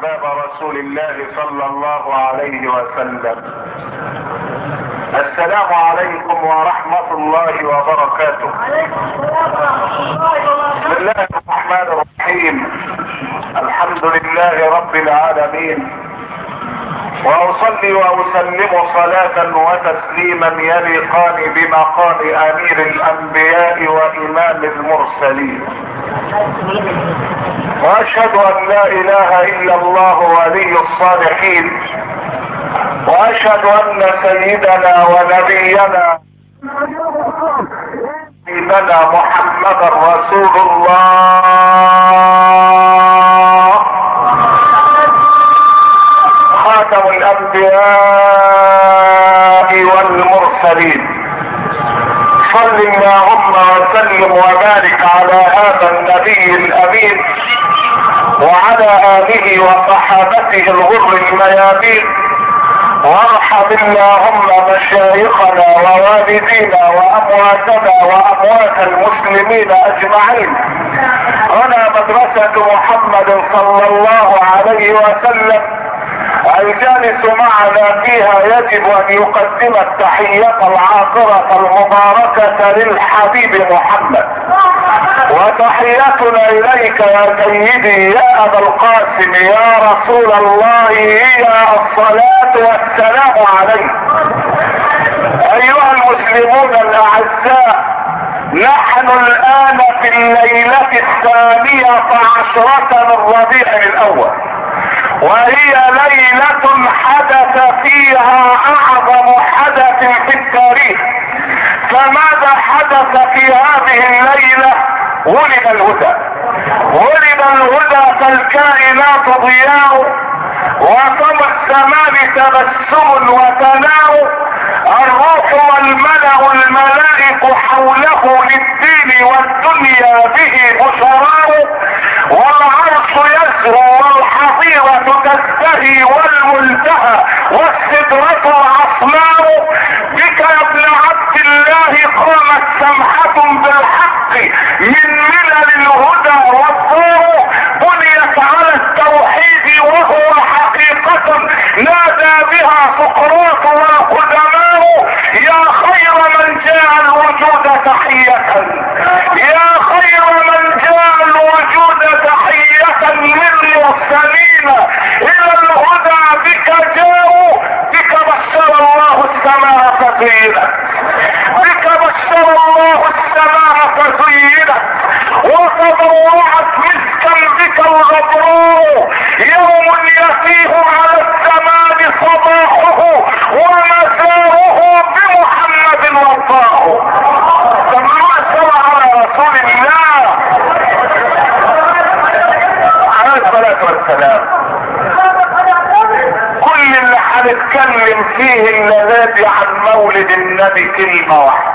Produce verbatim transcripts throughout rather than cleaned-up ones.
احباب رسول الله صلى الله عليه وسلم. السلام عليكم ورحمة الله وبركاته. بسم الله الرحمن الرحيم. الحمد لله رب العالمين، واصلي واسلم صلاة وتسليما يليقان بمقام امير الانبياء وامام المرسلين، واشهد ان لا اله الا الله ولي الصالحين، واشهد ان سيدنا ونبينا سيدنا محمد رسول الله خاتم الانبياء والمرسلين. صل اللهم وسلم وبارك على هذا النبي الامين وعلى اله وصحابته الغر الميامين، وارحم اللهم مشايخنا ووالدينا وامواتنا واموات المسلمين اجمعين. هنا مدرسة محمد صلى الله عليه وسلم، الجالس معنا فيها يجب ان يقدم التحية العاطرة المباركة للحبيب محمد، وتحيتنا اليك يا سيدي يا ابا القاسم يا رسول الله هي الصلاة والسلام عليك. ايها المسلمون الاعزاء، نحن الان في الليلة الثانية عشرة من ربيع الاول، وهي ليلة حدث فيها اعظم حدث في التاريخ. فماذا حدث في هذه الليلة؟ ولد الهدى. ولد الهدى فالكائنات ضياء، وطم الزمان تبسم وتناء، الروح والملأ الملائك حوله للدين والدنيا به بشراء، والعرش يزهو والحظيرة تزدهي والمنتهى والسدرة العصماء. بك يا ابن عبد الله قامت سمحة بالحق من ملل الهدى والضوء، بنيت على التوحيد وهو حقيقة نادى بها سقراط والقدماء. يا خير من جاء الوجود تحية، يا خير من جاء الوجود تحية للمرسلين الى الهدى. بك جاءوا، بك بشر الله السماء فزينت، بك بشر الله السماء فزينت، وتضوعت مسكا بك الغبراء. يوم يتيه على الزمان صباحه ومساؤه بمحمد وضاء. صلوا السلام على رسول الله عليه الصلاة والسلام. كل اللي هنتكلم فيه اللذات عن مولد النبي كلمة واحدة.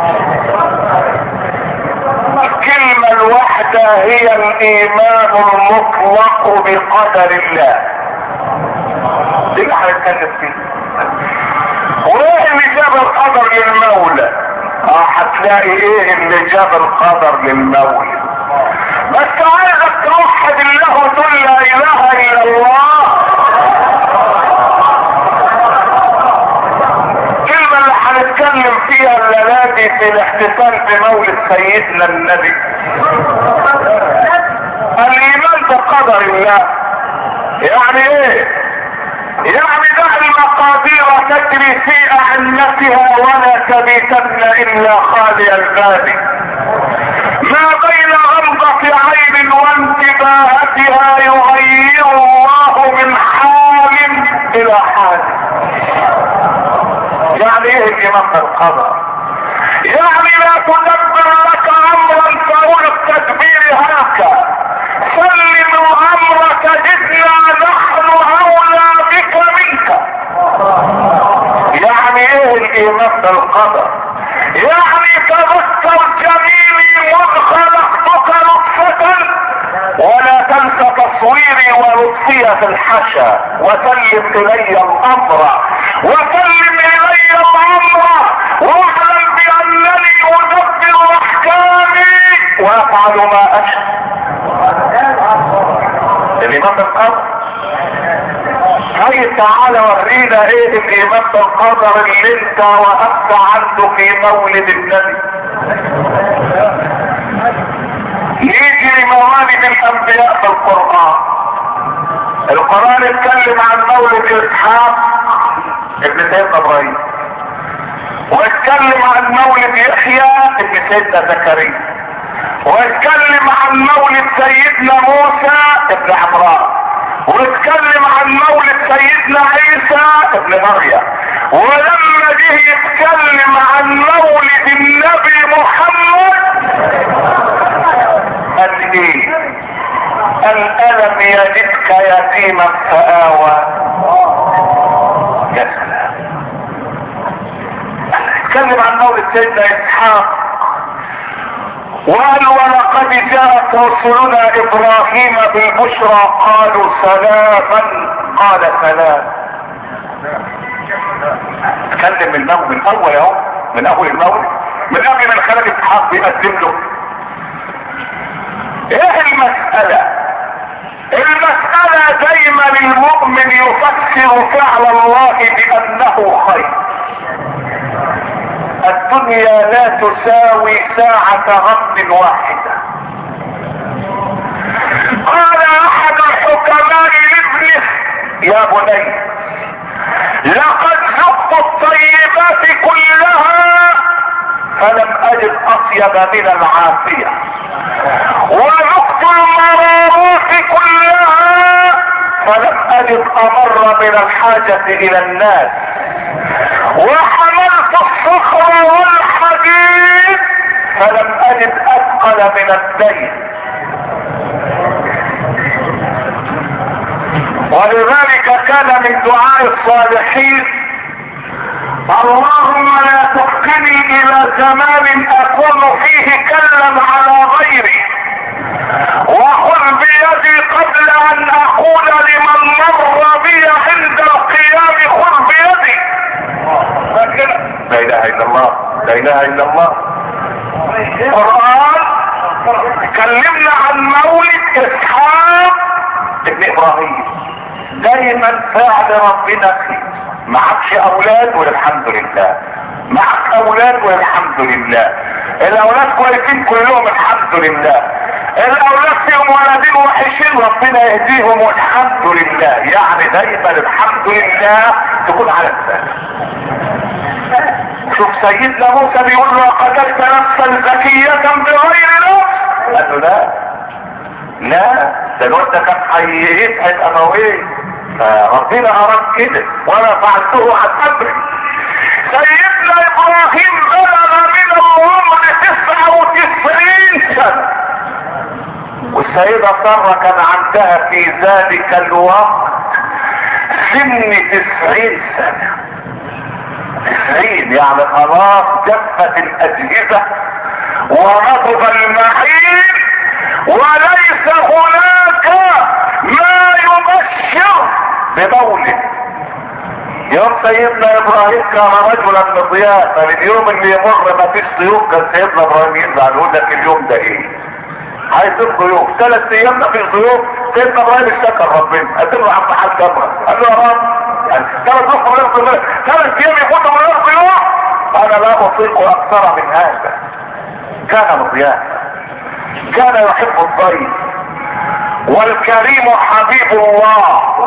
الكلمة الواحدة هي الايمان المطلق بقدر الله. دي اللي هنتكلم فيه. وايه اللي جاب القدر للمولى؟ اه هتلاقي ايه اللي جاب القدر للمولى. بس عايزك توحد الله وتقول لا اله الا الله. الكلمة اللي هنتكلم فيها الليلة دي في الاحتفال بمولد سيدنا النبي، الايمان بقدر الله. يعني ايه؟ يعني دع المقادير تجري في اعنتها ولا تبيتن الا خالي الباب. ما بين غمضة عين وانتباهتها يغير الله من حال الى حال. يعني ايه الايمان بالقدر؟ يعني لا تدبر لك امرا فاول التدبير هكا، سلم امرك جئنا نحن اولى بك منك. يعني ايه الايمان بالقدر؟ يعني تذكر جميلي واذ خلقتك نطفة، ولا تنس تصويري ولطفي في الحشا، وسلم الي الامر وسلم الي الامر، واعلم بانني ادبر احكامي وافعل ما اشاء. الامام القدر طيب تعالى ورينا ايه الايمان بالقدر اللي انت وقفت عنده في مولد النبي. يجي لموالد الانبياء في القرآن. القرآن اتكلم عن مولد اسحاق ابن سيدنا ابراهيم، واتكلم عن مولد يحيى ابن سيدنا زكريا، واتكلم عن مولد سيدنا موسى ابن عمران، واتكلم عن مولد سيدنا عيسى ابن مريم. ولما جه يتكلم عن مولد النبي محمد قال ايه؟ قال الم يجدك يتيما فآوى. يا سلام. اتكلم عن مولد سيدنا اسحاق وقال ولقد جاءت رسلنا ابراهيم بالبشرى قالوا سلاما قال سلام. اتكلم من الاول من اول اهو من اول المولد من قبل من خلق اسحاق بيقدم له ايه المسألة. المسألة دايما المؤمن يفسر فعل الله بانه خير. الدنيا لا تساوي ساعة غم واحدة. قال احد الحكماء لابنه يا بني لقد ذقت الطيبات كلها فلم اجد اطيب من العافية، وذقت المرارات كلها فلم اجد امر من الحاجة الى الناس، وحملت الصخر والحديد فلم اجد اثقل من الدين. ولذلك كان من دعاء الصالحين اللهم لا تحكمني الى زمان اكون فيه كلا على غيري، وخذ بيدي قبل ان اقول لمن مر بي عند القيام خذ بيدي. لا اله الا الله لا اله الا الله. القرآن تكلمنا عن مولد اسحاق ابن ابراهيم. دايما فعل ربنا خير. معكش اولاد والحمد لله، معك اولاد والحمد لله، الاولاد كويسين كلهم الحمد لله، الاولاد فيهم ولدين وحشين ربنا يهديهم والحمد لله. يعني دايما الحمد لله تكون على السنة. شوف سيدنا موسى بيقول له قتلت نفسا زكية بغير نفس، قال له لا لا ده الواد ده كان هيسعد ابويه فربنا اراد كده وانا فعلته عن امري. سيدنا ابراهيم بلغ من العمر تسعة وتسعين سنة، والسيدة سارة كان عندها في ذلك الوقت سن تسعين سنة. تسعين يعني خلاص جفت الاجهزة ونضج المعين، وليس هناك ما يبشر بمولد. يوم سيدنا ابراهيم كان رجلا مضياء، فاليوم اللي يمر ما فيش ضيوف كان سيدنا ابراهيم يزعل يقول لك اليوم ده ايه؟ عايزين ضيوف. ثلاث ايام ما فيش ضيوف. سيدنا ابراهيم اشتكى ربنا قال له عم حاج جمره، قال له يا رب يعني ثلاث ضيوف من غير ضيوف، ثلاث ايام يفوتوا من غير ضيوف، انا لا اطيق اكثر من هذا. كان مضياء، كان يحب الضيف، والكريم حبيب الله،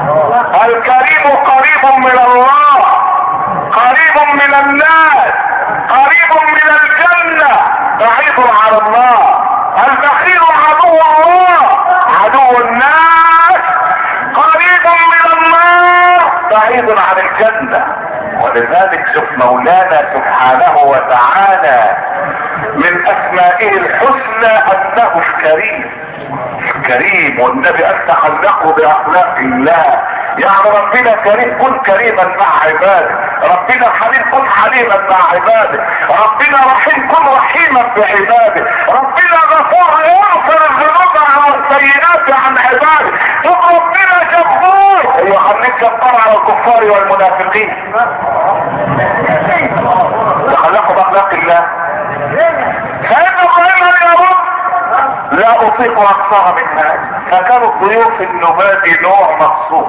الكريم قريب من الله، قريب من الناس، قريب من الجنة، بعيد عن الله. البخيل عدو الله عدو الناس، قريب من النار بعيد عن الجنة. ولذلك شوف مولانا سبحانه وتعالى من اسمائه الحسنى انه الكريم. كريم، والنبي قال تخلقوا باخلاق الله. يعني ربنا كريم، كن كريما مع عباده. ربنا حليم، كن حليما مع عباده. ربنا رحيم، كن رحيما بعباده. ربنا غفور يغفر الذنوب والسيئات عن عباده. ثم ربنا جبار يخليك جبار على الكفار والمنافقين. تخلقوا باخلاق الله. سيدنا ابراهيم يا رب لا اطيق اكثر من هذا. فكانوا الضيوف النباتي نوع مخصوص،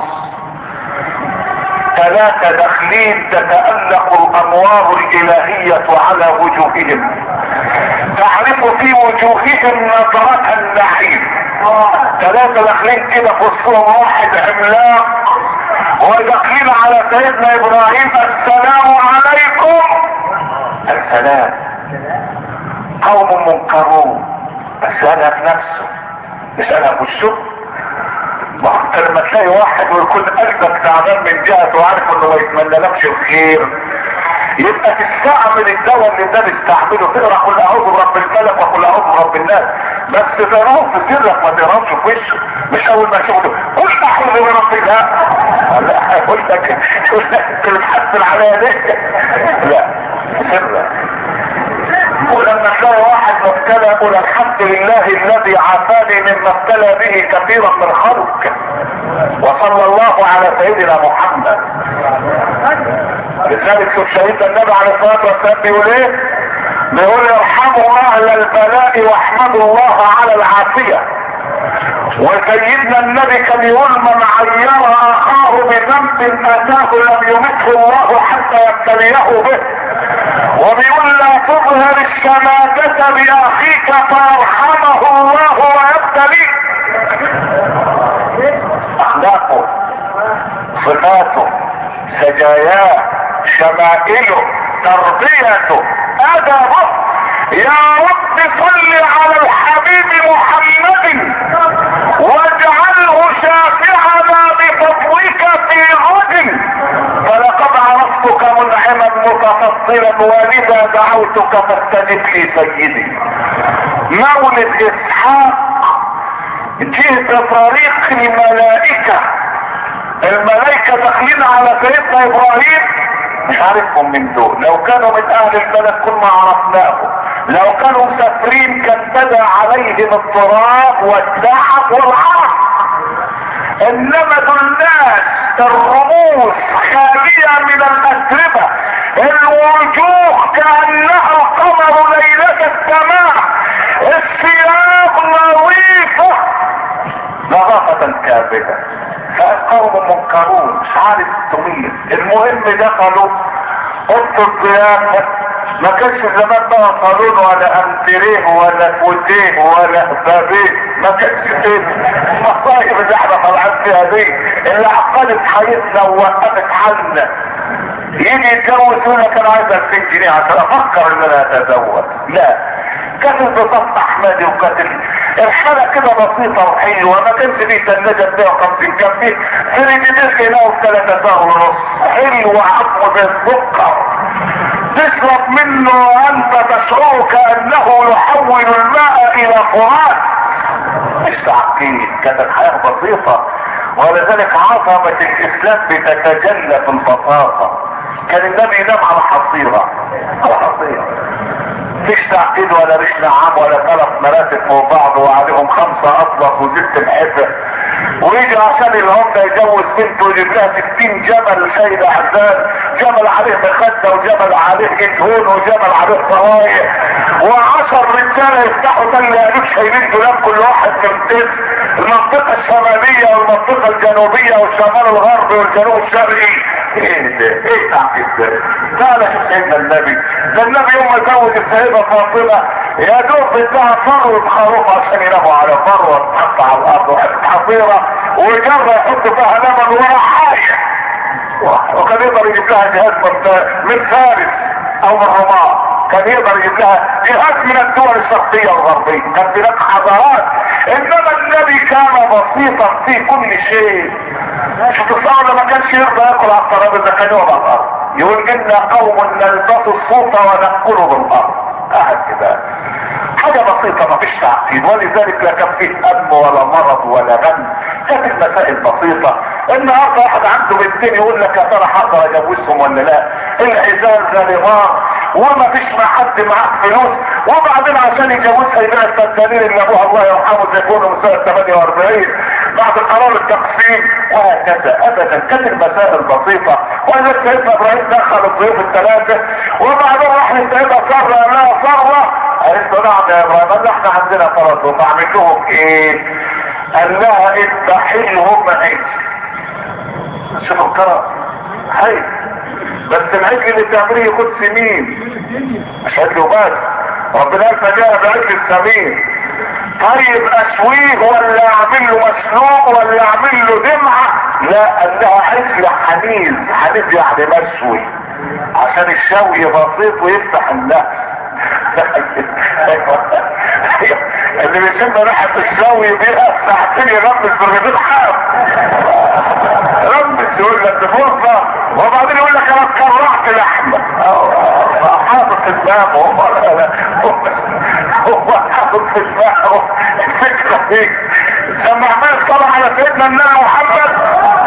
ثلاثة داخلين تتألق الانوار الالهية على وجوههم، تعرف في وجوههم نظرة النعيم. ثلاثة داخلين كده في وسطهم واحد عملاق وداخلين على سيدنا ابراهيم السلام عليكم. السلام. قوم منكرون، بس انا في نفسه مش انا في وشه. ما انت لما تلاقي واحد ويكون قلبك تعبان من جهته وعارف انه ما يتمنى لكش الخير، يبقى تستعمل الدواء اللي ده نستعمله، تقرا قل اعوذ برب الفلق وقل اعوذ برب الناس، بس تقراه في سرك ما تقراش في وشه. مش اول ما تشوفه قل اعوذ برب الناس، لا يقول لك انت بتحسن على يديك، لا سرك. ولما تلاقي واحد مبتلى قل الحمد لله الذي عافاني مما ابتلى به كثيرا من خلق، وصلى الله على سيدنا محمد. لذلك شوف شهيد النبي عليه الصلاه والسلام بيقول ايه؟ بيقول ارحموا اهل البلاء واحمدوا الله على العافيه. وسيدنا النبي كان يقول من عير اخاه بذنب اتاه لم يمته الله حتى يبتليه به. وبيقول لا تظهر الشماتة باخيك فيرحمه الله ويبتليك. اخلاقه، صفاته، سجاياه، شمائله، تربيته، ادبه. يا رب صل على الحبيب محمد واجعله شافعنا بفضلك في غد، فلقد عرفتك منعما متفضلا ولذا دعوتك فاستجب لي سيدي. مولد اسحاق جئت طريق الملائكة، الملائكة داخلين على سيدنا ابراهيم مش عارفهم من دول، لو كانوا من اهل البلد كنا عرفناهم، لو كانوا مسافرين كان بدا عليهم التراب والتعب والعرق. انما دول الناس الرموز خالية من الاتربة، الوجوه كأنها القمر ليلة السماء، الثياب نظيفة نظافة كاملة. فالقوم منكرون مش عارف تميز. المهم دخلوا اوضه الضيافه، ما كانش زمان بقى صالون ولا انتريه ولا فوتيه ولا بابيه، ما كانش كده. المصايب اللي احنا طالعين فيها دي اللي عقدت حياتنا ووقفت حالنا. يجي يتجوز يقول لك انا عايز ألفين جنيه عشان افكر ان انا اتزوج. لا، كانت البساطة احمدي وكانت الحالة كده بسيطة وحلوة، ما كانش فيه ثلاجة مية وخمسين، كان فيه فريجيدير هنا وثلاثة ساعة ونص حلو وعظمه زي السكر تشرب منه وانت تشعر كأنه يحول الماء الى فرات. مش تعقيد، كانت الحياة بسيطة، ولذلك عظمة الاسلام بتتجلى في البساطة. كان النبي ينام على حصيرة، على حصيرة مفيش تعقيد ولا ريش نعام ولا ثلاث مراتب فوق بعض وعليهم خمسة اطلق وزبط الحفر، ويجي عشان العمده يجوز بنته يجيب لها ستين جمل شايل احزان، جمل عليه مخده وجمل عليه جدهون وجمل عليه صوايع، وعشر رجاله يفتحوا تل قالوش شايلين دولاب كل واحد من تلت المنطقه الشماليه والمنطقه الجنوبيه والشمال الغربي والجنوب الشرقي. ايه ده؟ ايه تعقيد ده؟ تعالى شوف سيدنا النبي، ده النبي يوم ما زوج السيده فاطمه يا دوب بدها فروه خروف عشان يناموا على فروه تحط على الارض وحط حصيره ويجرى يحط فيها لبن ورا حاجه، وكان يقدر يجيب لها جهاز من فارس او من رماه، كان يقدر يجيب لها جهاز من الدول الشرقيه والغربيه، كان هناك حضارات. انما النبي كان بسيطا في كل شيء. شوف الصحابه ما كانش يرضى ياكل على الترابيزه، كان يقعد على الارض. يقول انا قوم نلبس الصوت ونأكل بالارض، قاعد كده حاجه بسيطه ما فيش تعقيد، ولذلك لا كان فيه هم ولا مرض ولا غم، كانت المسائل بسيطه. النهارده واحد عنده بنتين يقول لك يا ترى هقدر اجوزهم ولا لا، العزال غالبان وما فيش مع حد معاه فلوس، وبعدين عشان يجوزها يبيع السدانين اللي ابوها الله يرحمه زيكونه من سنه ثمانية وأربعين بعد قرار التقسيم، وهكذا. ابدا كانت المسائل بسيطه. ولذلك سيدنا ابراهيم دخل الضيوف الثلاثه، وبعدين راح للسيده ساره قال لها ساره قالت له نعم يا ابراهيم. قال له احنا عندنا فرض وبعمل لهم ايه؟ قال لها اذبحي لهم عجل. شوفوا الكرم هاي، بس العجل اللي تعمليه يكون سمين، مش عجل وبس. ربنا قال فجاء بعجل سمين. طيب اشويه ولا اعمل له مسلوق ولا اعمل له دمعه؟ لا، قال لها عجل حنيذ. حنيذ يعني مشوي، عشان الشوي بسيط ويفتح النفس. اللي بيشم ريحه الشوي بيها ساعتين يرمز بالرغيف حاف، رمز يقول لك دي فرصه، وبعدين يقول لك انا اتكرعت لحمه. حاطط في دماغه هو حاطط في دماغه الفكره دي. لما عمال طلع على سيدنا النبي محمد،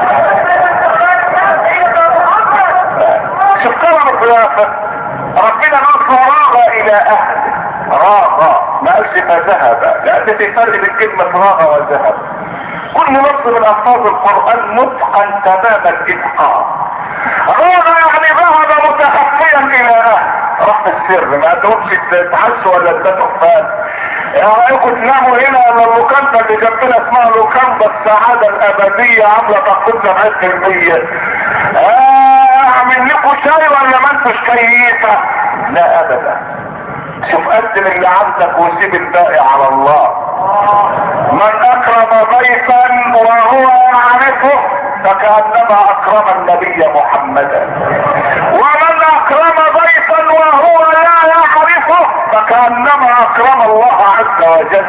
شوف كرم الضيافه. ربنا نص راغ الى اهله. راغ ما قالش فذهب، لان في فرق بين كلمه راغ وذهب. كل نص من الفاظ القران متقن تمام الاتقان. راغ يعني ذهب متخفيا الى اهله، راح السر، ما عندهمش تحسوا ولا التفاهم. يا رايكم تناموا هنا على اللوكاندا اللي جنبنا اسمها لوكاندا السعاده الابديه، عامله تقديم سبعين في المية. اعمل لكم شاي ولا ما انتوش كيفه؟ لا ابدا. شوف قدم اللي عندك وسيب الباقي على الله. من اكرم ضيفا وهو يعرفه فكأنما اكرم النبي محمدا، ومن اكرم ضيفا وهو لا يعرفه فكأنما اكرم الله عز وجل.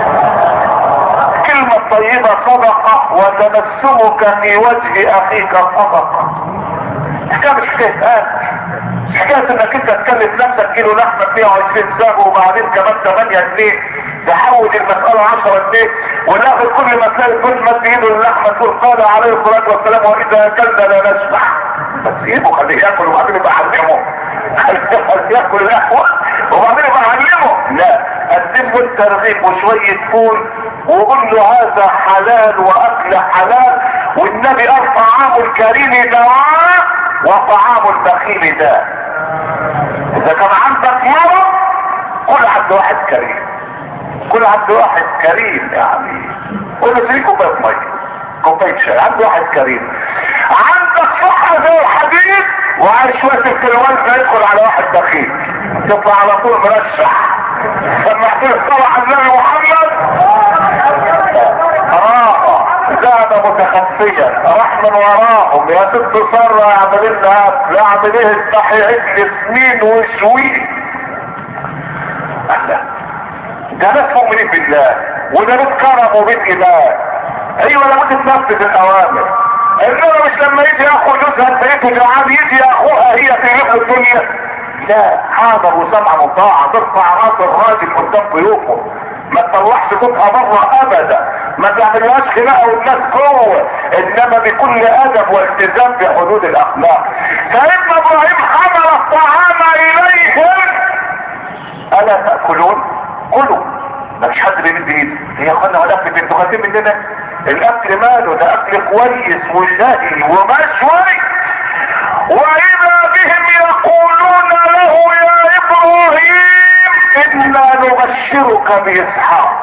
كلمة طيبة صدقة، وتبسمك في وجه اخيك صدقة. حكاية مش حكاية مش حكاية انك انت تكلف نفسك كيلو لحمة مية وعشرين ساغ وبعدين كمان ثمانية جنيه تحول المسألة عشرة جنيه، والاخر كل ما تلاقي كل ما ايده اللحمة تقول قال عليه الصلاة والسلام واذا اكلنا لا نشبع. بس ايده خليه ياكل وبعدين يبقى علمه، خليه ياكل لحمة وبعدين يبقى علمه. لا، قدم له الترغيب وشوية فول وقول له هذا حلال واكل حلال، والنبي قال طعام الكريم دواء وطعام البخيل داء. اذا كان عندك مرض كل عند واحد كريم، كل عند واحد كريم، يعني قول له سيب كوبايه ميه كوبايه شاي عند واحد كريم. عندك صحه زي الحديد وعايز شويه الكلوان يدخل على واحد بخيل تطلع على طول مرشح. سمعت الصلاه على النبي محمد. راحه زاد متخفيا راح من وراهم يا ست ساره اعمل لنا اكل، اعمل ايه افتحي عجل سمين وشويه. ده ناس مؤمنين بالله وده ناس كرموا بالايمان. ايوه لابد تنفذ الاوامر، انما مش لما يجي اخو جوزها بيته جوعان يجي اخوها هي في رحله الدنيا. لا، حاضر وسمع مطاعه، ترفع راس الراجل قدام ضيوفه، ما تطلعش صوتها بره ابدا، ما تعملهاش خناقه والناس جوه، انما بكل ادب والتزام بحدود الاخلاق. سيدنا ابراهيم حمل الطعام اليهم. الا تاكلون؟ كلوا، ما فيش حد بيمد ايده. يا اخوانا هو الاكل اللي انتوا خايفين مننا؟ الاكل ماله؟ ده اكل كويس وشهي ومشوي. واذا بهم يقولون له يا ابراهيم انا نبشرك باسحاق.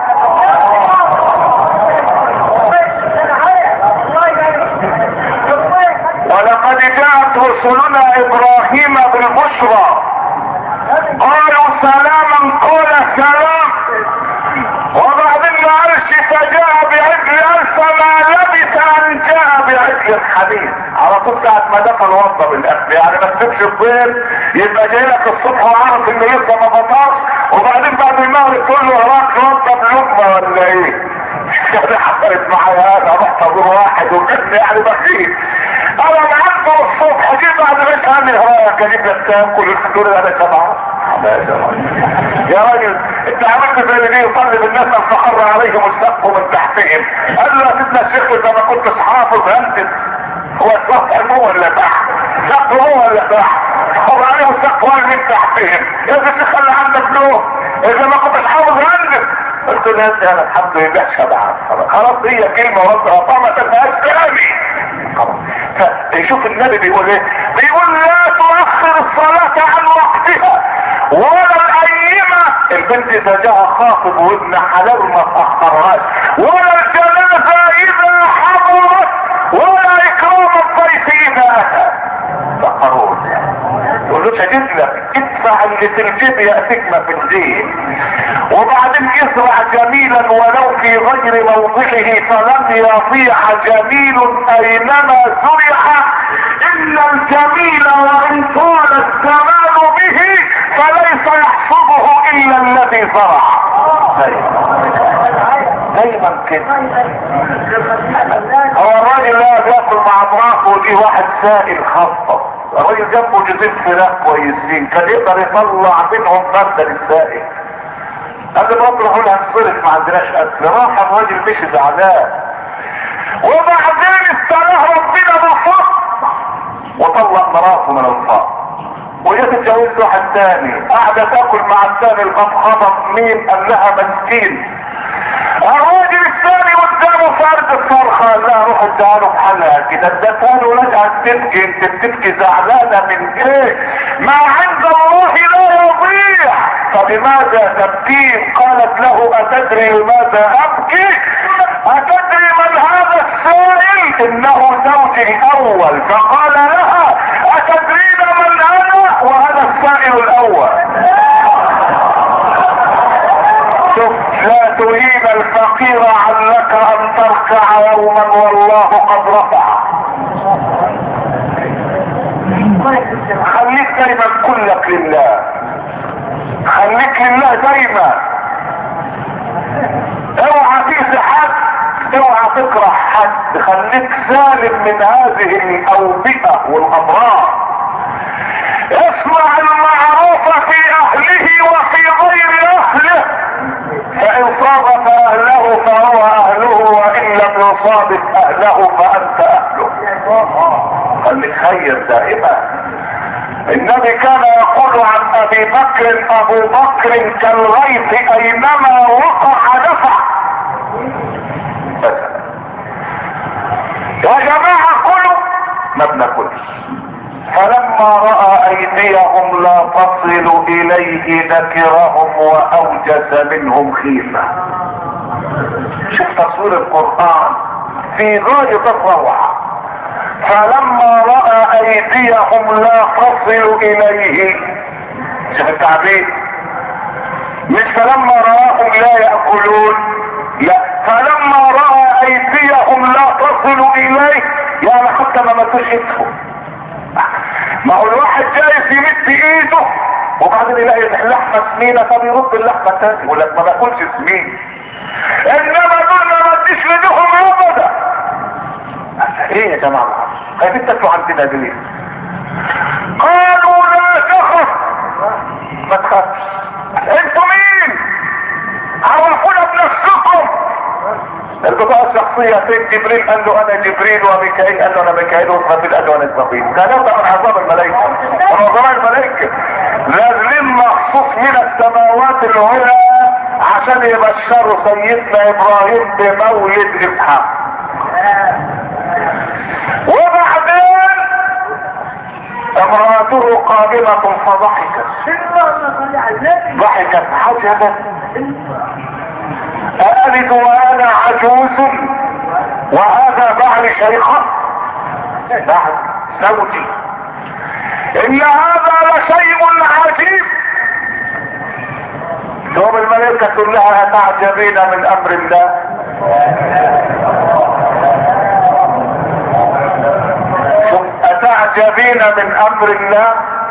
ولقد جاءت رسلنا ابراهيم بالبشرى قالوا سلاما قال سلام، وبعدين ما قالش فجاء بعجل الف ما لبث ان جاء بعجل حديث. على طول ساعة ما دخل وضب الاكل، يعني ما تسيبش الضيف يبقى جاي لك الصبح وعارف انه لسه ما فطرش، وبعدين بعد المغرب تقول له وراك وضب لقمه ولا ايه؟ دي حصلت معايا انا، رحت ازور واحد وكان يعني بخيل، انا عنده الصبح جيت بعد ما يسالني رايك اجيب لك تاكل الحدود انا سبعه. يا راجل انت عملت زي اللي جه يصلي بالناس الفقر عليهم السقف من تحتهم. قال له يا سيدنا الشيخ اذا ما كنتش حافظ هندس، هو السقف هو ولا تحت؟ سقف هو ولا تحت؟ حافظ عليهم السقف من تحتهم. يا شيخ خلي عندك نور، اذا ما كنتش حافظ هندس. قلت له انت انا الحمد لله شبعان خلاص، هي كلمه وربها طبعا ما فيهاش كلامي. شوف النبي بيقول ايه؟ بيقول لا تؤخر الصلاه عن وقتها ولا الأيمة البنت زوجها خاطب وابن حلال ما تأخرهاش، ولا الجنازة اذا حضرت، ولا اكرام الضيف اذا اتى. تأخرون تقول له شديد لك ادفع اللي في الجيب يأتيك ما في الجيب. وبعدين ازرع جميلا ولو في غير موضعه فلن يضيع جميل اينما زرع، ان الجميل وان طال الزمان به فليس يحصده الا الذي زرع. دايما كده. هو الراجل لا بياكل مع مراته ودي واحد سائل خاصة، الراجل جنبه جزيل فراخ كويسين كان يقدر يطلع منهم فرده للسائل. قبل ما تروحوا لها نصرف ما عندناش اكل، راح الراجل مشي زعلان، وبعدين استناه ربنا بالفقر وطلق مراته من الفقر وهي تتجوز واحد تاني، قاعده تاكل مع الثاني الغضغضه. مين؟ قال لها مسكين. الراجل الثاني قدامه فرد الصرخه، قال لها روح اديها له بحالها كده. ادتها له ورجعت تبكي. انت بتبكي زعلانه من ايه؟ ما عند الله لا يضيع، فبماذا تبكين؟ قالت له اتدري لماذا ابكي؟ اتدري من هذا السائل؟ انه زوجي الاول. فقال لها اتدرين من انا؟ وانا السائل الاول. شوف، لا تهين الفقير علك ان تركع يوما والله قد رفع. خليك دايما كلك لله، خليك لله دايما. اوعى تأذي حد، اوعى تكره حد، خليك سالم من هذه الاوبئة والامراض. اصنع المعروف في اهله وفي غير اهله، فان صادف اهله فهو اهله، وان لم يصادف اهله فانت اهله. خليك خير دائما. النبي كان يقول عن ابي بكر ابو بكر كالغيث اينما وقع نفع. يا جماعة كلوا ما بناكلش. فلما رأى ايديهم لا تصل اليه ذكرهم واوجس منهم خيفة. شوف تصوير القرآن في غاية الروعة. فلما رأى ايديهم لا تصل اليه، شوف التعبير، مش فلما رآهم لا يأكلون، لا، فلما رأى ايديهم لا تصل اليه، يعني حتى ما مدوش ايدهم. ما هو الواحد جاي يمد ايده وبعدين يلاقي اللحمه سمينه فبيرد اللحمه تاني يقول لك ما باكلش سمين. انما دول ما مديش ايدهم ابدا. ايه يا جماعه؟ خايفين تاكلوا عندنا ليه؟ قالوا لا تخف. ما تخافش. انتوا مين؟ عرفونا بنفسكم. البطاقة الشخصية فين؟ جبريل قال له انا جبريل، وميكائيل قال له انا ميكائيل، واسرافيل قال له انا اسرافيل. ثلاثة من عظام الملائكة. ونظام الملائكة نازلين مخصوص من السماوات العلى عشان يبشروا سيدنا ابراهيم بمولد اسحاق. وبعدين امراته قادمة فضحكت. ضحكت حجبا. ألد وأنا عجوز وهذا بعل شيخة؟ بعد زوجي. إن هذا لشيء عجيب. يوم الملائكة تقول لها أتعجبين من أمر الله؟ أتعجبين من أمر الله؟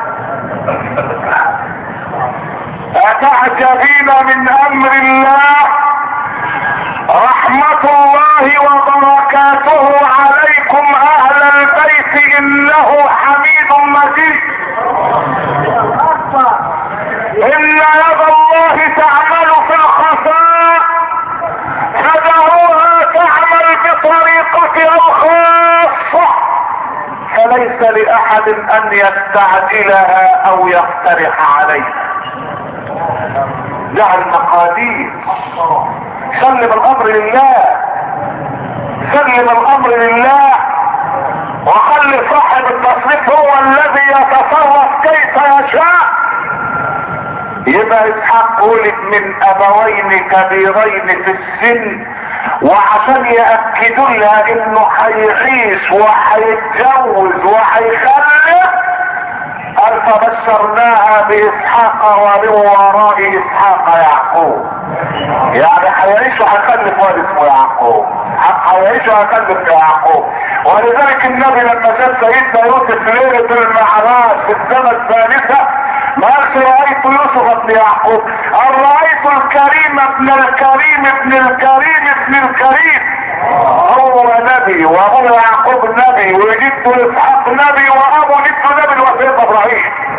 أتعجبين من أمر الله؟ رحمة الله وبركاته عليكم اهل البيت انه حميد مجيد. ان يد الله تعمل في الخفاء فدعوها تعمل بطريقة الخاصة، فليس لاحد ان يستعجلها او يقترح عليها. دع المقادير، سلم الامر لله، سلم الامر لله، وخلي صاحب التصريف هو الذي يتصرف كيف يشاء. يبقى اسحاق ولد من ابوين كبيرين في السن، وعشان يأكدوا لها انه هيعيش وهيتجوز وهيخلف قال فبشرناها باسحاق ومن وراء اسحاق يعقوب. يعني هيعيش وهيخلف ولد اسمه يعقوب، هيعيش وهيخلف يعقوب. ولذلك النبي لما شاف سيدنا يوسف في ليله المعراج في السنه الثالثه ما قالش رأيت يوسف ابن يعقوب، قال رأيت الكريم ابن الكريم ابن الكريم ابن الكريم. هو نبي وابو يعقوب نبي وجدت اسحاق نبي وابو جدت نبي وسيدنا ابراهيم.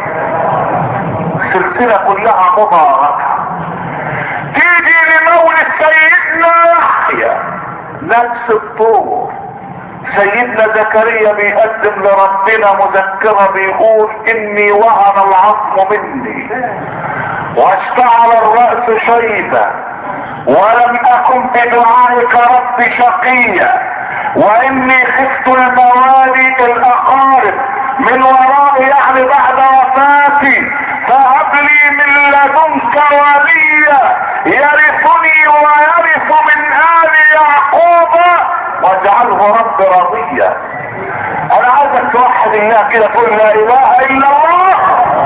السلسله كلها مباركه. تيجي لمولد سيدنا يحيى نفس الطور. سيدنا زكريا بيقدم لربنا مذكرة بيقول اني وهن العظم مني واشتعل الرأس شيبا ولم اكن بدعائك رب شقيا واني خفت الموالي الاقارب من ورائي يعني بعد وفاتي فهب لي من لدنك وليا يرثني ويرث من آل يعقوب واجعله رب رضيا. انا عايزك توحد الله كده تقول لا اله الا الله.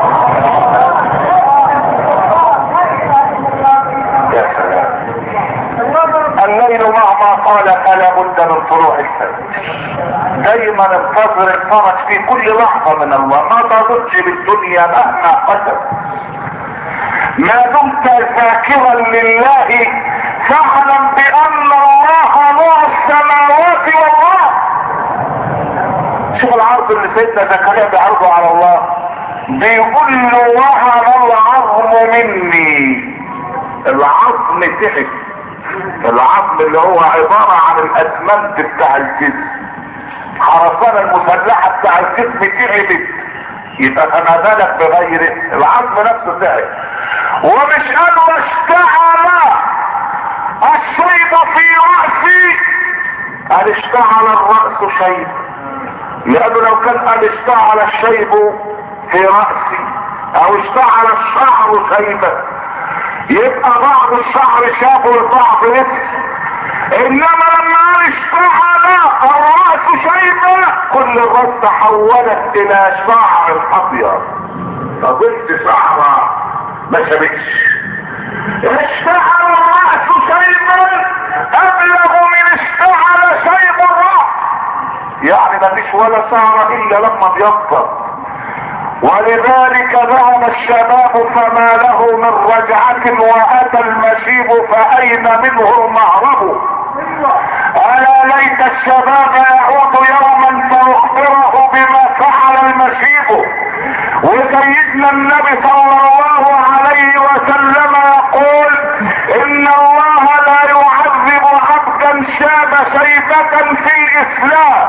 يا سلام. الليل مهما طال فلا بد من طلوع الفجر. دايما انتظر الفرج في كل لحظة من الله، ما تضج بالدنيا مهما قدر. ما دمت ذاكرا لله فاعلم بان الله نور السماوات والارض. شوف العرض اللي سيدنا زكريا بيعرضه على الله، بيقول له وهن العظم مني. العظم تحت، العظم اللي هو عبارة عن الاسمنت بتاع الجسم، خرسانة المسلحة بتاع الجسم تعبت، يبقى فما بالك بغيره. العظم نفسه تعب. ومش قال واشتعل الشيب في رأسي، قال اشتعل الرأس شيب، لانه لو كان قال اشتعل الشيب في رأسي او اشتعل الشعر شيبا يبقى بعض الشعر شاب والبعض لسه، انما لما قال اشتعل الرأس شيبا كل الراس تحولت الى شعر ابيض، فضلت شعره ما شابتش. اشتعل الرأس شيبا ابلغ من اشتعل شيب الرأس، يعني ما فيش ولا شعر الا لما ابيض. ولذلك ذهب الشباب فما له من رجعة واتى المشيب فاين منه المهرب. الا ليت الشباب يعود يوما فيخبره بما فعل المشيب. وسيدنا النبي صلى الله عليه وسلم يقول ان الله لا يعذب عبدا شاب شيبة في الاسلام،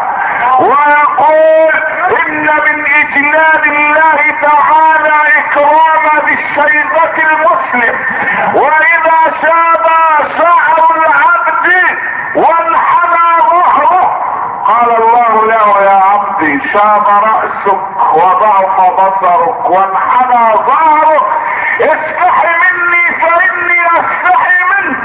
ويقول ان من اجلال الله تعالى اكرام بالشيبة المسلم. واذا شاب شعر العبد وانحنى ظهره قال الله له يا عبدي شاب رأسك وضعف بصرك وانحنى ظهرك استحي مني فاني استحي منك.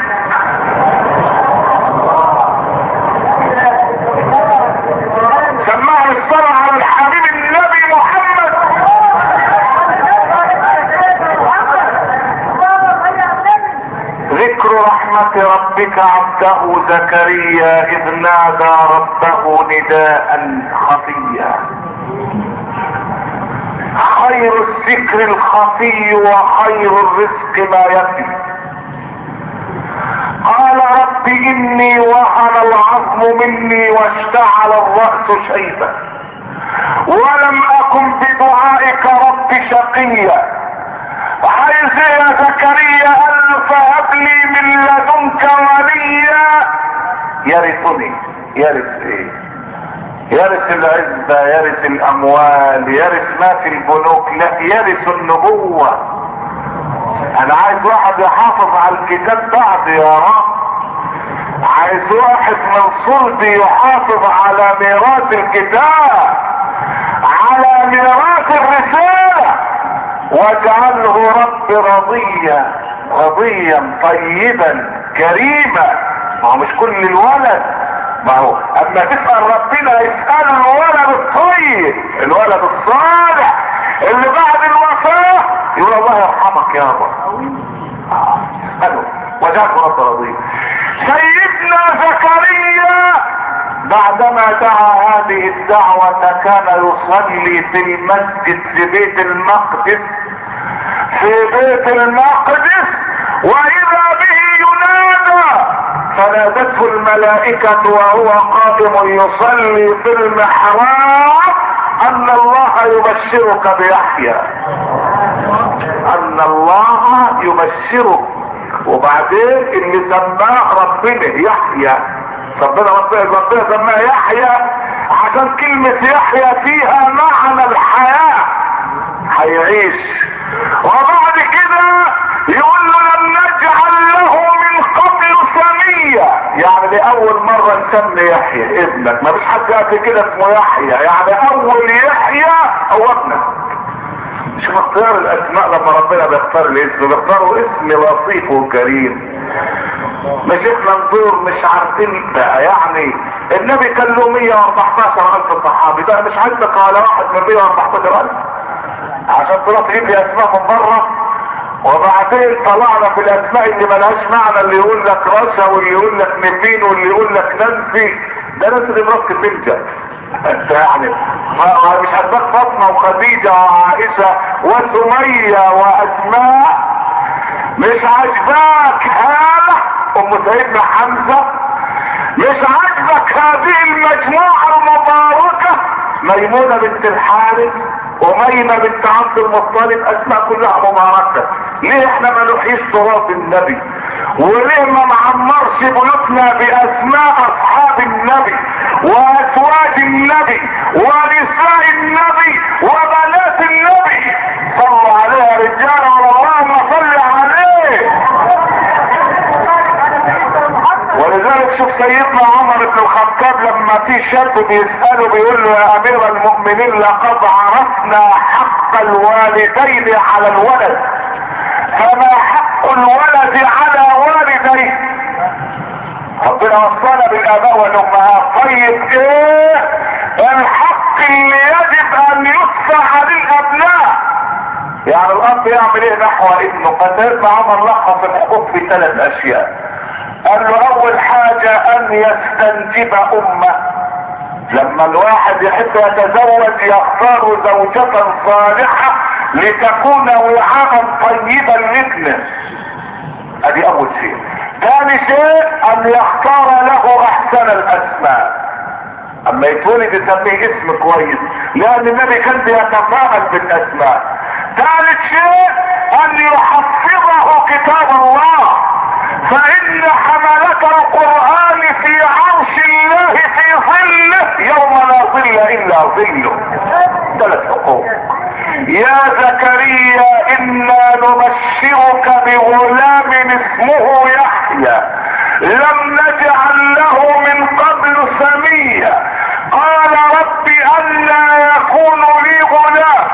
سمعني الصلاة على الحبيب النبي محمد. ذكر رحمة ربك عبده زكريا اذ نادى ربه نداء خفيا. خير الذكر الخفي وخير الرزق ما يفي. قال رب اني وهن العظم مني واشتعل الرأس شيبا ولم اكن بدعائك رب شقيا. عايز يا زكريا قال له فهب لي من لدنك وليا يرثني. يرث ايه؟ يرث العزة، يرث الاموال، يرث ما في البنوك، لا يرث النبوة. انا عايز واحد يحافظ على الكتاب بعد يا رب، عايز واحد من صلبي يحافظ على ميراث الكتاب، على ميراث الرسالة. واجعله رب رضيا رضيا طيبا كريما. ما هو مش كل الولد، ما هو اما تسأل ربنا يسأل الولد الطيب الولد الصالح اللي بعد الوفاة يقول الله يرحمك يا رب. اسأله وجعله رب رضيا. سيدنا زكريا بعدما دعا هذه الدعوة كان يصلي في المسجد في بيت المقدس في بيت المقدس واذا به ينادى، فنادته الملائكة وهو قائم يصلي في المحراب ان الله يبشرك بيحيى، ان الله يبشرك. وبعدين اللي سماه ربنا يحيى، ربنا ربنا ربنا سماه يحيى عشان كلمة يحيى فيها معنى الحياة، هيعيش. وبعد كده يقول له لم نجعل له من قبل سمية، يعني لأول مرة نسمي يحيى ابنك، ما فيش حد قبل كده اسمه يحيى، يعني أول يحيى هو ابنك. شوف اختيار الأسماء لما ربنا بيختار الاسم بيختاروا اسم لطيف وكريم، مش احنا نزور مش عارفين بقى. يعني النبي كان له مية واربعتاشر الف صحابي، بقى مش عاجبك على واحد من مية واربعتاشر الف عشان تروح تجيب لي اسماء من بره؟ وبعدين طلعنا في الاسماء اللي ملهاش معنى، اللي يقول لك رشا واللي يقول لك نبين واللي يقول لك ننفي، ده ناس اللي مرات فنجة. انت يعني مش عاجبك فاطمه وخديجه وعائشه وسميه واسماء؟ مش عاجباك هاله ام سيدنا حمزه؟ مش عاجبك هذه المجموعه المباركه ميمونه بنت الحارث وميمه بنت عبد المطلب؟ اسماء كلها مباركه. ليه احنا ما نحييش تراث النبي؟ وليه ما نعمرش بيوتنا باسماء اصحاب النبي وازواج النبي ونساء النبي وبنات النبي؟ صلوا عليه يا رجال، اللهم صل عليه. ولذلك شوف سيدنا عمر بن الخطاب لما في شاب بيسأله بيقول له يا امير المؤمنين لقد عرفنا حق الوالدين على الولد، فما حق الولد على والديه؟ ربنا وصانا بالاباء والامهات. طيب ايه الحق اللي يجب ان يدفع للابناء؟ يعني الاب يعمل ايه نحو ابنه؟ فسيدنا عمر لخص الحقوق في ثلاث اشياء. قال له اول حاجة ان يستنجب امه. لما الواحد يحب يتزوج يختار زوجة صالحة لتكون وعاء طيبا لابنه، ادي اول شيء. ثاني شيء ان يختار له احسن الاسماء، اما يتولد يسميه اسم كويس لان النبي كان بيتفاعل بالاسماء. ثالث شيء ان يحفظه كتاب الله، فان حملة القرآن في عرش الله في ظله يوم لا ظل الا ظله. ثلاث حقوق. يا زكريا انا نبشرك بغلام اسمه يحيى لم نجعل له من قبل سميا، قال رب أنى يكون لي غلام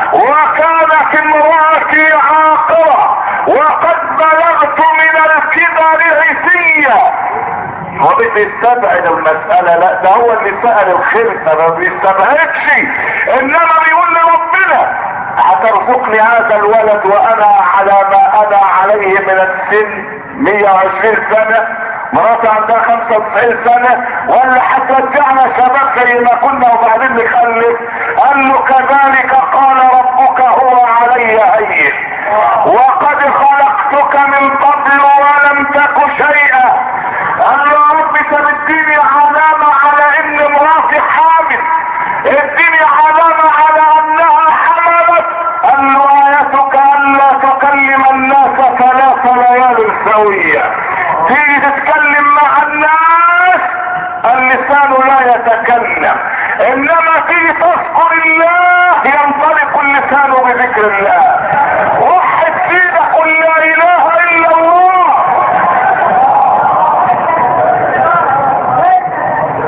وكانت امرأتي عاقرة وقد بلغت من الكبر عتيا. هو بيستبعد المسألة؟ لا، ده هو اللي سأل الخلفة، ما بيستبعدش، انما بيقول لربنا هترزقني هذا الولد وانا على ما انا عليه من السن مية وعشرين سنة، مراتي عندها خمسة وتسعين سنة، ولا هترجعنا شباب زي ما كنا وبعدين نخلف؟ قال له كذلك قال ربك هو علي هين وقد خلقتك من قبل ولم تك شيئا. قال له يا رب تديني علامة على ان مراتي حامل، اديني علامة على انها حملت. قال له ايتك الا تكلم الناس ثلاث ليال سوية. تيجي تتكلم مع الناس اللسان لا يتكلم، انما تيجي تذكر الله ينطلق اللسان بذكر الله. وحد سيدك قل لا اله الا الله.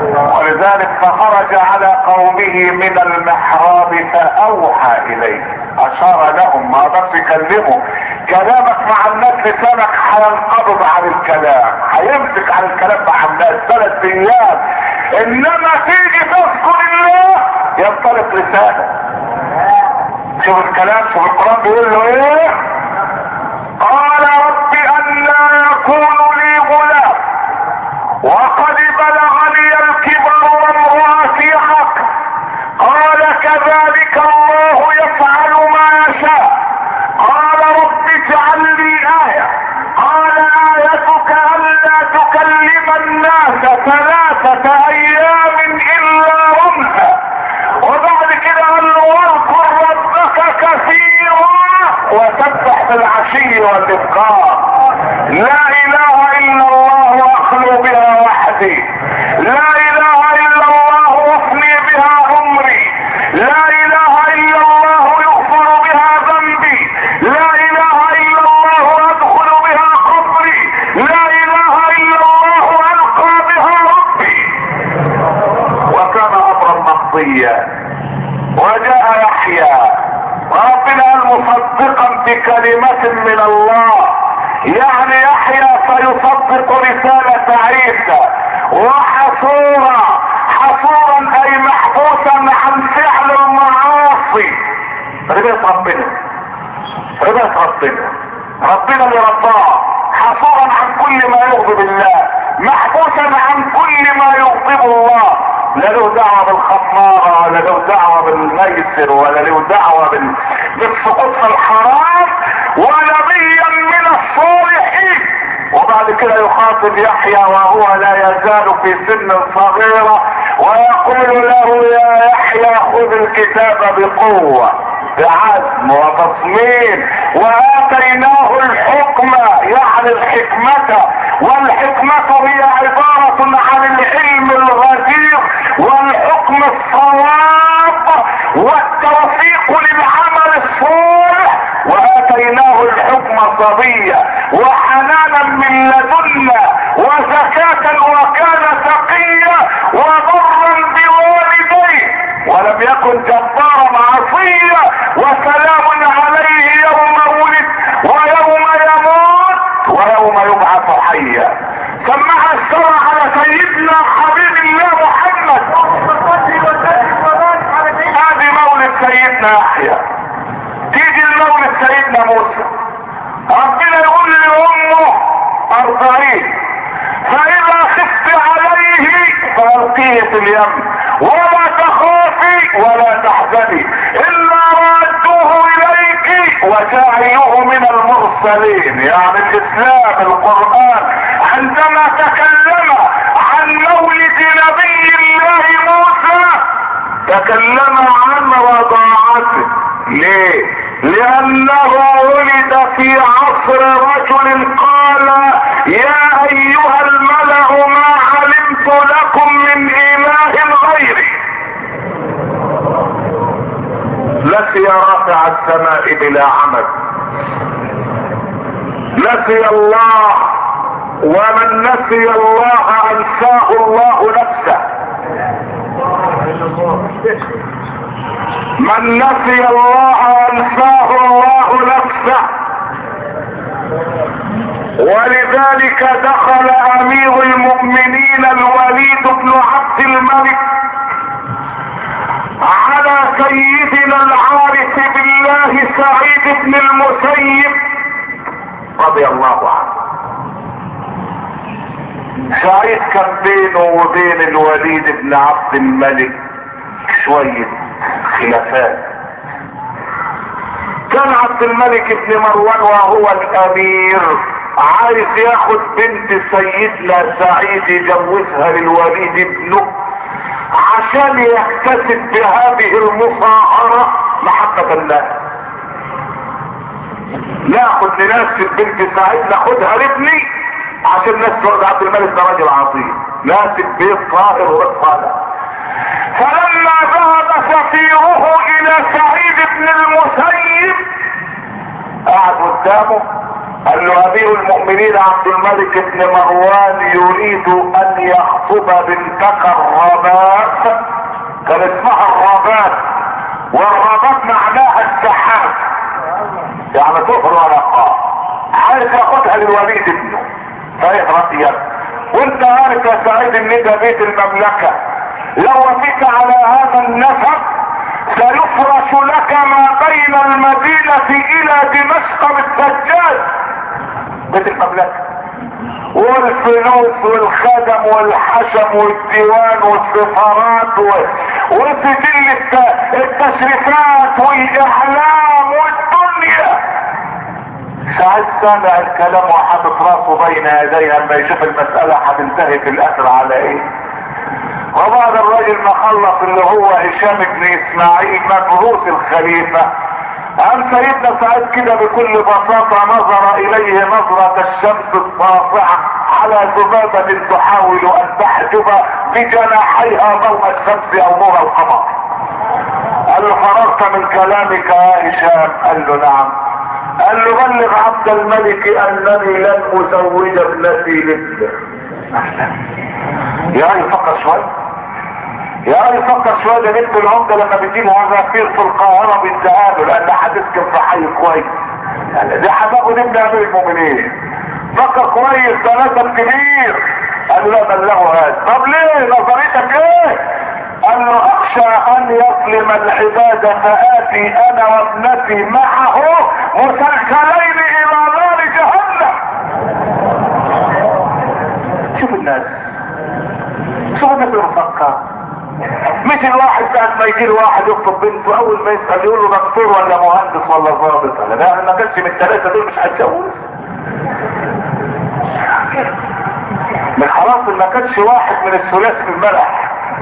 ولذلك فخرج على قومه من المحراب فاوحى اليه اشار لهم، ما قدرش يكلمه. كلامك مع الناس لسانك هينقبض عن الكلام، هيمسك عن الكلام مع الناس ثلاث ايام، انما تيجي تذكر الله ينطلق لسانك. شوف الكلام، شوف القرآن بيقول له ايه؟ قال رب أنى يكون لي غلام وقد بلغني الكبر وامرأتي عقر. قال كذلك الله يفعل ما يشاء. قال رب اجعل لي آية. قال آيتك ألا تكلم الناس ثلاثة أيام إلا رمزا. وبعد كده قال له واذكر ربك كثيرا وسبح بالعشي والإبكار. لا إله إلا الله أخلو بها وحدي، لا إله إلا الله أفني بها عمري، لا إله إلا الله يغفر بها ذنبي، لا إله إلا الله أدخل بها قبري، لا إله إلا الله ألقى بها ربي. وكان أمرا مقضيا. وجاء يحيى ربنا مصدقا بكلمة من الله، يعني يحيى سيصدق رسالة عيسى. وحصورا، حصورا اي محبوسا عن فعل المعاصي. ربنا ربنا ربنا ربنا ربنا اللي رباه، حصورا عن كل ما يغضب الله، محبوسا عن كل ما يغضب الله. لا له دعوة بالخمارة ولا له دعوة بالميسر ولا له دعوة بال... بالسقوط في الحرام، ونبيا من الصالحين. وبعد كده يخاطب يحيى وهو لا يزال في سن صغيرة ويقول له يا يحيى خذ الكتاب بقوة بعزم وتصميم وآتيناه الحكم يعني الحكمة. والحكمة هي عبارة عن العلم الغزير والحكم الصواب والتوفيق للعمل الصالح. وآتيناه الحكم صبيا وحنانا من لدنا وزكاة وكان تقيا وبرا بوالديه ولم يكن جبارا عصيا وسلام عليه يوم ولد ويوم يموت ويوم يبعث حيا. سمع الشرع على سيدنا حبيب الله محمد. هذه مولد سيدنا يحيى. تيجي المولد سيدنا موسى، ربنا يقول لأمه أرضعيه فإذا خفت عليه فألقيه في اليم ولا تخافي ولا تحزني إلا رادوه إليك وجاعلوه من المرسلين. يعني الإسلام القرآن عندما تكلم عن مولد نبي الله موسى تكلم عن رضاعته. ليه؟ لأنه ولد في عصر رجل قال يا أيها الملأ ما علمت لكم من إله غيري. نسي رافع السماء بلا عمد، نسي الله، ومن نسي الله أنساه الله نفسه. من نسي الله أنساه الله نفسه. ولذلك دخل أمير المؤمنين الوليد بن عبد الملك على سيدنا العارف بالله سعيد بن المسيب رضي الله عنه. سعيد كان بينه وبين الوليد بن عبد الملك شوية خلافات. كان عبد الملك بن مروان وهو الامير عايز ياخد بنت سيدنا سعيد يجوزها للوليد ابنه عشان يكتسب بهذه المصاهرة محبة الناس. ناخد لنفس البنت سعيد ناخدها لابني عشان الناس تقول عبد الملك ده راجل عظيم ناسب بيت طاهر ورد صالح. فلما ذهب سفيره الى سعيد بن المسيب قعد قدامه قال له امير المؤمنين عبد الملك بن مروان يريد ان يخطب بنتك الرباب، كان اسمها الرباب والرباط معناها السحاب، يعني طفل ولا قاع. عايز ياخدها للوليد ابنه، فايه رأيك؟ وانت عارف يا سعيد ان ده بيت المملكة، لو وفيت على هذا النسب سيفرش لك ما بين المدينة الى دمشق بالسجاد. بيت المملكة والفلوس والخدم والحشم والديوان والسفارات وسجل التشريفات والاعلام والدنيا. سعيد سامع الكلام وحاطط راسه بين يديه اما يشوف المسألة هتنتهي في الاخر على ايه. وبعد الراجل ما خلص اللي هو هشام بن اسماعيل مبعوث الخليفة، قام سيدنا سعيد كده بكل بساطة نظر اليه نظرة الشمس الساطعة على ذبابة تحاول ان تحجب بجناحيها ضوء الشمس او نور القمر. قال له فرغت من كلامك يا هشام؟ قال له نعم. قال له بلغ عبد الملك انني لن ازوج ابنتي لابنه. يا اخي فكر شوي، يا اخي فكر شوي. ده بنت العمده لما بتجيب عصافير في القاهره بيديها له لان هتسكن في حي كويس، يعني دي هتاخد ابن امير المؤمنين. فكر كويس، ده نسب كبير. قال له لا بلغه هذا. طب ليه؟ نظريتك ايه؟ قال له اخشى ان يظلم العباد فاتي انا وابنتي معه مسلسلين الى نار جهنم. شوف الناس، شوف الناس اللي بتفكر. مش الواحد ساعة ما يجي واحد يخطب بنته اول ما يسأل يقول له دكتور ولا مهندس ولا ضابط. انا ده ما كانش من الثلاثة دول مش هتجوز. من خلاص ما كانش واحد من الثلاثي في الملح.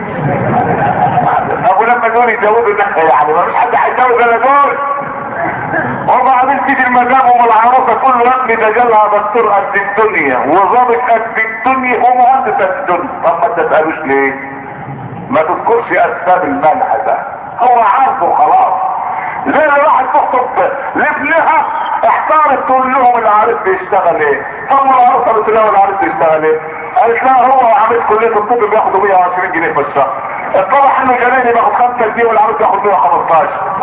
ابو لما دول يجوزوا يعني ما مش حد هيتجوز الا دول. وبعدين تيجي المدام والعروسه كل يا ابني ده جالها دكتور قد الدنيا وظابط قد الدنيا ومهندس قد الدنيا. طب ما تسالوش ليه؟ ما تذكرش اسباب المنع ده، هو عارفه خلاص. زي اللي راحت تخطب لابنها احتارت تقول لهم العريس بيشتغل ايه؟ ثم العروسه بتقول لها العريس بيشتغل ايه؟ قالت لها هو عامل كليه الطب بياخدوا مية وعشرين جنيه في الشهر. اتضح انه جناني باخد خمسة جنيه والعريس بياخد مية وخمستاشر.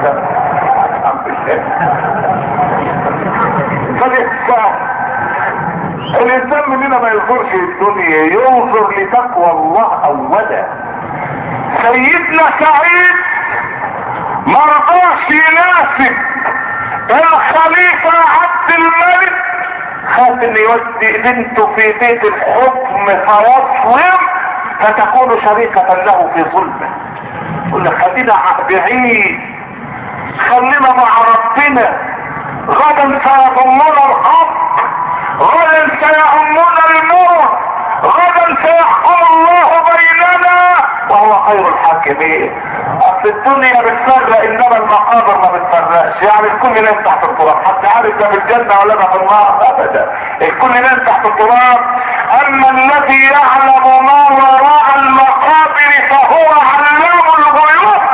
فالإنسان الإنسان مننا ما ينظرش الدنيا، ينظر لتقوى الله أولا. سيدنا سعيد مرضاش يناسب الخليفة عبد الملك، خاف ان يودي بنته في بيت الحكم فيظلم فتكون شريكة له في ظلمه. يقول لك خلينا بعيد، خلينا مع ربنا، غدا سيضمنا الحق، غدا سيهمنا الموت، غدا سيحكم الله بيننا وهو خير الحاكمين. اصل الدنيا بتفرق انما المقابر ما بتفرقش، يعني الكل نايم تحت التراب. حد عارف ده في الجنه ولا ده في النار؟ ابدا، الكل نايم تحت التراب. اما الذي يعلم ما وراء المقابر فهو علام الغيوب.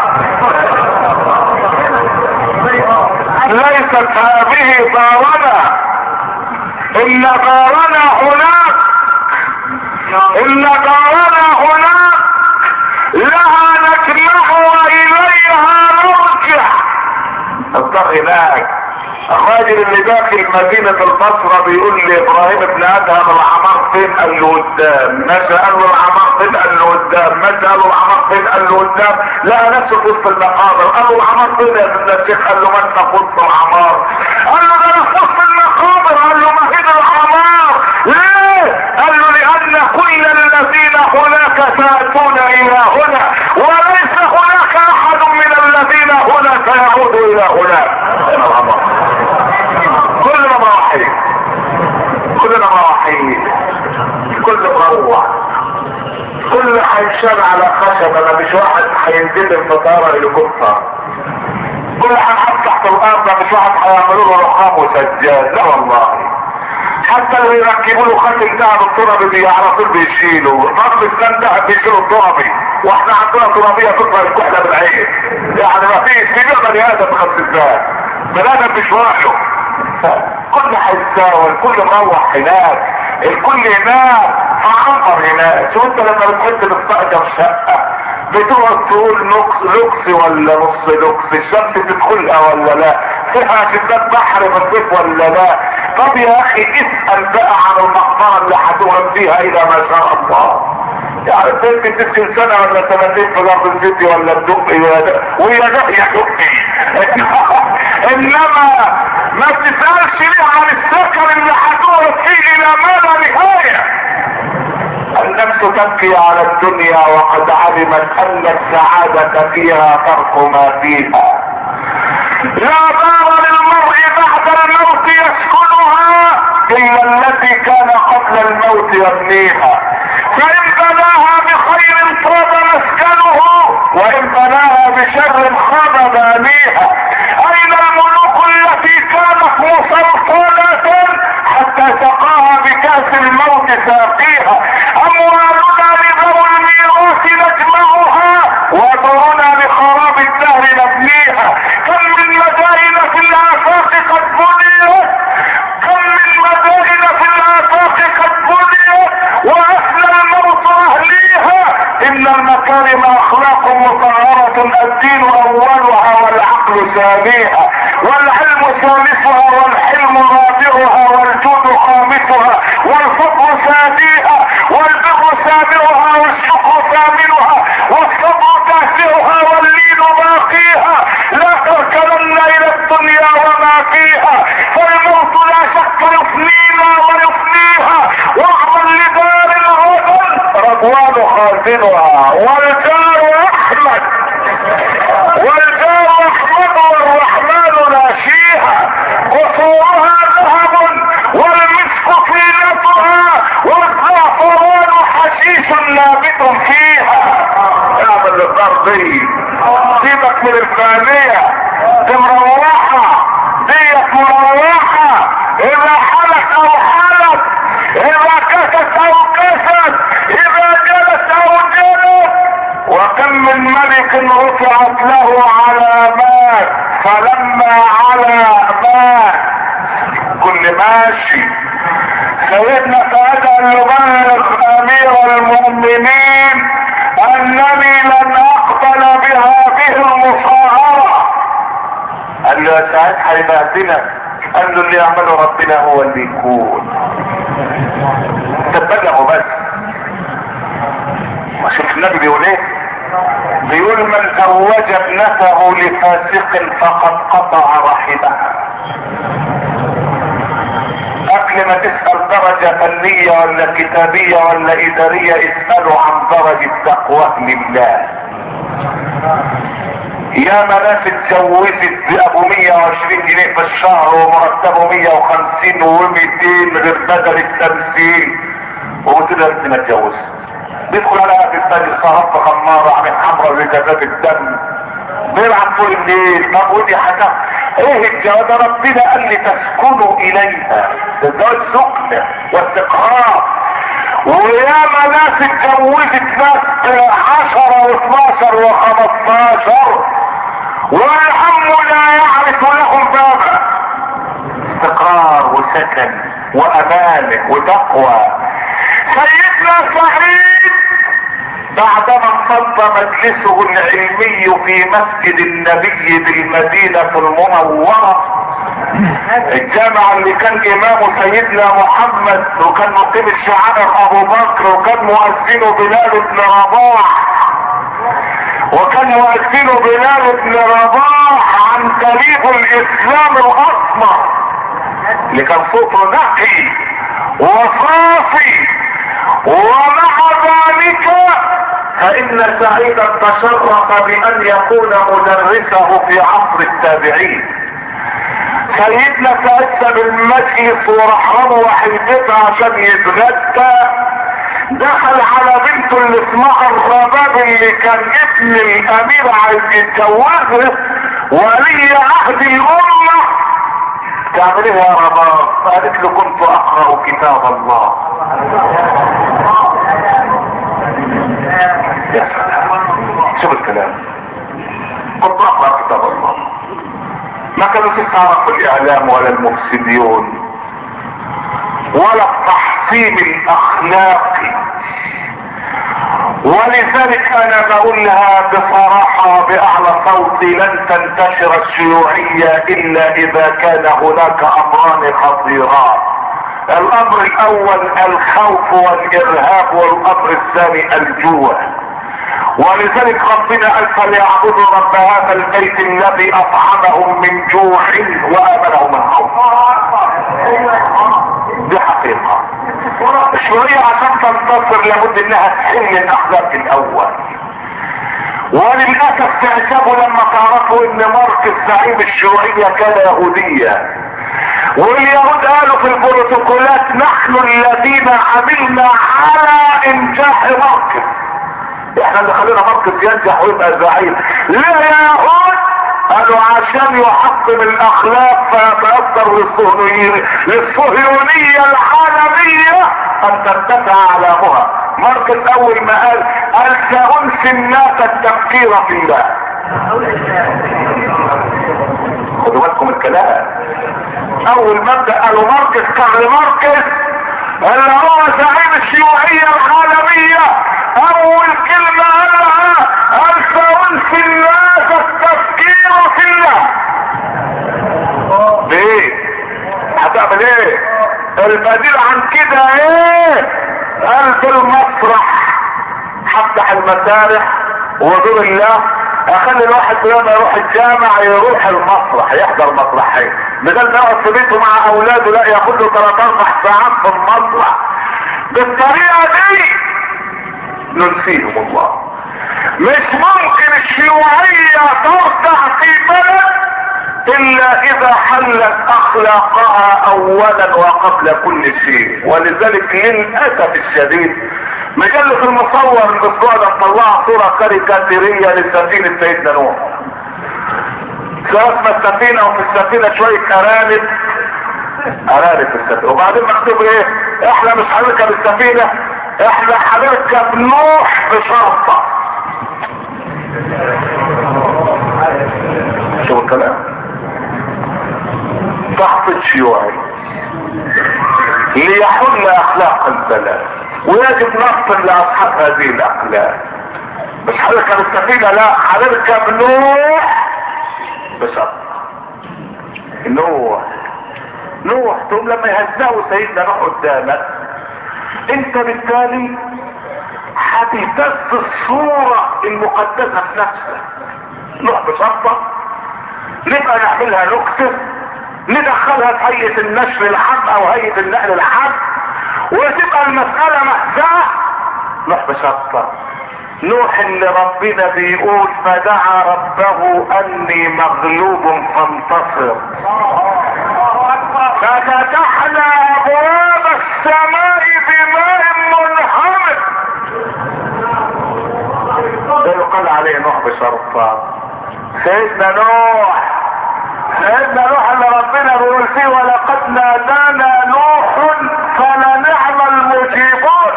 ليست هذه دارنا، ان دارنا هناك، ان دارنا هناك لها نجمع واليها نرجع. الدار هناك. الراجل اللي داخل مدينة البصرة بيقول لي ابراهيم ابن ادهم العمار فين؟ قال له قدام. ماشي قال له العمار فين؟ قال له قدام. ماشي قال له العمار فين؟ قال له قدام. لقى نفسه في وسط المقابر. قال له العمار فين يا ابن الشيخ؟ قال له ما انت في وسط العمار. قال له ده انا في وسط المقابر. قال له ما هي العمار. ليه؟ قال له لان كل الذين هناك سيأتون الى هنا وليس هناك احد من الذين هنا سيعود الى هناك. هنا العمار. كلنا مراحيل، كلنا مراحيل، كل مروع، كل هيشال على خشبة. ما مش واحد هينزل في طيارة هليكوبتر. كل هيحط تحت الارض. ما مش واحد هيعملوا له رخام وسجاد. لا والله، حتى لو يركبوا له خاتم دهب الترابي دي على طول بيشيلوا. طب اسلام دهب بيشيلوا الترابي، واحنا عندنا ترابيه تطلع الكحله بالعين. يعني ما فيش في بني ادم خمس ازاي بني ادم مش واقله. كل هيتساوى، الكل مروح هناك، الكل هناك فعنبر هناك. شو انت لما بتحب تستأجر شقه بتقعد تقول نقص لوكس ولا نص لوكس، الشمس تدخلها ولا لا، فيها شباك بحر في الصيف ولا لا. طب يا اخي اسأل بقى عن المقبرة اللي هتقعد فيها الى ما شاء الله. يعني ممكن تسكن سنة ولا سنتين في الارض السيتي ولا الدقي ويا ده يا دقي انما ما تسألش ليه عن السكر اللي هتقعد فيه الى ما لا نهاية. النفس تبكي على الدنيا وقد علمت ان السعادة فيها ترك ما فيها. لا دار للمرء بعد الموت يسكنها الا التي كان قبل الموت يبنيها، فان بناها بخير طاب مسكنه وان بناها بشر خاب بانيها. اين الملوك التي كانت مسلطنة حتى سقاها بكاس الموت ساقيها؟ اموالنا لذوي الميراث نجمعها ودورنا لخراب الدهر نبنيها. كم من مدائن في الافاق قد بنيت، كم من مدائن في الافاق قد بنيت واهل الموت اهليها. ان المكارم اخلاق مطهرة الدين اولها والعقل ثانيها، والعلم ثالثها والحلم رابعها والجود خامسها والفضل ساديها والبر سابعها والشكر ثامنها والصبر تاسعها واللين باقيها. لا تركنن الى الدنيا وما فيها فالموت لا شك يفنينا ويفنيها. واعمل لدار الغدا رضوان خازنها والجار احمد والجار احمد والرحمن ناشيها. قصورها ذهب والمسك طينتها والزعفران حشيش نابت فيها. اعمل للدار دي، سيبك من الفانية دي مروحة، ديت مروحة. اذا حلت او حلت، اذا كست او كست، اذا جلت او جلت. وكم من ملك رفعت له علامات فلما على مات. كل ماشي سيدنا سعد ان يبلغ امير المؤمنين انني لن اقبل بهذه المصاهرة. قال له يا سعد هيبهدلك. قال له اللي يعمله ربنا هو اللي يكون، تبلغوا بس. وشوف النبي بيقول ايه؟ بيقول من زوج ابنته لفاسق فقد قطع رحمها. قبل ما تسأل درجة فنية ولا كتابية ولا ادارية اسألوا عن درجة تقوى لله. يا ناس اتجوزت بابو مية وعشرين جنيه في الشهر ومرتبه مية وخمسين ومئتين غير بدل التمثيل وتقدر ما تتجوز. بيدخل على في الثاني صرف خمارة عن حمراء لجذاب الدم بيلعب طول الليل. طب ودي حاجة ايه الجواب؟ ربنا قال لي تسكنوا اليها، الزواج سكنة واستقرار. وياما ناس اتجوزت ناس عشرة واثناشر وخمستاشر والهم لا يعرف لهم بابا. استقرار وسكن وامانه وتقوى. سيدنا سعيد بعدما انصب مجلسه العلمي في مسجد النبي بالمدينة المنورة، الجامع اللي كان امامه سيدنا محمد وكان مقيم الشعائر ابو بكر وكان مؤذنه بلال بن رباح وكان مؤذنه بلال بن رباح عن تاريخ الاسلام الاسمر اللي كان صوته نقي وصافي. ومع ذلك فإن سعيدا تشرف بأن يكون مدرسه في عصر التابعين. سيدنا سعيد ساب المجلس وراح روح البيت عشان يتغدى. دخل على بنته اللي اسمها الرباب اللي كان ابن الامير عايز يتجوزه ولي عهد الامه. تعمل ايه يا رباب؟ قالت له كنت اقرا كتاب الله. يا سلام، شوف الكلام، كنت اقرا كتاب الله. ما كانوا تتعرفوا الاعلام ولا المفسدون ولا التحصيل الاخلاقي ولذلك انا بقولها بصراحة باعلى صوتي، لن تنتشر الشيوعية الا اذا كان هناك امران خطيران. الامر الاول الخوف والارهاب، والامر الثاني الجوع. ولذلك ربنا قال فليعبدوا رب هذا البيت الذي اطعمهم من جوع وامنهم من خوف. دي حقيقة. الشيوعية عشان تنتصر لابد انها تحل الاخلاق الاول. وللاسف تعجبوا لما تعرفوا ان ماركس زعيم الشيوعية كان يهوديا، واليهود قالوا في البروتوكولات نحن الذين عملنا على انجاح ماركس، احنا اللي خلينا ماركس ينجح ويبقى زعيم. ليه يا يهود؟ قالوا عشان يحطم الاخلاق فيتأثر للصهيونية للصهيونية العالمية ان ترتفع اعلامها. ماركس اول ما قال قال سأنسي الناس التفكير في الله. خدوا بالكم الكلام. اول مبدأ قالوا ماركس كارل ماركس اللي هو زعيم الشيوعية العالمية، اول كلمة قالها قال سأنسي الناس التفكير في الله. ليه؟ هتعمل ايه؟ البديل عن كده ايه؟ قال في المسرح هفتح المسارح ودور الله، اخلي الواحد لما يروح الجامع يروح المسرح يحضر مسرحين، بدل ما يقعد في بيته مع اولاده لا ياخد له ثلاث اربع ساعات في المسرح. بالطريقه دي ننسيهم الله. مش ممكن الشيوعيه ترجع في بلد الا اذا حلت اخلاقها اولا وقبل كل شيء. ولذلك للاسف الشديد مجلة المصور الاسبوع ده طلعت صورة كاريكاتيرية لسفينة سيدنا نوح. اسمها السفينة وفي السفينة شوية ارانب ارانب في السفينة، وبعدين مكتوب ايه؟ احنا مش هنركب السفينة، احنا هنركب نوح بشرطة. شو الكلام؟ تخطيط شيوعي ليحل اخلاق البلد، ويجب نصل لاصحاب هذه الاخلاق. مش هنركب السفينة، لا هنركب نوح بشرط. نوح نوح ثم لما يهزقوا سيدنا نوح قدامك انت بالتالي هتهتز الصورة المقدسة في نفسك. نوح بشرطة نبقى نعملها نكتة ندخلها في هيئة النشر العام او هيئة النقل العام وتبقى المسألة مهزاة. نوح بشرطة نوح اللي ربنا بيقول فدعا ربه اني مغلوب فانتصر ففتحنا ابواب السماء بماء منهمر. ده يقال عليه نوح بشرطة. سيدنا نوح سيدنا نوح اللي ربنا بيقول فيه ولقد نادانا نوح فلنعم المجيبون.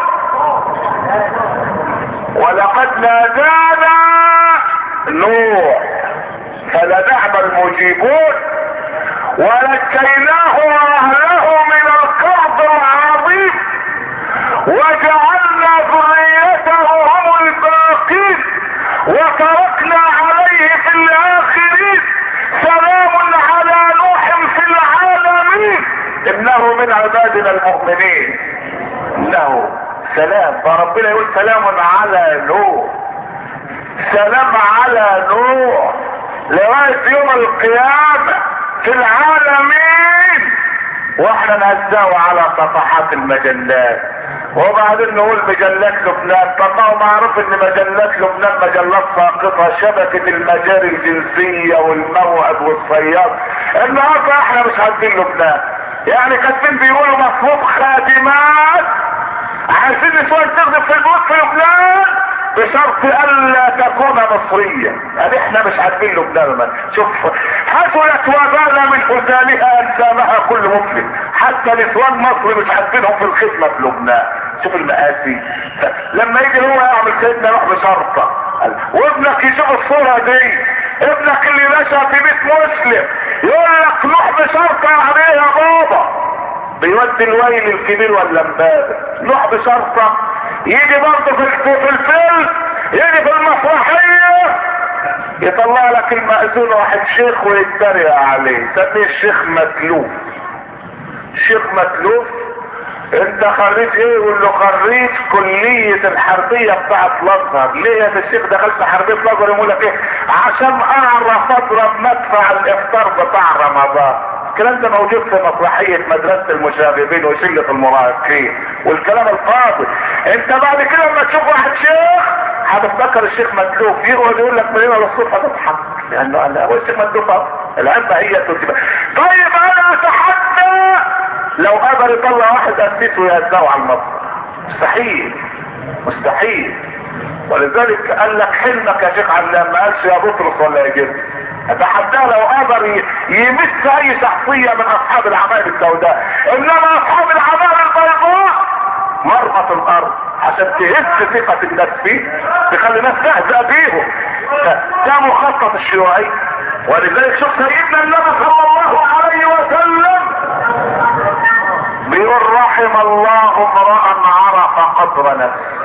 ولقد نادانا نوح فلنعم المجيبون ونجيناه واهله من الكرب العظيم وجعلنا ذريته هم الباقين وتركنا عليه في الاخرين سلام على نوح في العالمين انه من عبادنا المؤمنين. انه سلام، فربنا يقول سلام على نوح، سلام على نوح لغاية يوم القيامة في العالمين. واحنا نهزاه على صفحات المجلات وبعدين نقول مجلات لبنان. طبعا معروف ان مجلات لبنان مجلات ساقطة، شبكة المجاري الجنسية والموعد والصياد. النهارده احنا مش عارفين لبنان، يعني كاتبين بيقولوا مصروف خادمات عايزين نسوان تخدم في البيوت في لبنان بشرط الا تكون مصرية. يعني احنا مش عارفين لبنان. شوف حصلت وبال من حزانها انسامها كل مسلم، حتى نسوان مصر مش عارفينهم في الخدمة في لبنان. شوف المآسي. لما يجي هو يعمل سيدنا نوح بشرطة وابنك يشوف الصورة دي، ابنك اللي نشأ في بيت مسلم يقول لك نوح بشرطة عليه يا بابا، بيودي الويل الكبير ولا امبارح. نوح بشرطة يجي برضه في في الفيلم، يجي في المسرحيه يطلع لك المأذون واحد شيخ ويتريق عليه، سميه الشيخ متلوف. الشيخ متلوف انت خريج ايه؟ يقول له خريج كلية الحربية بتاعت الازهر. ليه يا الشيخ دخلت حربية الازهر؟ يقول لك ايه؟ عشان اعرف اضرب مدفع الافطار بتاع رمضان. الكلام ده موجود في مسرحية مدرسة المشاغبين وشلة المراهقين والكلام الفاضي. انت بعد كده لما تشوف واحد شيخ هتفتكر الشيخ متلوف، يقعد يقول لك من هنا للصبح تضحك لانه قال هو الشيخ متلوف. العلبة هي تجيب. طيب انا اتحدى لو قدر يطلع واحد اسيس ويهزقه على المسرح، مستحيل مستحيل. ولذلك قال لك حلمك يا شيخ علام، ما قالش يا بطرس ولا يا جد. اتحداه لو قدر يمس اي شخصية من اصحاب العمائل السوداء، انما اصحاب العمائل البيضاء مرمط الارض عشان تهز ثقة الناس فيه، تخلي الناس تهزأ بيهم. ده مخطط الشيوعي. ولذلك شوف سيدنا النبي صلى الله عليه وسلم بيقول رحم الله امرأ عرف قدر نفسه.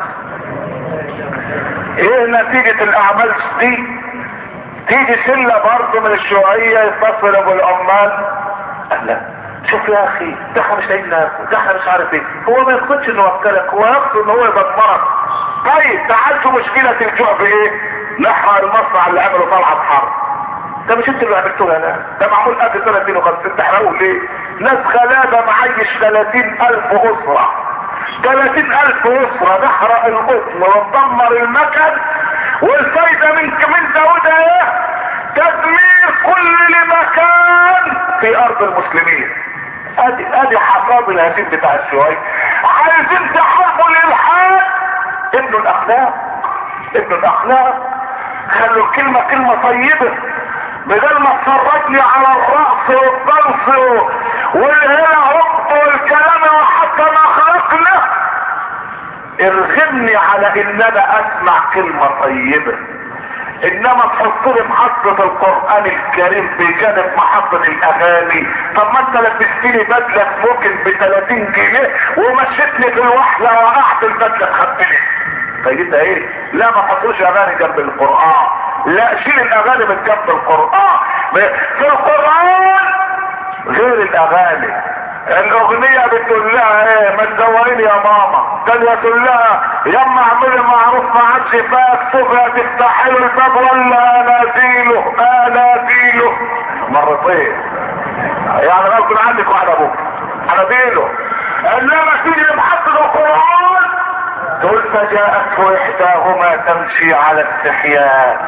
ايه نتيجة الاعمال دي؟ تيجي شلة برضه من الشيوعية يتصلوا بالعمال، قال لا شوف يا اخي ده احنا مش لاقيين ناكل، ده احنا مش عارف ايه. هو ما يقصدش انه يوكلك، هو يقصد ان هو يدمرك. طيب تعالوا مشكلة الجوع بايه؟ نحرق المصنع اللي عمله طلعت حرب. ده مش انتوا اللي عملتوها، لا ده معمول قبل سنة اتنين وخمسين. تحرقوه ليه؟ ناس غلابة معيش ثلاثين الف اسرة، ثلاثين الف اسرة نحرق القطن وندمر المكن، والفايدة من من زودها ايه؟ تدمير كل مكان في ارض المسلمين. ادي ادي حصاد الهزيم بتاع الشيوعي. عايزين تحاربوا الالحاد، ابنوا الاخلاق، ابنوا الاخلاق. خلوا الكلمة كلمة طيبة، بدل ما تفرجني على الرأس والضرس والهنا عقد والكلام وحتى ما خلقنا، ارغمني على ان انا اسمع كلمة طيبة. انما تحط لي محطة القرآن الكريم بجانب محطة الاغاني. طب ما انت لبستني بدلة ممكن ب ثلاثين جنيه ومشيتني في الوحلة وقعت البدلة خدتني. فايدتها ايه؟ لا ما تحطوش اغاني جنب القرآن، لا شيل الاغاني من جنب القرآن. في القرآن غير الاغاني. الاغنية بتقول لها ايه؟ ما تزوريني يا ماما. تانية تقول لها يما اعملي معروف ما عادش فيها كسوفها تفتحي له الباب ولا اناديله اناديله مرتين. يعني غصب عنك وعلى ابوك اناديله. انما تيجي محطة القرآن تقول فجاءته احداهما تمشي على استحياء.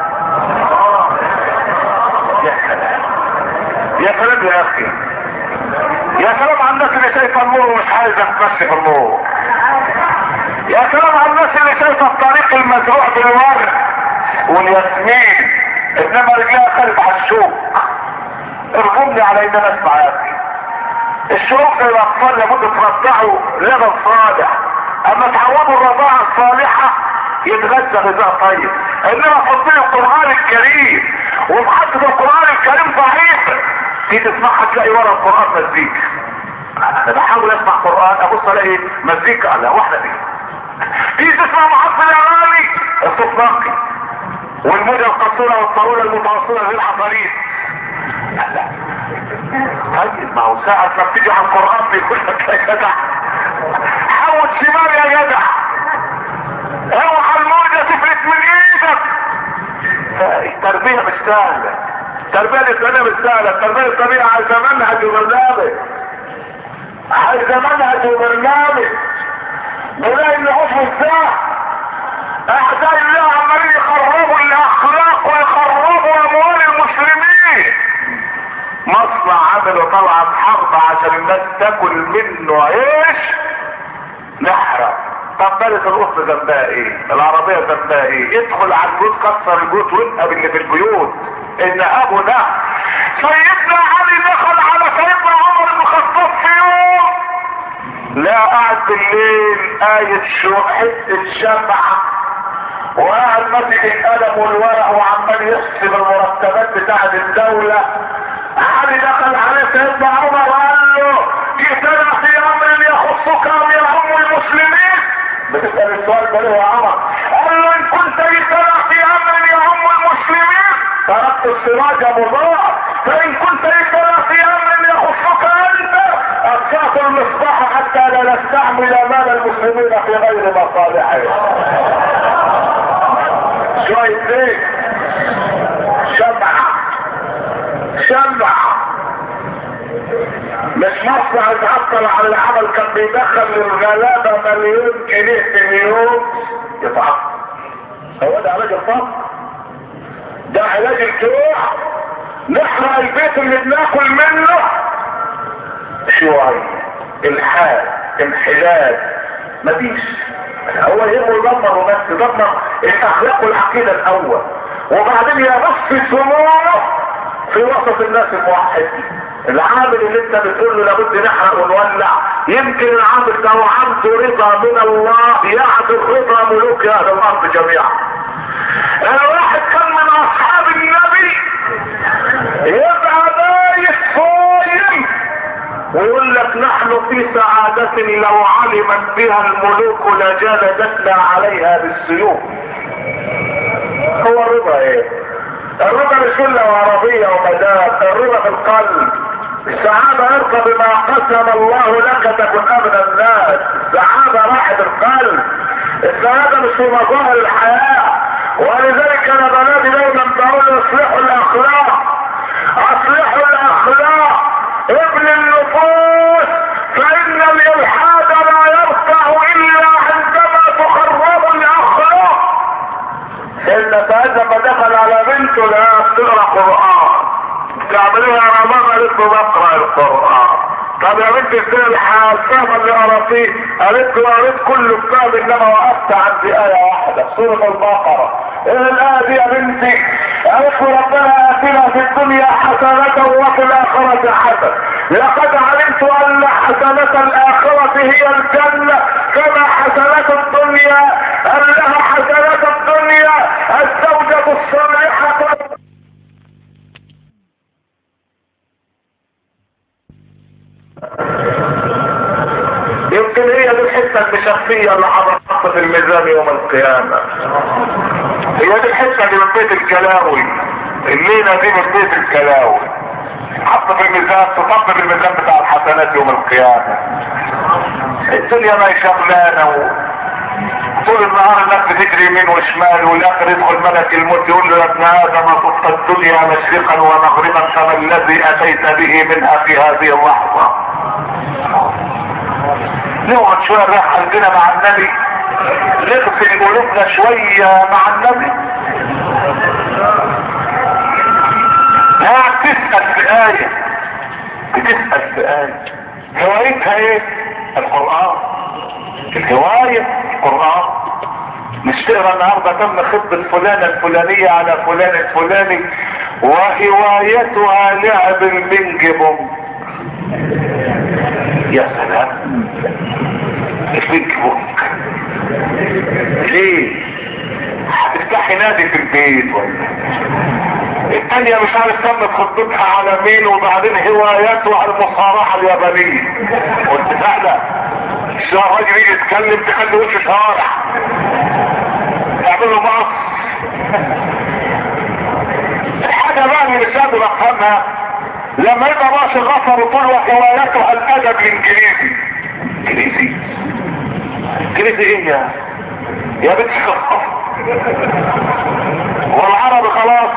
يا سلام يا سلام يا اخي، يا سلام على الناس اللي شايفه النور ومش عايزه تمشي في النور. يا سلام على الناس اللي شايفه الطريق المزروع بالورد والياسمين انما رجلها خلف على الشوك. ارغمني على ان انا اسمع يا اخي. الشوك زي الاطفال لابد ترضعوا لبن صالح، اما تعودوا الرضاعه الصالحه يتغذى غذاء طيب. انما تحط لي القران الكريم ومحطة القران الكريم ضعيفه، تيجي تسمعها تلاقي ورا القرآن مزيكا. انا بحاول اسمع قرآن ابص الاقي مزيكا على واحدة دي. تيجي تسمع محطة الاغاني الصوت نقي والموجة القصيرة والطاولة المتوسطة غير حصرية. لا طيب ما هو ساعة ما بتيجي على القرآن بيقول لك يا جدع حاول شمال يا جدع، اوعى الموجة تفلت من ايدك. التربية مش سهلة، التربية الإسلامية مش سهلة. التربية الإسلامية عايزة منهج وبرنامج، عايزة منهج وبرنامج. نلاقي النعوش والساعة أعداء الله عمالين يخربوا الأخلاق ويخربوا أموال المسلمين. مصنع عملوا طلعت حرب عشان الناس تاكل منه عيش نحرق. طب بالك القط ذنبها ايه؟ العربية ذنبها ايه؟ يدخل على البيوت كسر البيوت وينقب اللي في البيوت. ان ابو ده سيدنا علي دخل على سيدنا عمر بن الخطاب في يوم لا قاعد بالليل آية شو حتة شمعة وقاعد ماسك القلم والورق وعمال يحسب المرتبات بتاعت الدولة. علي دخل على سيدنا عمر وقال له جئتنا في امر يخصك يا ام المسلمين. بتسأل السؤال ده ليه يا عمر؟ قال له ان كنت لترى في امر يهم المسلمين تركت السراج مضاء، فان كنت لترى في امر يخصك انت اطفأت المصباح حتى لا نستعمل مال المسلمين في غير مصالحهم. شوية ايه؟ شمعة شمعة مش مصنع اتعطل على العمل كان بيدخل للغلابة مليون جنيه في اليوم يتعطل. هو ده علاج الفقر؟ ده علاج الجوع؟ نحرق البيت اللي بناكل منه شوية الحال انحلال مفيش. هو يبقى يدمر وبس، يدمر الاخلاق والعقيدة الاول وبعدين يبص سمومه في وسط الناس الموحدين. العامل اللي انت بتقول له لابد نحرق ونولع، يمكن العامل لو عنده رضا من الله يعطي رضا ملوك اهل الارض جميعا. انا واحد كان من اصحاب النبي يبقى بايت صايم ويقول لك نحن في سعادة لو علمت بها الملوك لجلدتنا عليها بالسيوف. هو الرضا ايه؟ الرضا مش كله عربية ومداد، الرضا في القلب. السعادة ارضى بما قسم الله لك تكن ابن الناس. السعادة راحة القلب، السعادة مش في مظاهر الحياة. ولذلك انا بنادي دايما بقول اصلحوا الاخلاق، اصلحوا الاخلاق ابن النفوس، فان الالحاد لا يرفع الا عندما تخرب الاخلاق. ان ساعتها ما دخل على بنته لا تقرا قران، تعملوا يا رمضان قالت له بقرا القران. طب يا بنت ازاي الحال؟ فاهمه اللي قراتيه؟ قالت له قريت كل كتاب انما وقفت عند ايه واحده سوره البقره. ايه الايه دي يا بنتي؟ قالت له ربنا اتنا في الدنيا حسنه وفي الاخره حسنه، لقد علمت ان حسنه الاخره هي الجنه كما حسنه الدنيا انها حسنه الدنيا الزوجه الصالحه. يمكن هي دي الحته المشخصيه اللي حضرتها في الميزان يوم القيامه. هي دي الحته اللي من بيت الكلاوي، الليله دي من بيت الكلاوي حط في الميزان، تطبق الميزان بتاع الحسنات يوم القيامه. الدنيا ما هي شغلانه طول النهار الناس بتجري يمين وشمال، والاخر يدخل ملك الموت يقول له يا ابن ادم صفت الدنيا مشرقا ومغربا فما الذي اتيت به منها في هذه اللحظه. نقعد شويه نريح قلبنا مع النبي، نغسل قلوبنا شويه مع النبي. لا بتسال في ايه، بتسال في ايه هوايتها ايه؟ القران. الهوايه القران. مش تقرا النهارده تم خطبه فلانه الفلانيه على فلان الفلاني وهوايتها لعب البنج بونج. يا سلام، البنج بونج ليه؟ هتفتحي نادي في البيت ولا الثانية مش عارف تمت خطتها على مين، وبعدين هواياته على المصارعة اليابانية. قلت فعلا الراجل يجي يتكلم تخلي وشه شارع تعمله مقص. الحاجة بقى اللي مش قادر افهمها لما يبقى ماشي غفر وطول هواياته الادب الانجليزي. انجليزي انجليزي ايه يا يا بنت خلاص، والعربي خلاص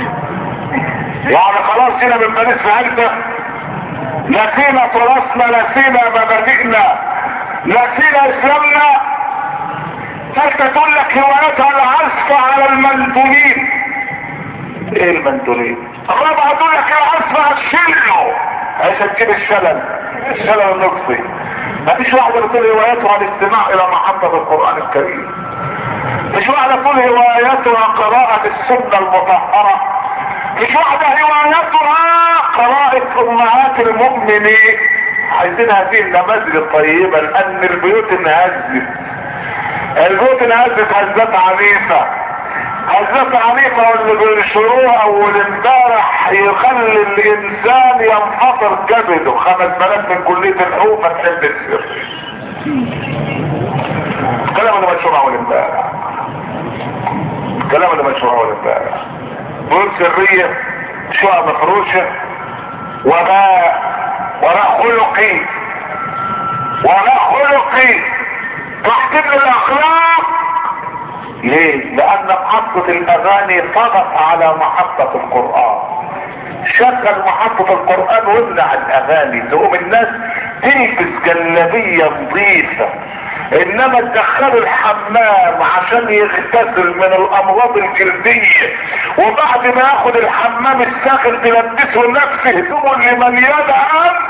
يعني خلاص هنا من بني اسماعيل. نسينا تراثنا، نسينا مبادئنا، نسينا اسلامنا. فانت تقول لك هوايتها العزف على المندولين. ايه المندولين؟ الرابعه تقول لك العزف على الشلو عشان تجيب الشلل، الشلل النقصي. مفيش واحده بتقول هوايتها الاستماع الى محطه القران الكريم. مش واحده تقول هوايتها قراءه السنه المطهره. مش واحده هوايتها قراءه امهات المؤمنين. عايزين هذه النماذج الطيبه لان البيوت انهزت. البيوت انهزت هزات عنيفه، هزات عنيفه واللي بينشروها اول امبارح يخلي الانسان ينفطر كبده. خمس بنات من كليه الحقوق ما تحب السر. الكلام اللي مشهور اول امبارح، الكلام اللي مشهور اول امبارح. بيقول سريه شقق مفروشه وراء وراء خلقي وراء خلقي تحكم الاخلاق. ليه؟ لان محطة الاغاني طغت على محطة القرآن. شغل محطة القرآن وامنع الاغاني، تقوم الناس تلبس جلابية نظيفة، انما تدخلوا الحمام عشان يغتسل من الامراض الجلدية، وبعد ما ياخد الحمام الساخن تلبسه نفس هدومه اللي مليانة عم،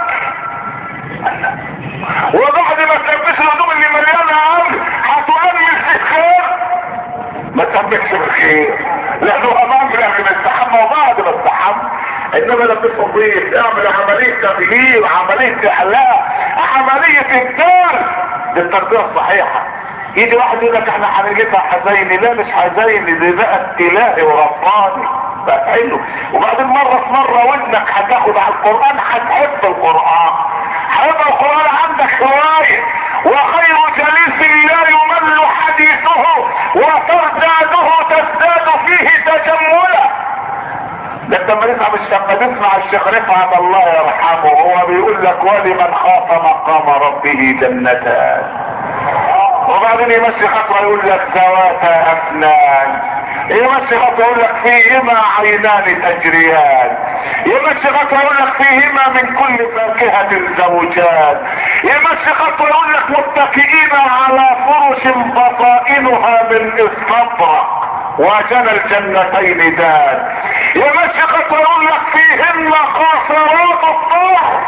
وبعد ما تلبسه الهدوم اللي مليانة عم هتؤمن في الخير؟ ما تلبسش بالخير، لانه امام قبل ما استحمى وبعد ما استحمى. انما لبسه نظيف، اعمل عملية تغيير، عملية احلاء، عملية ابدال. دي التربية الصحيحة. يجي واحد يقول لك احنا هنجيبها حزيني، لا مش حزيني، دي بقت الهي ورباني، بقت حلو. وبعدين مرة في مرة ودنك هتاخد على القرآن، هتحب القرآن، هيبقى القرآن عندك هواية. وخير جليس لا يمل حديثه وترداده تزداد فيه تجملا. ده انت لما نسمع لما نسمع الشيخ رفعت الله يرحمه هو بيقول لك ولمن خاف مقام ربه جنتان، وبعدين يمشي خطوه يقول لك ذواتا افنان، يمشي خطوه يقول لك فيهما عينان تجريان، يمشي خطوه يقول لك فيهما من كل فاكهه زوجان، يمشي خطوه يقول لك متكئين على فرش بطائنها من استبرق وجنى الجنتين دان، يمشي خطوه يقول لك فيهن قاصرات الطرف.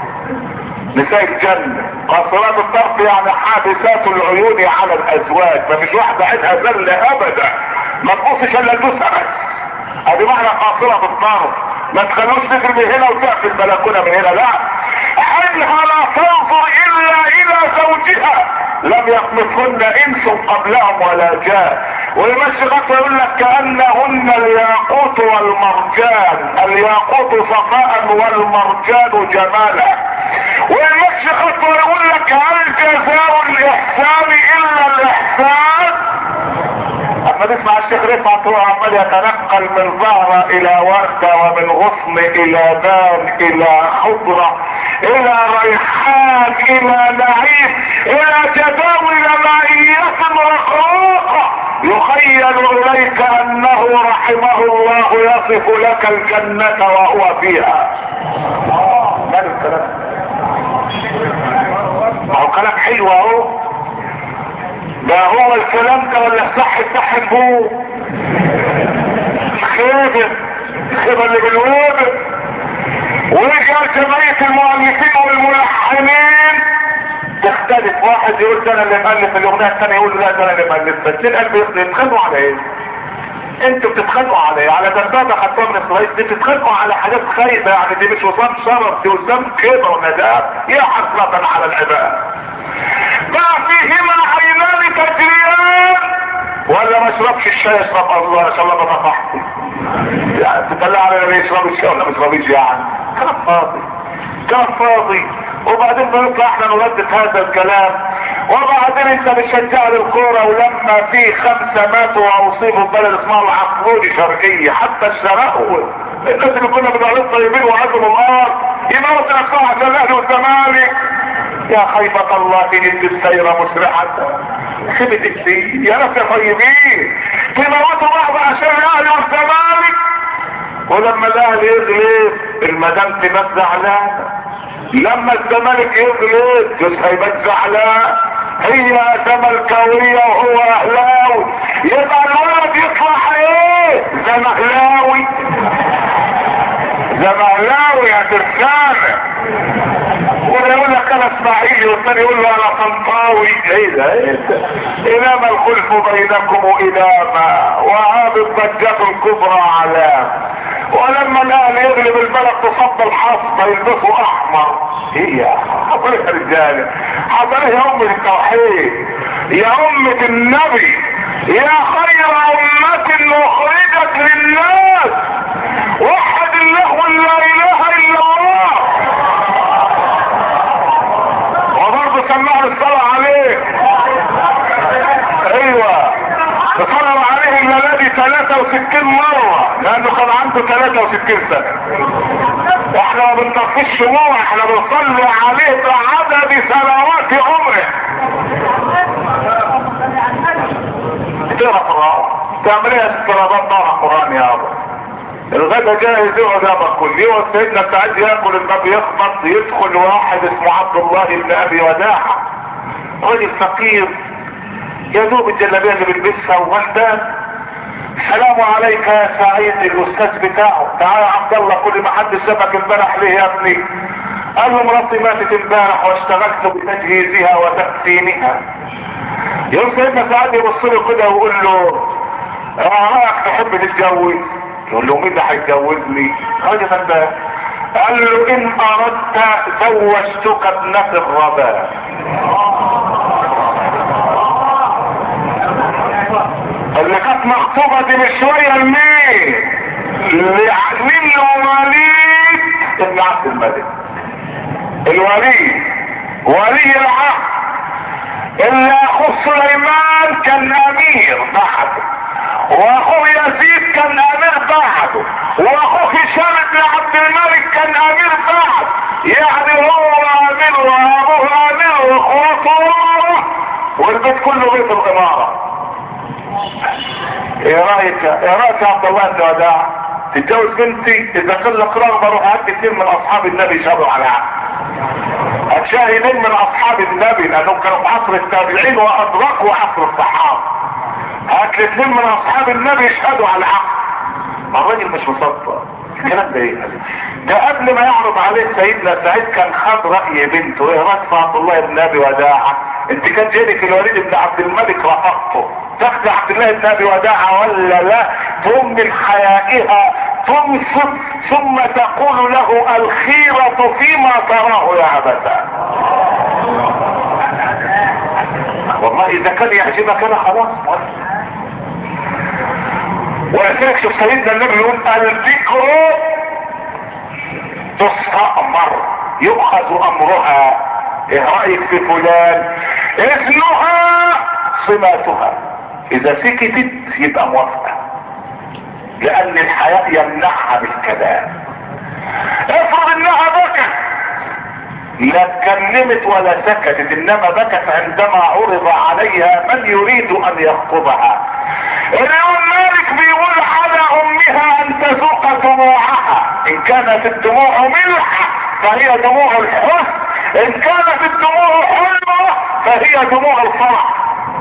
نساء الجنة قاصرات الطرف يعني حابسات العيون على الازواج، ما فيش واحدة عينها زل ابدا، ما تبصش الا لجوزها بس. ادي معنى قاصرة الطرف، ما تخلوش تجري من هنا وتقفل البلكونة من هنا، لا، عينها لا تنظر الا الى زوجها لم يطمثهن انس قبلهم ولا جاء. ويمشي خطوه يقول لك كانهن الياقوت والمرجان، الياقوت صفاء والمرجان جمالا. ويمشي خطوه يقول لك هل جزاء الاحسان الا الاحسان؟ اما نسمع الشيخ رفعت هو عمال يتنقل من زهره الى ورده ومن غصن الى بان الى خضره الى ريحان الى نعيم الى جداول مائية رقراقة، يخيل اليك انه رحمه الله يصف لك الجنة وهو فيها. ماذا الكلام؟ ما هو كلام حلو اهو، ده هو الكلام ده ولا صح صح هو خيبة خيبة اللي بالوابة. ورجال جمعية المؤلفين والملحنين تختلف، واحد يقول ده انا اللي مؤلف الاغنية، الثاني يقول لا ده انا اللي مؤلف. بس القلب يتخانقوا على ايه؟ انتوا بتتخانقوا على ايه؟ على دبابة خدتوها من اسرائيل، دي بتتخانقوا على حاجات خايبة، يعني دي مش وسام شرف، دي وسام كيبة ونداء. يا حسرة على العباد. ما فيهما عينان تجريان، ولا ما اشربش الشاي اشرب الله ان شاء الله ما طفحتي، يعني تطلع على اللي يشرب الشاي ولا ما يشربش، يعني كلام فاضي كلام فاضي. وبعدين بنطلع احنا نردد هذا الكلام، وبعدين انت بتشجع للكوره، ولما في خمسه ماتوا واصيبوا في بلد اسمها العقلوني شرقيه، حتى الشراء الناس اللي كنا بنعرض طيبين وعزموا الارض يموت نفسهم عشان الاهلي والزمالك. يا خيبة الله ند السيرة مسرعة، خيبة السير يا ناس يا طيبين، تموتوا بعض عشان الاهلي والزمالك، ولما الاهلي يغلب المدام تبقى زعلانة، لما الزمالك يغلب جوز هيبقى زعلان، هي زملكاوية وهو اهلاوي، يبقى الولد يطلع ايه؟ زمهلاوي زمهلاوي يا ترسانة. وده يقول لك انا اسماعيلي والثاني يقول له انا طنطاوي. ايه ده ايه ده؟ انما الخلف بينكم انما وهذه الضجة الكبرى علام. ولما الاهلي يغلب البلد تصب الحصبة يلبسوا احمر. هي حصل يا رجاله، حصل يا امة التوحيد، يا امة النبي، يا خير امة اخرجت للناس، وحد الله ولا اله الا الله. وبرضه سمعنا الصلاة عليه. الليلة دي ثلاثة وستين مرة لانه كان عنده ثلاثة وستين سنة. احنا ما بنطفيش شموع، احنا بنصلي عليه بعدد سنوات عمره. تقرا قرآن تعمل ايه استرادات نوع قرآن يا ابو؟ الغدا جاهز يقعد يابا كل يوم. سيدنا سعيد ياكل الباب يخبط يدخل واحد اسمه عبد الله بن ابي وداعة، راجل فقير يا دوب الجلابيه اللي بيلبسها وغلبان. السلام عليك يا سعيد، الاستاذ بتاعه. تعالى يا عبد الله، كل ما حد سابك امبارح ليه يا ابني؟ قال له مراتي ماتت امبارح واشتغلت بتجهيزها وتأسينها. يوم سيدنا سعيد يبص له كده ويقول له رايك تحب تتجوز؟ يقول له مين اللي هيتجوزني؟ راجل ده قال له ان اردت زوجتك ابنة الرباب. اللي كانت مخطوبة دي من شوية لمين؟ لمين؟ لوليد ابن عبد الملك. الوليد ولي العهد اللي اخوه سليمان كان امير بعده، واخوه يزيد كان امير بعده، واخوه هشام بن عبد الملك كان امير بعد. يعني هو امير وابوه امير واخواته والبيت كله بيت الاماره. ايه رايك ايه رايك يا عبد الله بن وداع تتجوز بنتي؟ اذا كان لك رغبه روح هات اثنين من اصحاب النبي يشهدوا على عقد. هتشاهدين من اصحاب النبي لانهم كانوا في عصر التابعين وادركوا عصر الصحابه. هات الاثنين من اصحاب النبي يشهدوا على العقد. الراجل مش مصدق الكلام ده. ايه ده؟ قبل ما يعرض عليه سيدنا سعيد كان خد راي بنته. ايه رايك في عبد الله بن ابي وداعه؟ انت كان جايلك الوليد بن عبد الملك رفضته، تاخد عبد الله بن ابي وداعه ولا لا؟ تم من حيائها تنصت ثم تقول له الخيرة فيما تراه يا عبثا. والله اذا كان يعجبك انا خلاص. ولكنك شوف سيدنا النبي يقول الذكر تستأمر يؤخذ امرها. ايه رأيك في فلان؟ اذنها صماتها، اذا سكتت يبقى موافقة، لان الحياء يمنعها بالكلام. افرض انها بكت، لا اتكلمت ولا سكتت، انما بكت عندما عرض عليها من يريد ان يخطبها. الامام مالك بيقول على امها ان تذوق دموعها، ان كانت الدموع ملحة فهي دموع الحزن، ان كانت الدموع حلوة فهي دموع الفرح.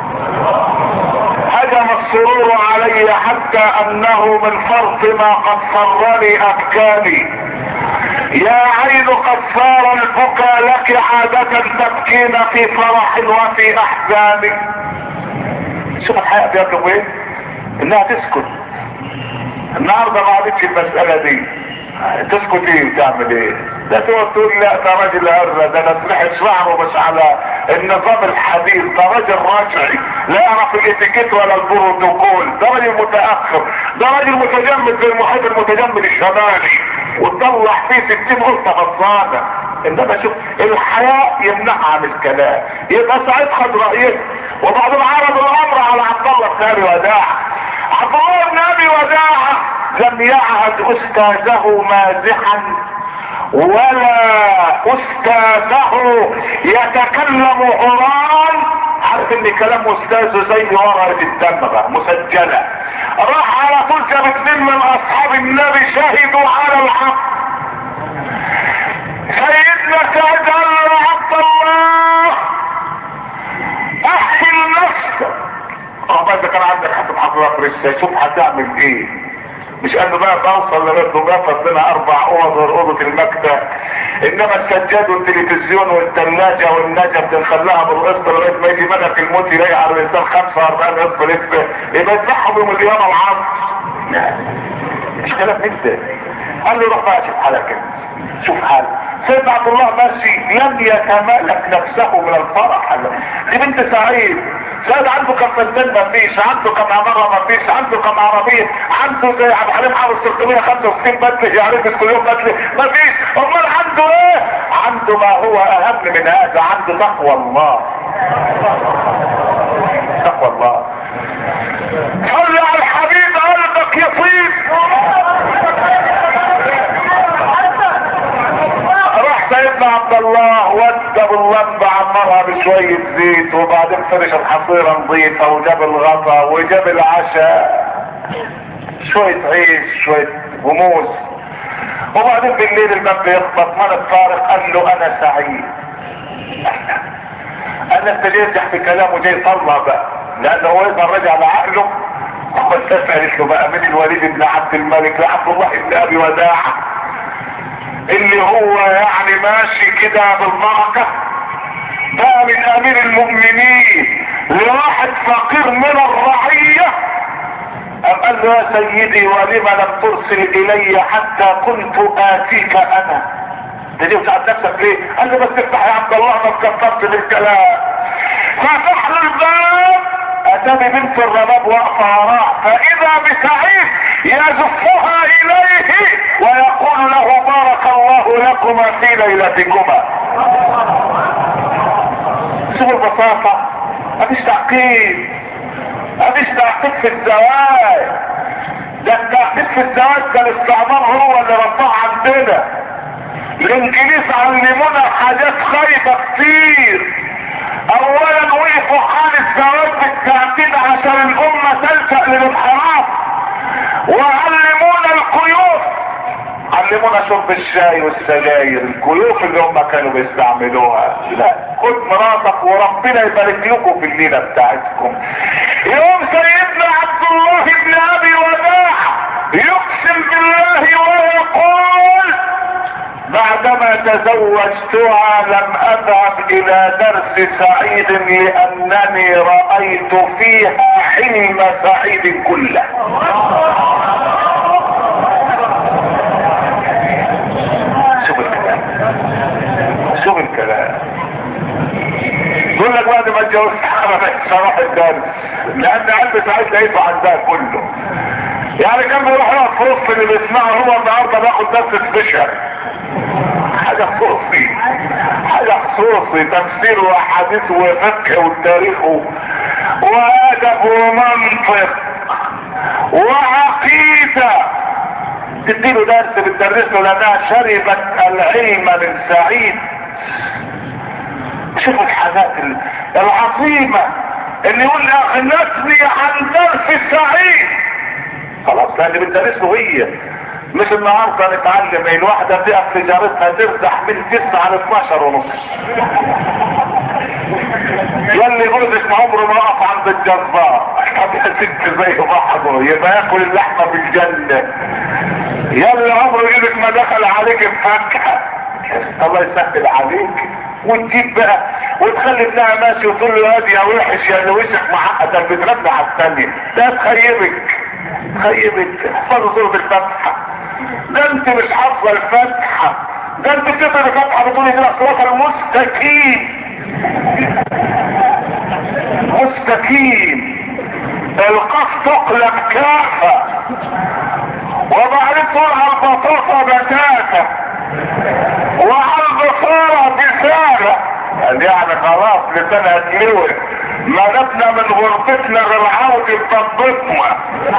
هجم السرور علي حتى انه من فرط ما قد سرني ابكاني. يا عين قد صار البكا لك عادة تبكين في فرح وفي احزان. شوف الحياة بيطلب ايه؟ انها تسكت. النهارده ما عادتش المسألة دي تسكت ايه وتعمل ايه؟ لا تقعد تقول لا ده راجل هرة، ده انا سمعت شعره مش على النظام الحديث، ده راجل رجعي لا يعرف الاتيكيت ولا البروتوكول، ده راجل متاخر، ده راجل متجمد زي المحيط المتجمد الشمالي وتطلع فيه ستين غلطه غلطانه. انما شوف الحياء يمنعها عن الكلام. يبقى سعيد خد رايه وبعدين عرض الامر على عبد الله بن ابي وداعه. عبد الله بن ابي وداعه لم يعهد استاذه مازحا ولا استاذه يتكلم قرآن. عارف ان كلام استاذه زي ورقة الدمغة مسجلة. راح على طول جاب اتنين من اصحاب النبي شهدوا على الحق. سيدنا سعيد قال له عبد الله احكي لنفسك. اه اذا كان عندك حد حضرتك لسه شوف هتعمل ايه. مش انه بقى توصل لغايه دمياط لنا اربع اوض غير اوضه المكتب، انما السجاد والتلفزيون والثلاجه والنجف بنخليها بالقسط لغايه ما يجي ملك الموت يلاقي على الانسان خمسة واربعين قسط لسه يبقى يذبحهم يوم القيامه العصر. مش كلام نكته. قال له روح بقى شوف حالك كده، شوف حالك. سيدنا عبد الله ماشي لم يتمالك نفسه من الفرح. دي بنت سعيد. سعيد عنده كم فلسفه ما فيش، عنده كم عماره ما فيش، عنده كم عربيه، عنده زي عبد الحليم حافظ ستمية وخمسة وستين بدله يعرف كل يوم بدله ما فيش. امال عنده ايه؟ عنده ما هو اهم من هذا، عنده تقوى الله. تقوى الله. صلي على الحبيب يطيب. راح سيدنا عبد الله ودى باللمبة عمرها بشوية زيت، وبعدين فرش الحصيرة نظيفة وجاب الغطا وجاب العشاء، شوية عيش شوية وموز. وبعدين بالليل الباب بيخبط، من الطارق؟ قال له انا سعيد. انا استجيت في كلامه جاي طلع بقى، لانه هو يقدر رجع لعقله. بس قالت له بقى من الوليد بن عبد الملك لعبد الله بن ابي وداعه اللي هو يعني ماشي كده بالبركه، بقى من امير المؤمنين لواحد فقير من الرعيه. قال له يا سيدي ولم لم ترسل الي حتى كنت اتيك انا؟ تجي وتعب نفسك ليه؟ قال له بس افتح يا عبد الله، ما تكفرت بالكلام. فتح له الباب، اتى بنت الرباب واقفه وراه، فاذا بسعيد يزفها اليه ويقول له بارك الله لكما في ليلتكما. شوف البساطه، مفيش تعقيد، مفيش تعقيد في الزواج. ده التعقيد في الزواج ده الاستعمار هو اللي رفعه عندنا. الانجليز علمونا حاجات خايبه كتير. اولا وقفوا حال الزواج بالتعقيد عشان الامه تلجأ للانحراف، وعلمونا الكيوف، علمونا شرب الشاي والسجاير، الكيوف اللي هم كانوا بيستعملوها. لا، خد مراتك وربنا يبارك لكم في الليله بتاعتكم. يوم سيدنا عبد الله بن ابي وداعه يقسم بالله ويقول بعدما تزوجتها لم اذهب الى درس سعيد لانني رايت فيها حلم سعيد كله. شوف الكلام، شوف الكلام. يقول لك بعد ما اتجوزت حرمت صلاح الدرس لان قلب سعيد لقيته عندها كله. يعني كان بيروح يقعد في وسط اللي بيسمعه، هو النهارده بياخد درس سبيشال، حاجه خصوصي، حاجه خصوصي، تفسير واحاديث وفقه والتاريخ وادب ومنطق وعقيده. تديله درس بتدرسه لانها شربت العلم من سعيد. شوفوا الحاجات العظيمه اللي يقول لي اخلصني عن درس سعيد. خلاص ده اللي بتدرسه هي، مش النهارده نتعلم. الواحده تقف في جارتها ترزح من تسعة ل اتناشر ونص. يلي جوزك ما عمره ما وقف عند الجزار، طب يا ست زي بعضه يبقى ياكل اللحمه في الجنه. يلي عمره جوزك ما دخل عليك بفاكهه، الله يسهل عليك. وتجيب بقى وتخلي ابنها ماشي وتقول له يا دي يا وحش يا اللي وشك معقد بتغنى على الثانيه. ده تخيبك، تخيبك. احفظوا سوره الفاتحه. ده انت مش حافظه الفاتحه، ده انت بتقرا الفاتحه بتقولي دي اصوات المستقيم. مستقيم القاف تقلب كافه، وبعدين تقول على البطاطا بتاتا وعلى البصاره بساره. يعني خلاص لسانها اتلوت، ما جبنا من غرفتنا غير عودة بطبطنا.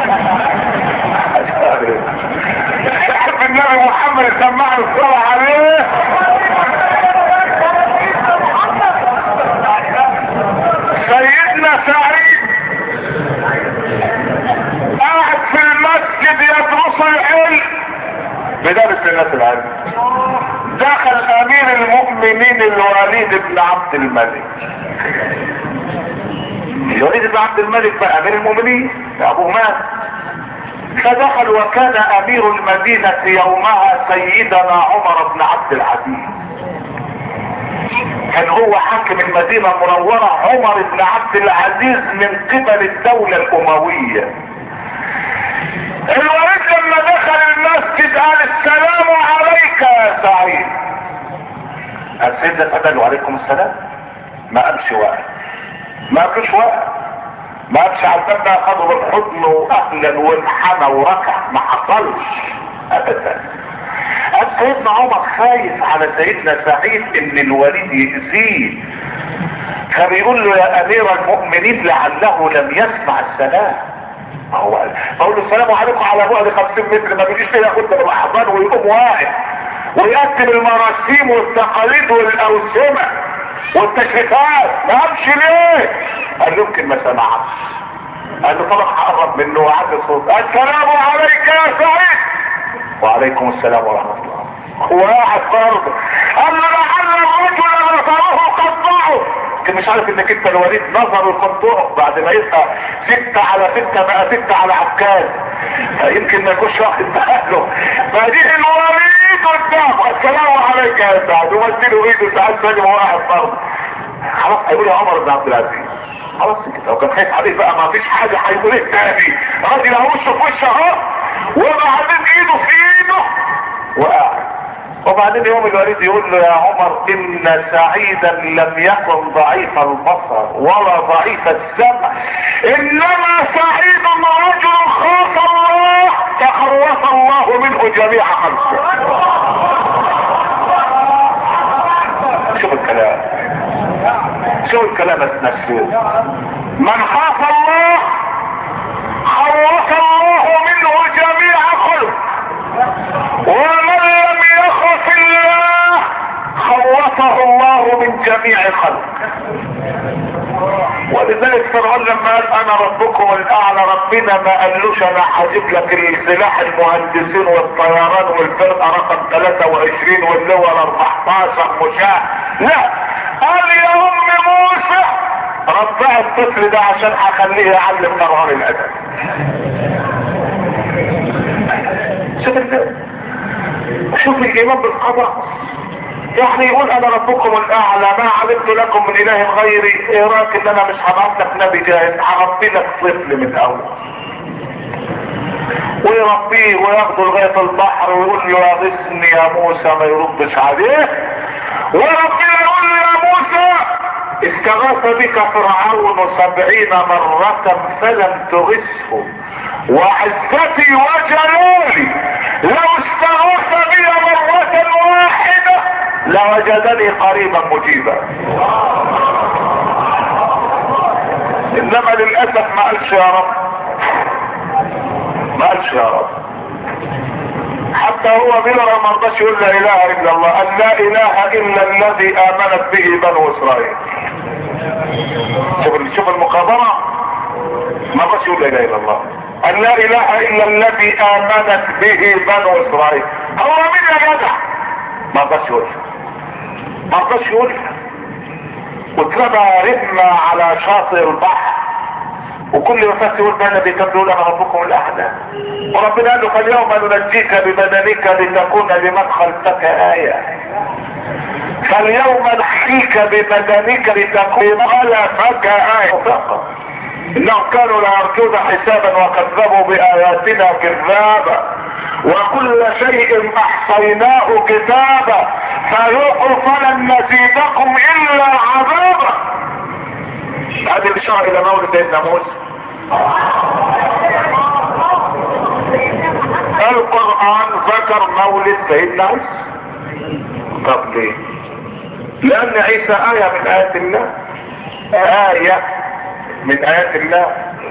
يحب النبي محمد يسمعنا الصلاة عليه. سيدنا سعيد قاعد في المسجد يدرس العلم، بدرس الناس العلم. دخل امير المؤمنين الوليد بن عبد الملك. الوليد بن عبد الملك بقى امير المؤمنين، ابوه مات. فدخل وكان امير المدينة يومها سيدنا عمر بن عبد العزيز. كان هو حاكم المدينة المنورة عمر بن عبد العزيز من قبل الدولة الاموية. الوليد لما دخل المسجد قال السلام عليك يا سعيد. السيدة فدل وعليكم السلام. ما قالش واحد، ما قالش واحد، ما قالش على الباب ده اخذوا بالحضن واهلا وانحنى وركع، ما حصلش ابدا. قال سيدنا عمر خايف على سيدنا سعيد ان الوليد يأذيه، فبيقول له يا امير المؤمنين لعله لم يسمع السلام. هو بقول له السلام عليكم على بعد خمسين متر، ما بيجيش فيها ياخد من الاحضان ويقوم واقف ويقدم المراسيم والتقاليد والاوسمه والتشريفات. ما امشي ليه؟ قال له يمكن ما سمعش. قال له طبعا هقرب منه وعلي صوت، السلام عليك يا سعيد. وعليكم السلام ورحمه الله. واحد برضه قال له لعل الرجل نظره قطعه. كان مش عارف انك انت الوليد نظره قطعه بعد ما يبقى ستة على ستة بقى ستة على عكاز، يمكن ما يكونش واخد باله. فدي الوليد قدامه السلام عليك يا سعد، ومديله ايده سعد سالم واحد برضه. خلاص هيقول يا عمر بن عبد العزيز خلاص كده، وكان خايف عليه بقى ما فيش حاجه هيقول ايه تاني. راجل اهو وشه في وشه اهو، وبعدين ايده في ايده وقاعد. وبعدين يوم الوليد يقول له يا عمر ان سعيدا لم يكن ضعيف البصر ولا ضعيف السمع، انما سعيد رجل خاف الله تخوف الله منه جميع خلقه. شوف الكلام، شوف الكلام النفسي. من خاف الله خوف الله منه جميع خلقه، ومن لم يخف الله خوفه الله من جميع خلقه. ولذلك فرعون لما قال انا ربكم الاعلى، ربنا ما قالوش انا هجيب لك السلاح المهندسين والطيران والفرقه رقم ثلاثة وعشرين واللواء اربعتاشر مشاة، لا، قال يا ام موسى ربع الطفل ده عشان هخليه يعلم فرعون الادب. شوف ازاي، شوف الايمان بالقضاء. يعني يقول انا ربكم الاعلى ما علمت لكم من اله غيري، ايه رايك ان انا مش هبعت لك نبي جاهز، هربي لك طفل من الاول ويربيه وياخده لغايه البحر ويقول له يا غثني يا موسى، ما يردش عليه. وربنا يقول له يا موسى استغاث بك فرعون سبعين مرة فلم تغثه، وعزتي وجلالي لو استغاث بي مرة واحدة لوجدني قريبا مجيبا. انما للاسف ما قالش يا رب، ما قالش يا رب. حتى هو بيقرا ما رضاش يقول لا اله الا الله، قال لا اله الا الذي امنت به بنو اسرائيل. شوف شوف المخابره، ما رضاش يقول لا اله الا الله، قال لا اله الا الذي امنت به بنو اسرائيل. هو مين يا جدع؟ ما رضاش يقول، ما رضاش يقول. واترمى رمى على شاطئ البحر، وكل ما فات يقول ده النبي كان بيقول انا ربكم الاعلى. وربنا قال له فاليوم ننجيك ببدنك لتكون لمن خلفك آية. فاليوم نحييك ببدنك لتكون خلفك آية. انهم كانوا لا يرجون حسابا وكذبوا بآياتنا كذابا، وكل شيء احصيناه كتابا فذوقوا فلن نزيدكم الا عذابا. هذه الاشاره الى مولد سيدنا موسى. القرآن ذكر مولد سيدنا عيسى. طب ليه؟ لان عيسى آية من آيات الله، آية من آيات الله.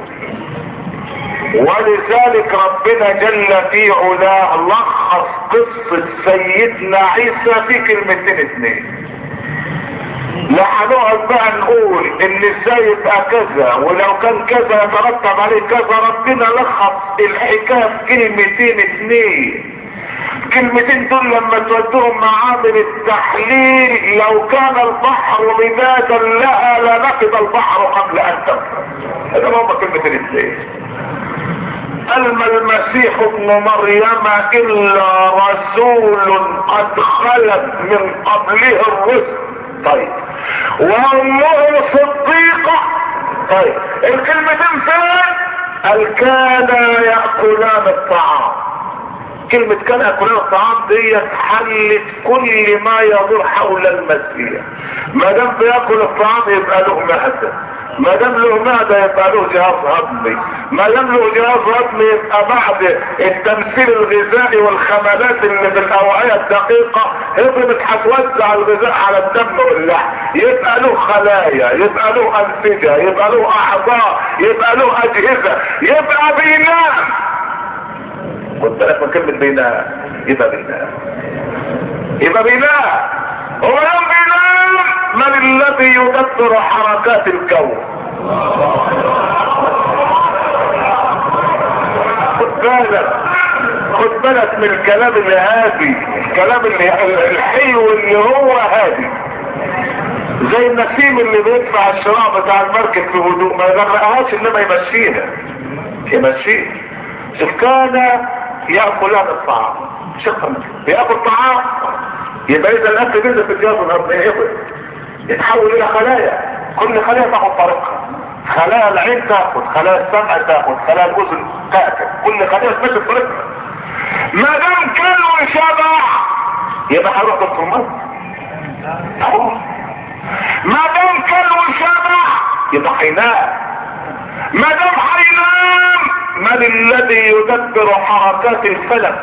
ولذلك ربنا جل في علاه لخص قصة سيدنا عيسى في كلمتين اتنين. لا هنقعد بقى نقول ان ازاي يبقى كذا ولو كان كذا يترتب عليه كذا، ربنا لخص الحكايه في كلمتين اتنين. الكلمتين دول لما تودوهم معامل التحليل، لو كان البحر مدادا لها لنفد البحر قبل ان تنفد. هذا هما كلمتين اتنين. ألم المسيح ابن مريم إلا رسول قد خلت من قبله الرسل. طيب وأمه صديقة. طيب الكلمتين فين؟ قال كانا يأكلان الطعام. كلمة كان يأكلان الطعام دي حلت كل ما يدور حول المسيح. ما دام بياكل الطعام يبقى له مهدة، ما دام له معده يبقى له جهاز هضمي، ما دام له جهاز هضمي يبقى بعد التمثيل الغذائي والخملات اللي في الاوعيه الدقيقه هضمت هتوزع الغذاء على الدم واللحم، يبقى له خلايا، يبقى له انسجه، يبقى له اعضاء، يبقى له اجهزه، يبقى بينام. خد بالك من كلمه بينام، يبقى بينام، يبقى بينام. هو يوم بينام من الذي يدبر حركات الكون؟ خد بالك، خد بالك من الكلام الهادي، الكلام اللي الحلو اللي هو هادي، زي النسيم اللي بيدفع الشراع بتاع المركب في هدوء، ما يغرقهاش انما يمشيها، يمشيها. شوف كان ياكلان الطعام، شوف بياكل طعام، يبقى اذا الاكل بينزل في الجهاز الهضمي يتحول الى خلايا، كل خلايا تاخد طريقها، خلايا العين تاخد، خلايا السمع تاخد، خلايا الاذن تاكل، كل خلايا تمشي بطريقها. ما دام كل وشبع يبقى هيروح دكتور مصر. ما دام كل وشبع يبقى هينام. ما دام هينام من الذي يدبر حركات الفلك؟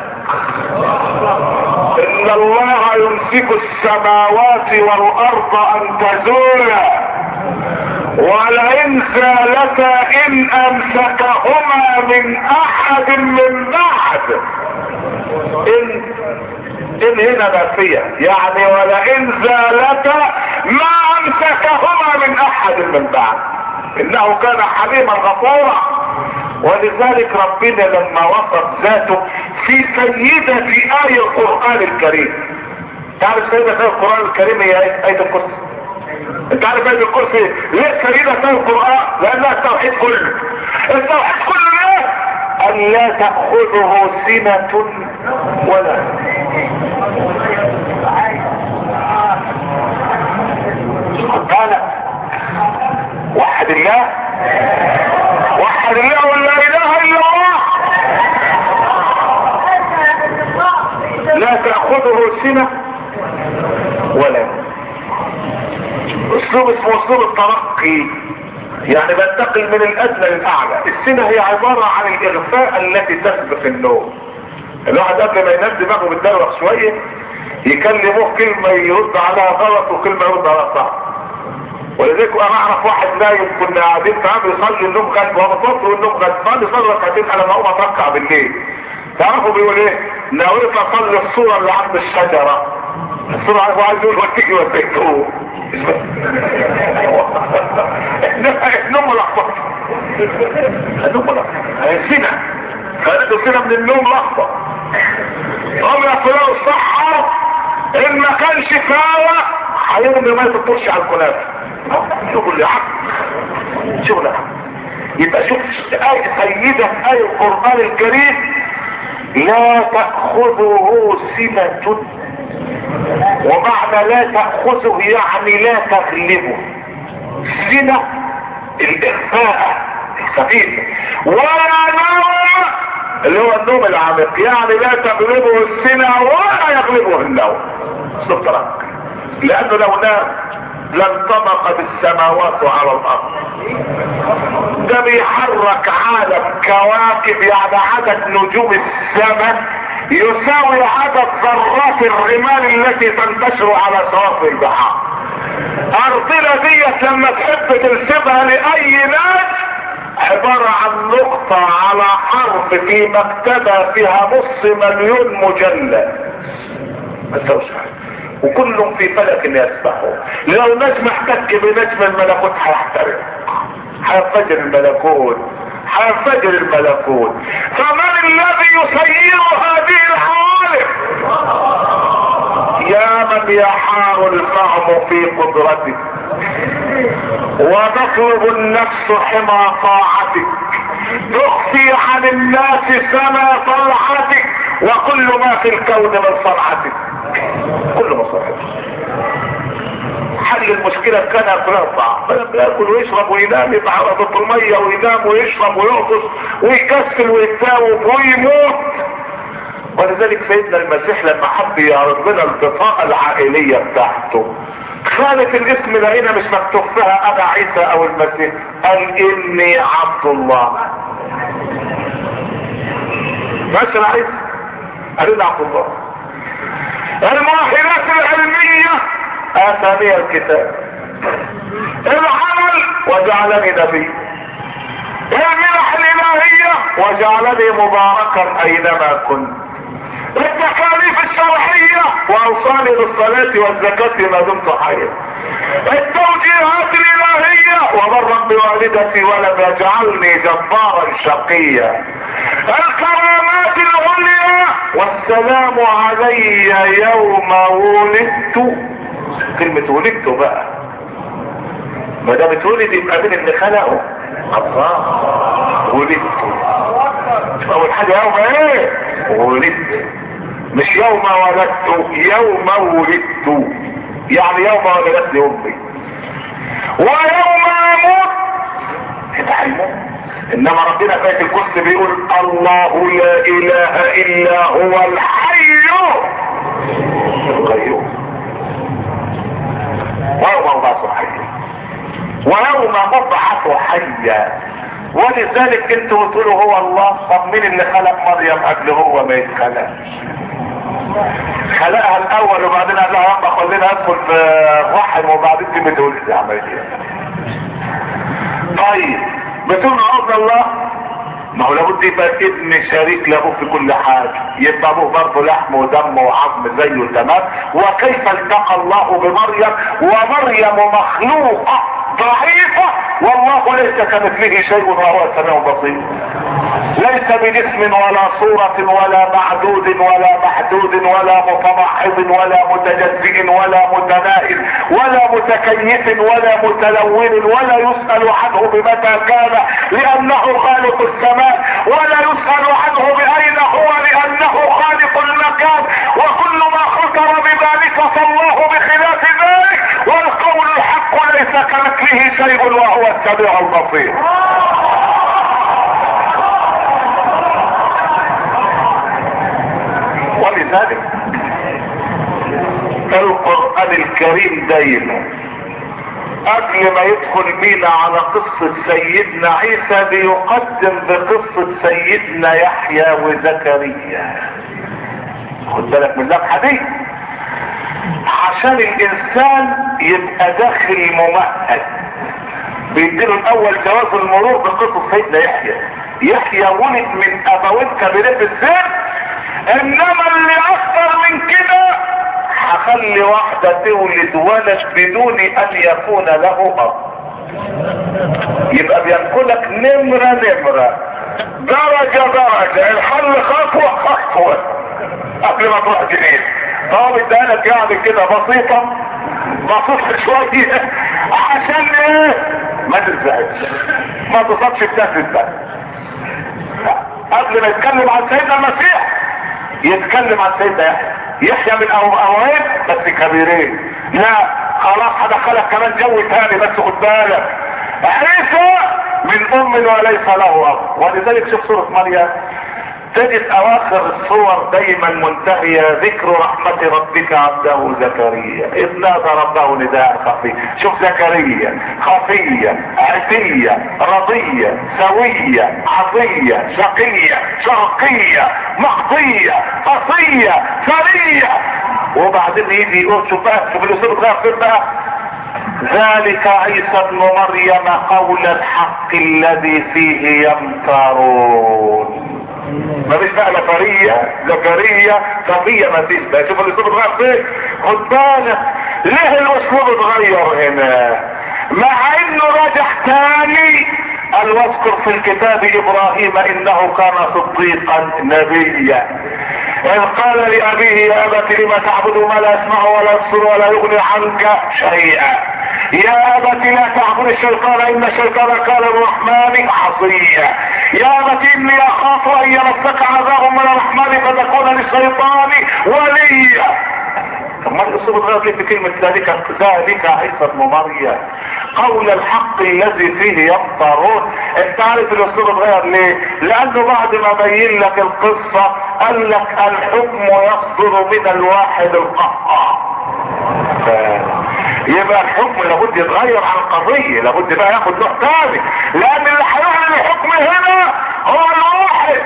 ان الله يمسك السماوات والارض ان تزولا ولئن زالتا ان امسكهما من احد من بعد. ان ان هنا نافية، يعني ولئن زالتا ما امسكهما من احد من بعد، انه كان حليما غفورا. ولذلك ربنا لما وصف ذاته في سيدة في آية القرآن الكريم، تعرف سيدة في القرآن الكريم هي آية الكرسي؟ انت عارف آية الكرسي ليه سيدة في القرآن؟ لأنها التوحيد كله. التوحيد كله ليه؟ أن لا تأخذه سنة ولا قال وحد الله، وحد الله ولا اله الا الله. لا تأخذه سنة ولا، اسلوب اسمه اسلوب الترقي، يعني بنتقل من الادنى للاعلى. السنة هي عبارة عن الاغفاء التي تسبق النوم. الواحد قبل ما ينام دماغه بتدروخ شوية يكلموه كلمة يرد عليها غلط وكلمة يرد عليها صح. ولذلك انا اعرف واحد نايم كنا قاعدين معاه بيصلي النوم غلب، هو متوضي والنوم غلب، قال لي صلي ركعتين انا بقوم اتركع بالليل. تعرفوا بيقول ايه؟ ناويت اصلي الصورة اللي عند الشجرة. الصورة هو عايز يقول وديكي وديكوه. النوم لخبط. النوم لخبط. السنة. خليته السنة من النوم لخبط. قام يا فلان الصحة ان ما كانش كفاية هيرمي ما يتطرش على الكنافة. شغل يا عم، شغل يا عم. يبقى شوف آية سيدة في آية القرآن الكريم، لا تأخذه سنة، ومعنى لا تأخذه يعني لا تغلبه. سنة الإخفاء الخفيف، ولا نوم اللي هو النوم العميق، يعني لا تغلبه السنة ولا يغلبه النوم. سطرك، لأنه لو نام لانطبقت السماوات على الارض. ده بيحرك عالم كواكب، يعني عدد نجوم السماء يساوي عدد ذرات الرمال التي تنتشر على شواطئ البحار. ارضنا ديت لما تحب تنسبها لاي ناس عبارة عن نقطة على حرف في مكتبة فيها نص مليون مجلد، ما تسويش حاجة، وكلهم في فلك يسبحوا. لو نجم احتك بنجم الملكوت هيحترق، هينفجر الملكوت، هينفجر الملكوت. فمن الذي يسير هذه العوالم؟ يا من يحار الفهم في قدرتك وتطلب النفس حمى طاعتك، تخفي عن الناس سما طلعتك، وكل ما في الكون من صنعتك، كل ما صنعتك. حل المشكلة كان ياكلها الطعام، ياكل ويشرب وينام، يبقى على ضد المية وينام ويشرب ويعطس ويكسل ويتاوب ويموت. ولذلك سيدنا المسيح لما حب يعرض لنا البطاقة العائلية بتاعته خالف الاسم لقينا مش مكتوب فيها ابا عيسى او المسيح، قال اني عبد الله. ماشي عيسى قال اني عبد الله. المؤهلات العلمية اتاني الكتاب، العمل وجعلني نبي، المنح الالهية وجعلني مباركا اينما كنت، التكاليف الشرعية واوصاني بالصلاة والزكاة ما دمت حيا، التوجيهات الالهية وبرا بوالدتي ولم يجعلني جبارا شقيا، الكرامات العليا والسلام علي يوم ولدت. كلمة ولدت بقى ما دام اتولد يبقى مين اللي خلقه؟ الله. ولدت اول حاجة يوم ايه؟ ولدت، مش يوم ولدت، يوم ولدت، يعني يوم ولدتني امي. ويوم اموت يبقى هيموت. انما ربنا في آية الكرسي بيقول الله لا اله الا هو الحي القيوم ويوم ابعث حيا ويوم ابعث حيا. ولذلك انتوا بتقولوا هو الله، طب مين اللي خلق مريم قبل هو ما يتخلقش؟ خلقها الاول وبعدين قال لها يلا خلينا ادخل في الرحم وبعدين دي بتولد عمليه. طيب بتقول عبد الله، ما هو لابد يبقى ابن شريك له في كل حاجه، يبقى ابوه برضه لحم ودم وعظم زيه تمام. وكيف التقى الله بمريم ومريم مخلوقه ضعيفه والله ليس كمثله شيء وهو السميع البصير، ليس بجسم ولا صورة ولا معدود ولا محدود ولا متمحض ولا متجزئ ولا متنائل ولا متكيف ولا متلون ولا يسأل عنه بمتى كان لأنه خالق السماء ولا يسأل عنه بأين هو لأنه خالق المكان، وكل ما خطر بذلك فالله بخلاف ذلك، والقول الحق ليس كمثله شيء وهو السميع البصير. ولذلك القرآن الكريم دايما قبل ما يدخل بينا على قصة سيدنا عيسى بيقدم بقصة سيدنا يحيى وزكريا. خد بالك من اللمحة دي عشان الانسان يبقى داخل ممهد. بيديله الاول جواز المرور بقصة سيدنا يحيى. يحيى ولد من ابوين كبيرين في السن، انما اللي اكثر من كده هخلي واحدة تولد ولد بدون ان يكون له اب. يبقى بينقلك نمرة نمرة درجة درجة، الحل خطوة خطوة قبل ما تروح جنين. طب ادالك يعني كده بسيطة بسيطة شوية عشان ايه؟ ما تزعلش، ما تصابش بتاكل. قبل ما يتكلم عن سيدنا المسيح يتكلم عن سيدنا يحيى. يحيى من اوين بس كبيرين، لا خلاص هدخلك كمان جو تاني بس خد بالك. عيسى من ام وليس له اب. ولذلك شوف سورة مريم تجد اواخر الصور دايما منتهية ذكر رحمة ربك عبده زكريا اذ نادى ربه نداء خفي. شوف زكريا خفية عتية رضية سوية عطية شقية شرقية مقضية قصية ثرية. وبعدين يجي يقول شوف بقى شوف الاسلوب اتغير فين بقى. ذلك عيسى ابن مريم قول الحق الذي فيه يمترون. ما فيش بقى زكريا زكريا صفية ما فيش بقى. شوف الاسلوب اتغير فين. خد بالك ليه الاسلوب اتغير هنا مع انه راجع تاني. قال واذكر في الكتاب ابراهيم انه كان صديقا نبيا اذ قال لابيه يا ابت لم تعبد ما لا يسمع ولا يبصر ولا يغني عنك شيئا يا ابت لا تعبد الشيطان ان الشيطان كان للرحمن عصيا يا ابت اني اخاف ان يمسك عذاب من الرحمن فتكون للشيطان وليا. طب ما الاسلوب اتغير ليه في كلمة ذلك ذلك عيسى ابن مريم قول الحق الذي فيه يمترون. انت عارف الاسلوب اتغير ليه؟ لانه بعد ما بين لك القصة قال لك الحكم يصدر من الواحد القهار. يبقى الحكم لابد يتغير عن القضية، لابد بقى ياخد نوع تاني، لان اللي هيعلن الحكم هنا هو الواحد.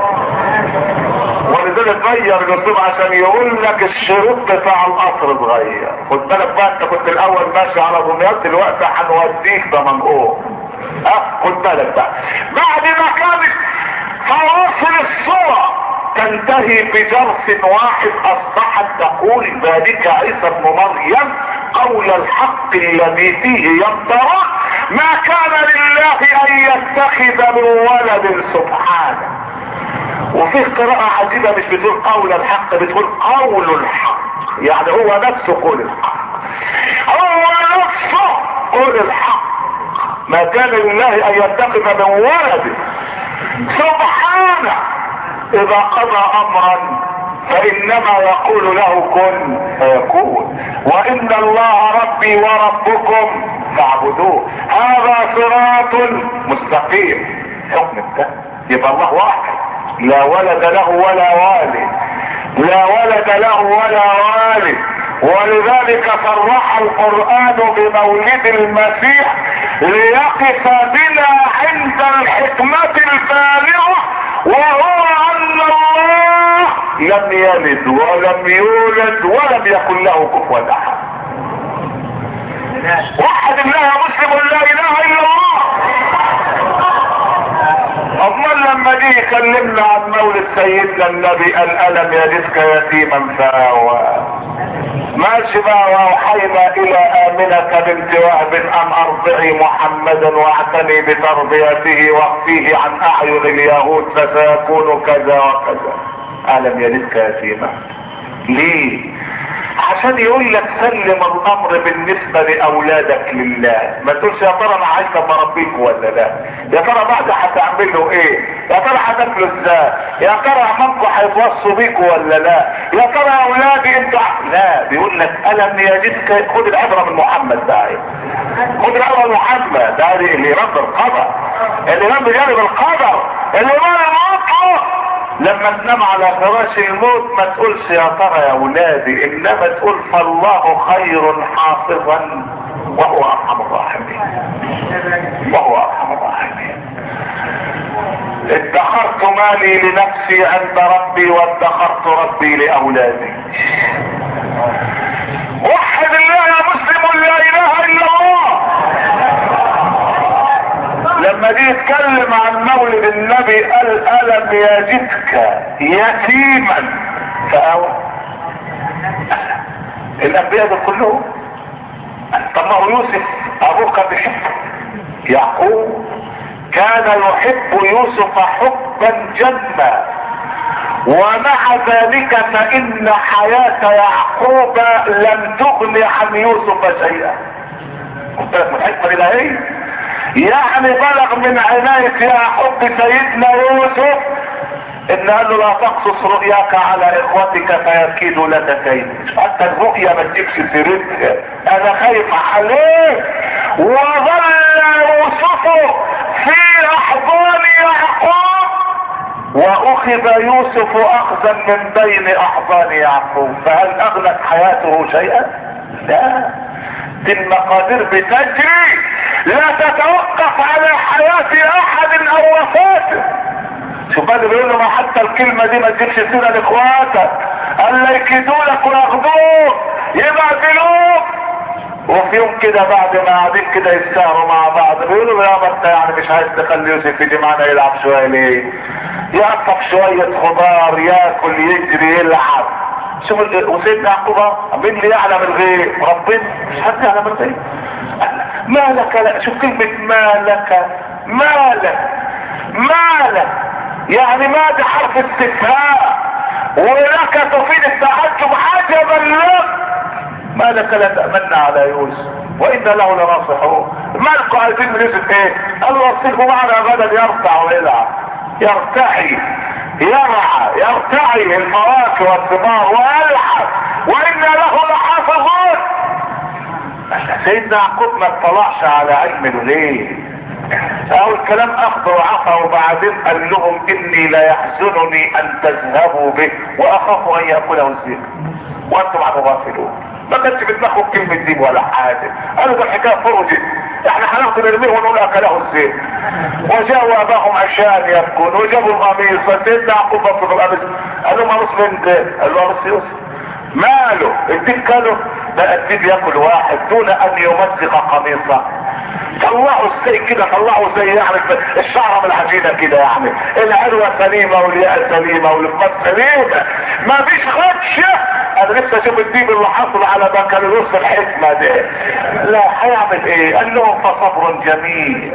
ولذلك غير الاسلوب عشان يقول لك الشروط بتاع القصر اتغير. خد بالك بقى، انت كنت الاول ماشي على دمياط، دلوقتي هنوديك ده منقوط. اه خد بالك بقى، بعد ما كانت فواصل الصورة تنتهي بجرس واحد اصبحت تقول ذلك عيسى ابن مريم قول الحق الذي فيه يمترى ما كان لله ان يتخذ من ولد سبحانه. وفيه قراءة عجيبة مش بتقول قول الحق، بتقول قول الحق، يعني هو نفسه قول الحق، هو نفسه قول الحق. ما كان لله ان يتخذ من ولد سبحانه اذا قضى امرا فانما يقول له كن فيكون، وان الله ربي وربكم فاعبدوه هذا صراط مستقيم. حكم ده يبقى الله واحد، لا ولد له ولا والد، لا ولد له ولا والد. ولذلك صرح القرآن بمولد المسيح ليقف بنا عند الحكمة البالغة، وهو ان الله لم يلد ولم يولد ولم يكن له كفوا احد. وحد الله يا مسلم، لا اله الا الله. امال لما دي يكلمنا عن مولد سيدنا النبي قال الم يجدك يتيما فآوى. ماشي بقى، واوحينا الى امنة بنت وهب ان ارضعي محمدا واعتني بتربيته واخفيه عن اعين اليهود فسيكون كذا وكذا. الم يلدك يتيما ليه؟ عشان يقول لك سلم الامر بالنسبة لاولادك لله. ما تقولش يا ترى انا عايز بربيك ولا لا، يا ترى بعد هتعمل له ايه، يا ترى هتاكله ازاي، يا ترى عمامكم هيتوصوا بيك ولا لا، يا ترى يا اولادي انت. لا، بيقول لك الم يجدك. خد العبره من محمد ده، خد العبره من محمد ده، اللي رد القدر، اللي رد جانب القدر، اللي رد الموت. لما تنام على فراش الموت ما تقولش يا ترى يا ولادي، انما تقول فالله خير حافظا وهو ارحم الراحمين، وهو ارحم الراحمين. ادخرت مالي لنفسي عند ربي وادخرت ربي لاولادي. وحد الله يا مسلم، لا اله الا الله. لما دي يتكلم عن مولد النبي قال الم يجدك يتيما فآوى. الانبياء دول كلهم. طب ما هو يوسف ابوه كان بيحبه، يعقوب كان يحب يوسف حبا جما، ومع ذلك فان حياة يعقوب لم تغني عن يوسف شيئا. قلت لك من الحكمة الالهية، يعني بلغ من عناية يعقوب سيدنا يوسف ان قال له لا تقصص رؤياك على اخوتك فيكيدوا لك كيد. حتى الرؤيا ما تجيبش سيرتها، انا خايف عليه. وظل يوسف في احضان يعقوب واخذ يوسف اخذا من بين احضان يعقوب. فهل اغنت حياته شيئا؟ لا، دي المقادير بتجري، لا تتوقف على حياة احد او وفاته. شوف بقى بيقول له ما حتى الكلمة دي ما تجيبش سيرة لاخواتك، قال لا يكيدولك وياخدوك يبعدلوك. وفي يوم كده بعد ما قاعدين كده يتساهروا مع بعض بيقولوا له يابا انت يعني مش عايز تخلي يوسف يجي معانا يلعب شوية ليه؟ يقطف شوية خضار، ياكل، يجري، يلعب. شوف وسيدنا يعقوب مين اللي يعلم الغيب؟ ربنا، مش حد يعلم الغيب. مالك؟ لا، شوف كلمة مالك، مالك مالك يعني ما دي حرف استفهام، ولك تفيد التعجب عجبا لك. مالك لا تأمن على يوسف وإن له لناصحون. مالكوا عايزين من يوسف ايه؟ قالوا وصلكوا معنا غدا يرتع ويلعب، يرتعي يرعى يرتعي الفواكه والثمار ويلعب وإن له لحافظون. سيدنا يعقوب ما اطلعش على علم الغيب، اول كلام اخذ وعفا، وبعدين قال لهم اني لا يحزنني ان تذهبوا به واخاف ان ياكله الذئب وانتم عنه غافلون. ما كانش في دماغهم كلمة ديب ولا حاجة. قالوا ده الحكاية فرجت، احنا هناخد نرميه ونقول اكله الزين. وجاءوا اباهم عشان يبكون وجابوا القميص، فسيدنا يعقوب بص في القميص قال له قميص من ده؟ قال له قميص يوسف. ماله؟ الديب كله؟ ده الديب ياكل واحد دون ان يمزق قميصه. طلعوا ازاي كده؟ طلعوا زي يعني الشعر من العجينه كده، يعني العروه سليمه والياء سليمه والفم سليمه، ما فيش خدشه. انا لسه اشوف الديب اللي حصل على بكالوريوس الحكمه ده. لا هيعمل ايه؟ قال لهم فصبر جميل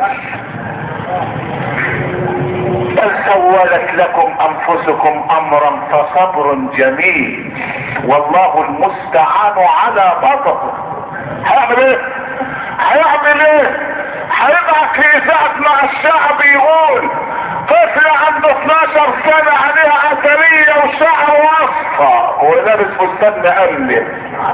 بل سولت لكم انفسكم امرا فصبر جميل والله المستعان على بطله. هيعمل ايه؟ هيعمل ايه؟ هيبعت في اذاعة مع الشعب يقول طفل عنده اتناشر سنة عليها عسلية وشعر اصفر ولابس فستان مقلب.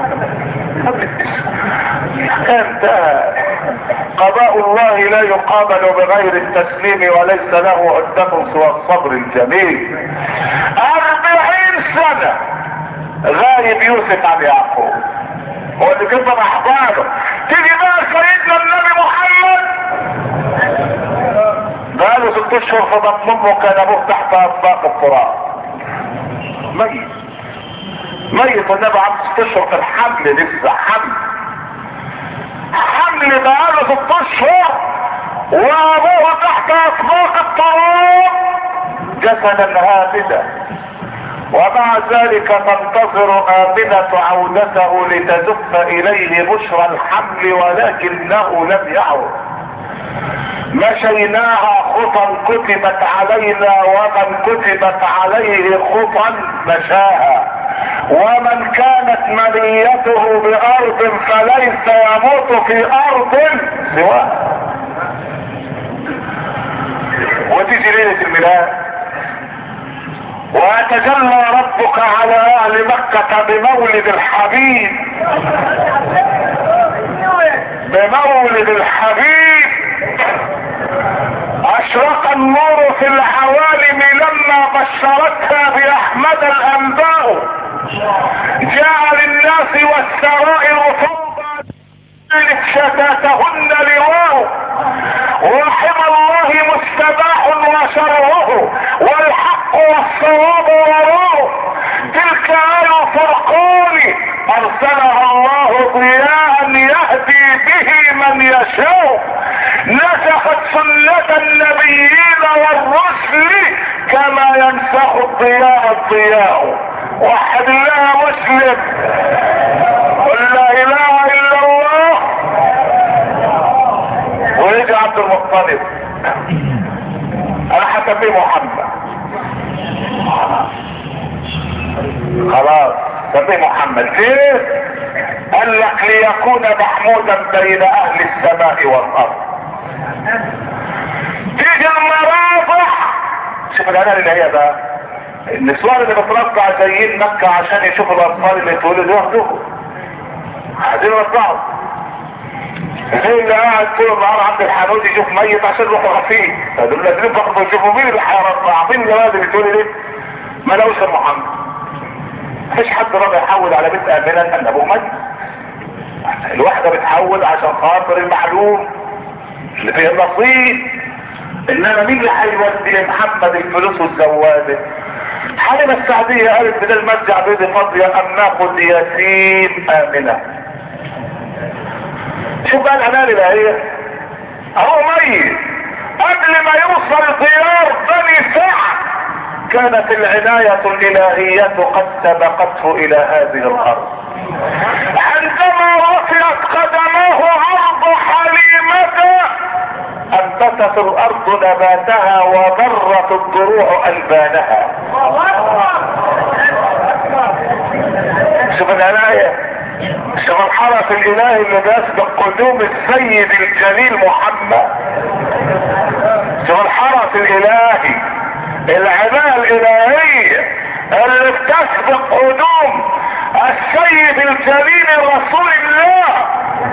انت قضاء الله لا يقابل بغير التسليم وليس له عدة سوى الصبر الجميل. اربعين سنة غايب يوسف عن يعقوب، هو اللي كتب احباره. تيجي بقى سيدنا النبي محمد بقاله ست اشهر في بطن امه، كان ابوه تحت اطباق التراب ميت ميت والنبي عنده ست اشهر في الحمل، لسه حمل حمل بقاله ست اشهر وابوه تحت اطباق التراب جسدا هامدا، ومع ذلك تنتظر آمنة عودته لتزف إليه بشرى الحمل ولكنه لم يعد. مشيناها خطا كتبت علينا ومن كتبت عليه خطا مشاها، ومن كانت منيته بأرض فليس يموت في أرض سواها. وتيجي ليلة الميلاد ويتجلى ربك على اهل مكة بمولد الحبيب، بمولد الحبيب اشرق النور في العوالم لما بشرتها باحمد الانباء، جاء للناس والسرائر فوضى شتاتهن لواء، ورحم الله مستباح وشره والحق والصواب وراءه، تلك آية الفرقان ارسلها الله ضياء يهدي به من يشاء، نسخت سنة النبيين والرسل كما ينسخ الضياء الضياء. وحد الله مسلم، قل لا اله الا الله. ويجي عبد المطلب انا هسميه محمد، خلاص سميه محمد. ليه؟ قال لك ليكون محمودا بين اهل السماء والارض. تيجي المراضع، شوف العنان اللي هي بقى النسوان اللي بترضع زيين مكة عشان يشوفوا الاطفال اللي اتولدوا ياخدوهم، عايزين يرضعوا. زي اللي قاعد طول النهار عند الحانوت يشوف ميت عشان يروحوا غفيه، دول لازم ياخدوا يشوفوا مين اللي هيرضع، مين اللي لازم يتولد ايه؟ ما لقوش غير محمد. مفيش حد راضي يحول على بنت امنه ان ابوه ميت. الواحده بتحول عشان خاطر المعلوم اللي فيه النصيب، انما مين اللي هيودي لمحمد الفلوس والزواج؟ حليمة السعدية قالت بدل ما ارجع بيدي فاضية ام ناخد يتيم امنة. شوف بقى العنان اللي هي اهو ميت قبل ما يوصل ديار بني سعد، كانت العناية الالهية قد سبقته الى هذه الارض. عندما رفعت قدماه عرض حليمة انبتت الارض نباتها وضرت الضروع البانها. شوف العناية، شوف الحرس الالهي اللي بيسبق قدوم السيد الجليل محمد. شوف الحرس الالهي، العناية الالهية اللي بتسبق قدوم السيد الجليل رسول الله.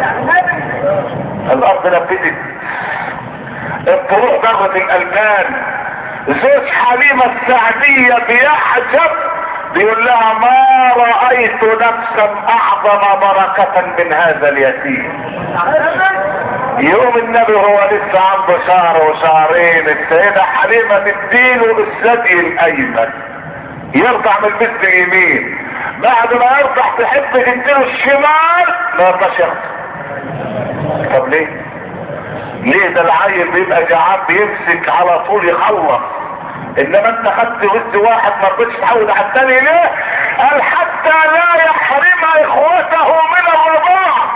الارض نبتت، الضروع ضغط الالبان. زوج حليمة السعدية بيعجب بيقول لها ما رأيت نفسا اعظم بركة من هذا اليتيم. يوم النبي هو لسه عنده شهر وشهرين، السيدة حليمة تديله الثدي الايمن يرضع من البث اليمين، بعد ما يرضع تحب تديله الشمال ما يرضاش يرضع. طب ليه؟ ليه؟ ده العيل بيبقى جعان بيمسك على طول يخلص، انما انت خدت وز واحد ما رضيتش تحول على الثاني ليه؟ قال حتى لا يحرم اخوته من الرضاعة.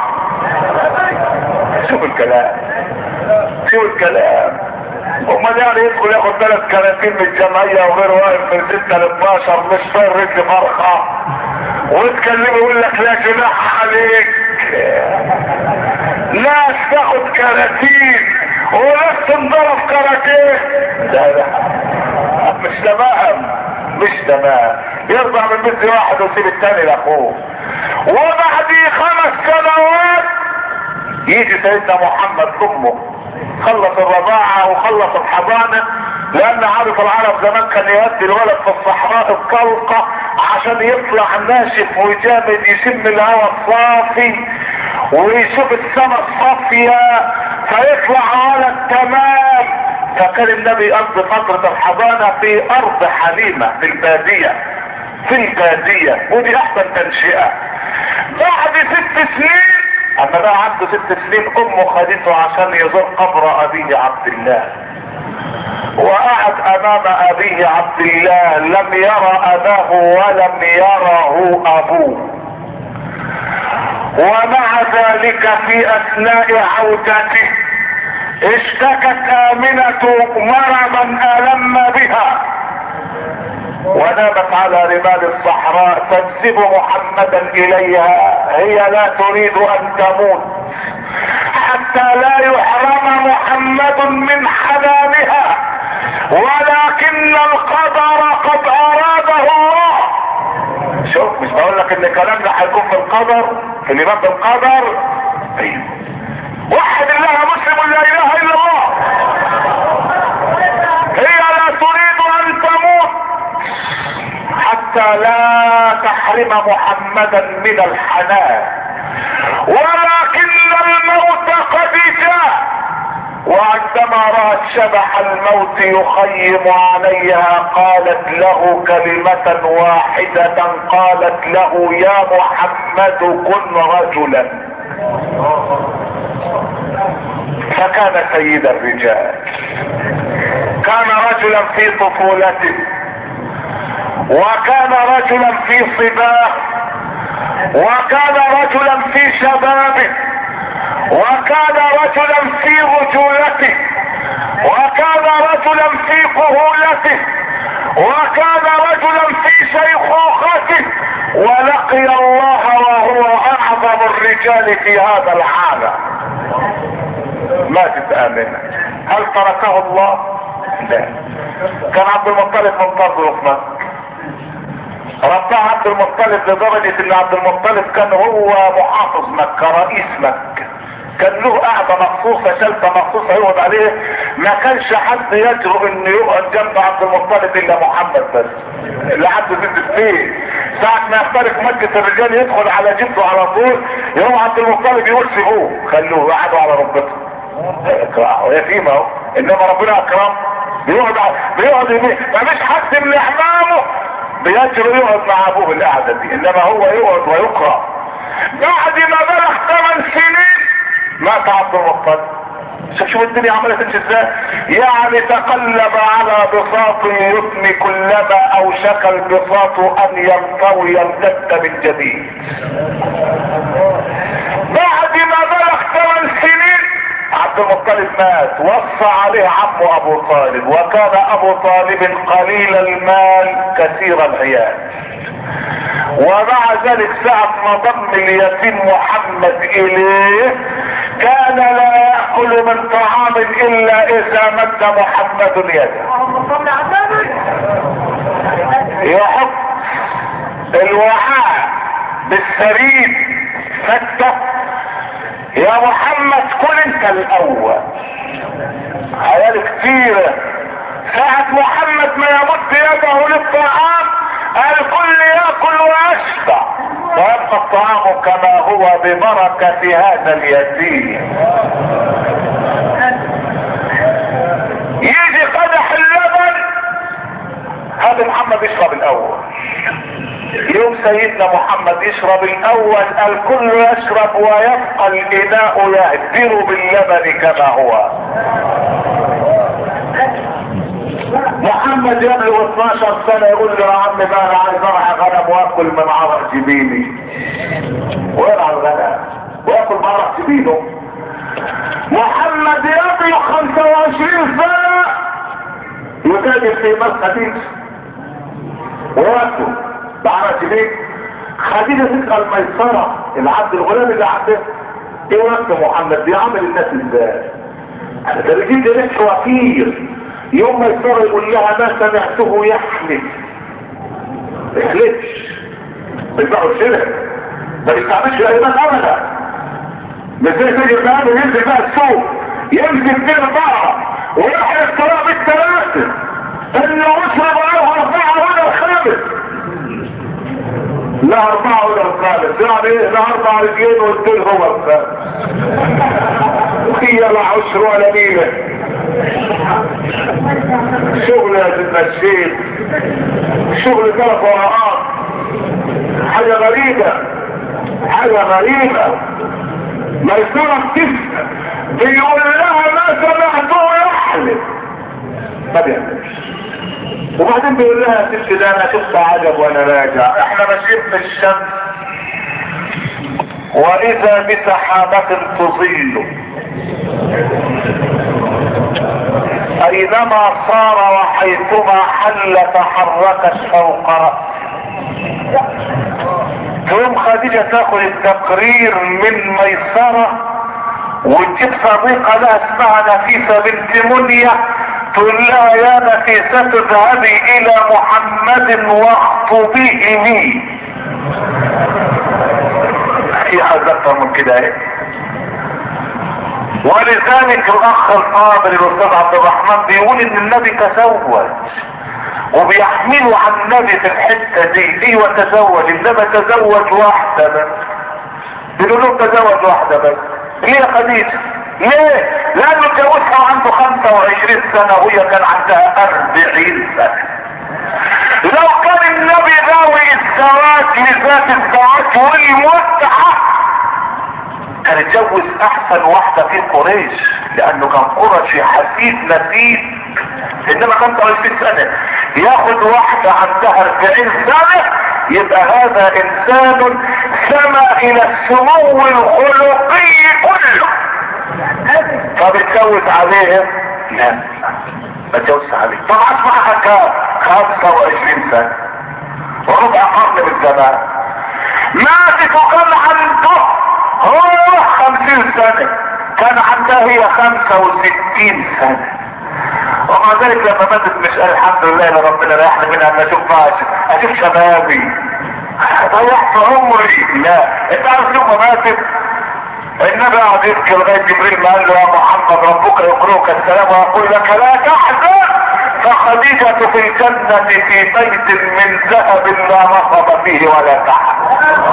شوف الكلام، شوف الكلام. امال يعني يدخل ياخد ثلاث كراتين من الجمعية وغير واقف من ستة ل اتناشر مش طاير رجل فرخة وتكلمه يقول لك لا جناح عليك. ناس تاخد كراتين وناس تنضرب كراتين. لا لا مش تمام، مش تمام. يرضع من بنت واحد ويسيب الثاني لاخوه. وبعد خمس سنوات يجي سيدنا محمد امه خلص الرضاعة وخلص الحضانة، لان عارف العرب زمان كان يودي الولد في الصحراء الطلقة عشان يطلع ناشف وجامد يشم الهواء الصافي ويشوف السماء الصافية فيطلع ولد تمام. فكان النبي يقضي فترة الحضانة في ارض حليمة في البادية، في البادية، ودي احسن تنشئة. بعد ست سنين اما بقى عنده ست سنين امه خدته عشان يزور قبر ابيه عبد الله، وقعد امام ابيه عبد الله لم يرى اباه ولم يره ابوه، ومع ذلك في اثناء عودته اشتكت امنة مرضا الم بها ونامت على رمال الصحراء تجذب محمدا اليها، هي لا تريد ان تموت حتى لا يحرم محمد من حنانها، ولكن القدر قد اراده الله. شوف مش بقول لك ان كلامنا هيكون في القدر، في اللي في القدر. ايوه وحد الله مسلم لا اله الا الله. هي لا تريد ان تموت حتى لا تحرم محمدا من الحنان، ولكن الموت قد جاء، وعندما رأت شبح الموت يخيم عليها قالت له كلمة واحدة، قالت له يا محمد كن رجلا. فكان سيد الرجال، كان رجلا في طفولته، وكان رجلا في صباه، وكان رجلا في شبابه، وكان رجلا في رجولته، وكان رجلا في كهولته، وكان رجلا في شيخوخته، ولقي الله وهو اعظم الرجال في هذا العالم. ماتت امنه، هل تركه الله؟ لا. كان عبد المطلب منتظره في مكه، رباه عبد المطلب لدرجة ان عبد المطلب كان هو محافظ مكة، رئيس مكة، كان له قاعدة مخصوصة، شلتة مخصوصة يقعد عليه، ما كانش حد يجرؤ انه يقعد جنب عبد المطلب الا محمد بس اللي عنده ست سنين. ساعة ما يخترق مكة الرجال يدخل على جده على طول، يقوم عبد المطلب يقول سيبوه خلوه قعدوا على ركبته يتيم اهو، انما ربنا اكرم بيقعد بيقعد ما فيش حد من احمامه بيجري يقعد مع ابوه القعده دي، انما هو يقعد ويقرا. بعد ما بلغ ثمان سنين مات عبد المطلب. شوف شوف الدنيا عملت تمشي ازاي، يعني تقلب على بساط اليتم كلما اوشك البساط ان ينطوي يمتد من جديد. بعد ما بلغ ثمان سنين عبد المطلب مات، وصى عليه عمه ابو طالب، وكان ابو طالب قليل المال كثير العيال، ومع ذلك ساعة ما ضم اليتيم محمد اليه كان لا يأكل من طعام الا اذا مد محمد يده، يحط الوعاء بالسريد فتة، يا محمد كل انت الاول. عيال كتيرة ساعة محمد ما يمد يده للطعام الكل ياكل ويشبع ويبقى الطعام كما هو ببركة هذا اليتيم. يجي قدح اللبن، هذا محمد يشرب الاول. يوم سيدنا محمد يشرب الاول الكل يشرب ويبقى الاناء يهدر باللبن كما هو. محمد يبلغ اتناشر سنة يقول له يا عم بقى انا عايز ارعى غنم واكل من عرق جبيني. ويرعى الغنم واكل من عرق جبينه. محمد يبلغ خمسة وعشرين سنة يتاجر في مال خديجة وياكل بعرق جبينه. خديجة تسأل ميسرة العبد الغلام اللي عنده ايه وقت محمد بيعمل الناس ازاي؟ ده بيجيب ده لك وكيل يوم ما يصير يقول لها ما سمعته يحلف. ما يحلفش، ما يبقاش شبه، ما يستعملش الايمان ابدا. مش زي سيد الغالي ينزل بقى السوق يمسك بين البقره ويحلف طلاق بالثلاثه انه يشرب له اربعه ولا الخامس. لا اربعه ولا الخامس، يعني ايه؟ لا اربع رجلين والدين هو الخامس. وهي لا عشر ولا ليله. شغل يا سيدنا الشيخ، شغل ثلاث ورقات، حاجة غريبة، حاجة غريبة. ميسرة بتسأل بيقول لها ما سمعته يحلف، ما بيعملش. وبعدين بيقول لها يا ست ده انا شفت عجب وانا راجع، احنا ماشيين في الشمس واذا بسحابة تظل اينما صار وحيثما حل تحركت فوق رأسه. تقوم خديجة تاخد التقرير من ميسرة وتجيب صديقة لها اسمها نفيسة بنت منية تقول لها يا نفيسة اذهبي الى محمد واخطبيه لي. في حاجة اكتر من كده ايه؟ ولذلك الاخ الفاضل الاستاذ عبد الرحمن بيقول ان النبي تزوج وبيحملوا عن النبي في الحته دي دي وتزوج، انما تزوج واحده بس. بيقولوا له تزوج واحده بس. ليه يا خديجه؟ ليه؟ لانه اتجوزها وعنده خمسة وعشرين سنه وهي كان عندها أربعين سنه. لو كان النبي غاوي الزواج لذات الزواج والمتعه كان اتجوز احسن واحدة في قريش، لانه كان قرشي حسيس نسيب. انما خمسة وعشرين سنة ياخد واحدة عندها أربعين سنة يبقى هذا انسان سمى الى السمو الخلقي كله. فبتجوز عليهم؟ لا ما تجوز عليه. طب اسمعها كام؟ خمسة وعشرين سنة وربع قرن من الزمان. ماتت وكان عنده هو خمسين سنة، كان عندها هي خمسة وستين سنة. ومع ذلك لما ماتت مش قال الحمد لله ان ربنا ريحني منها ان اشوف اشوف شبابي ضيعت عمري. لا، انت عارف يوم ما ماتت النبي قعد يبكي لغايه جبريل ما قال له يا محمد ربك يقرئك السلام ويقول لك لا تحزن فخديجة في الجنة في بيت من ذهب لا نصب فيه ولا تحت.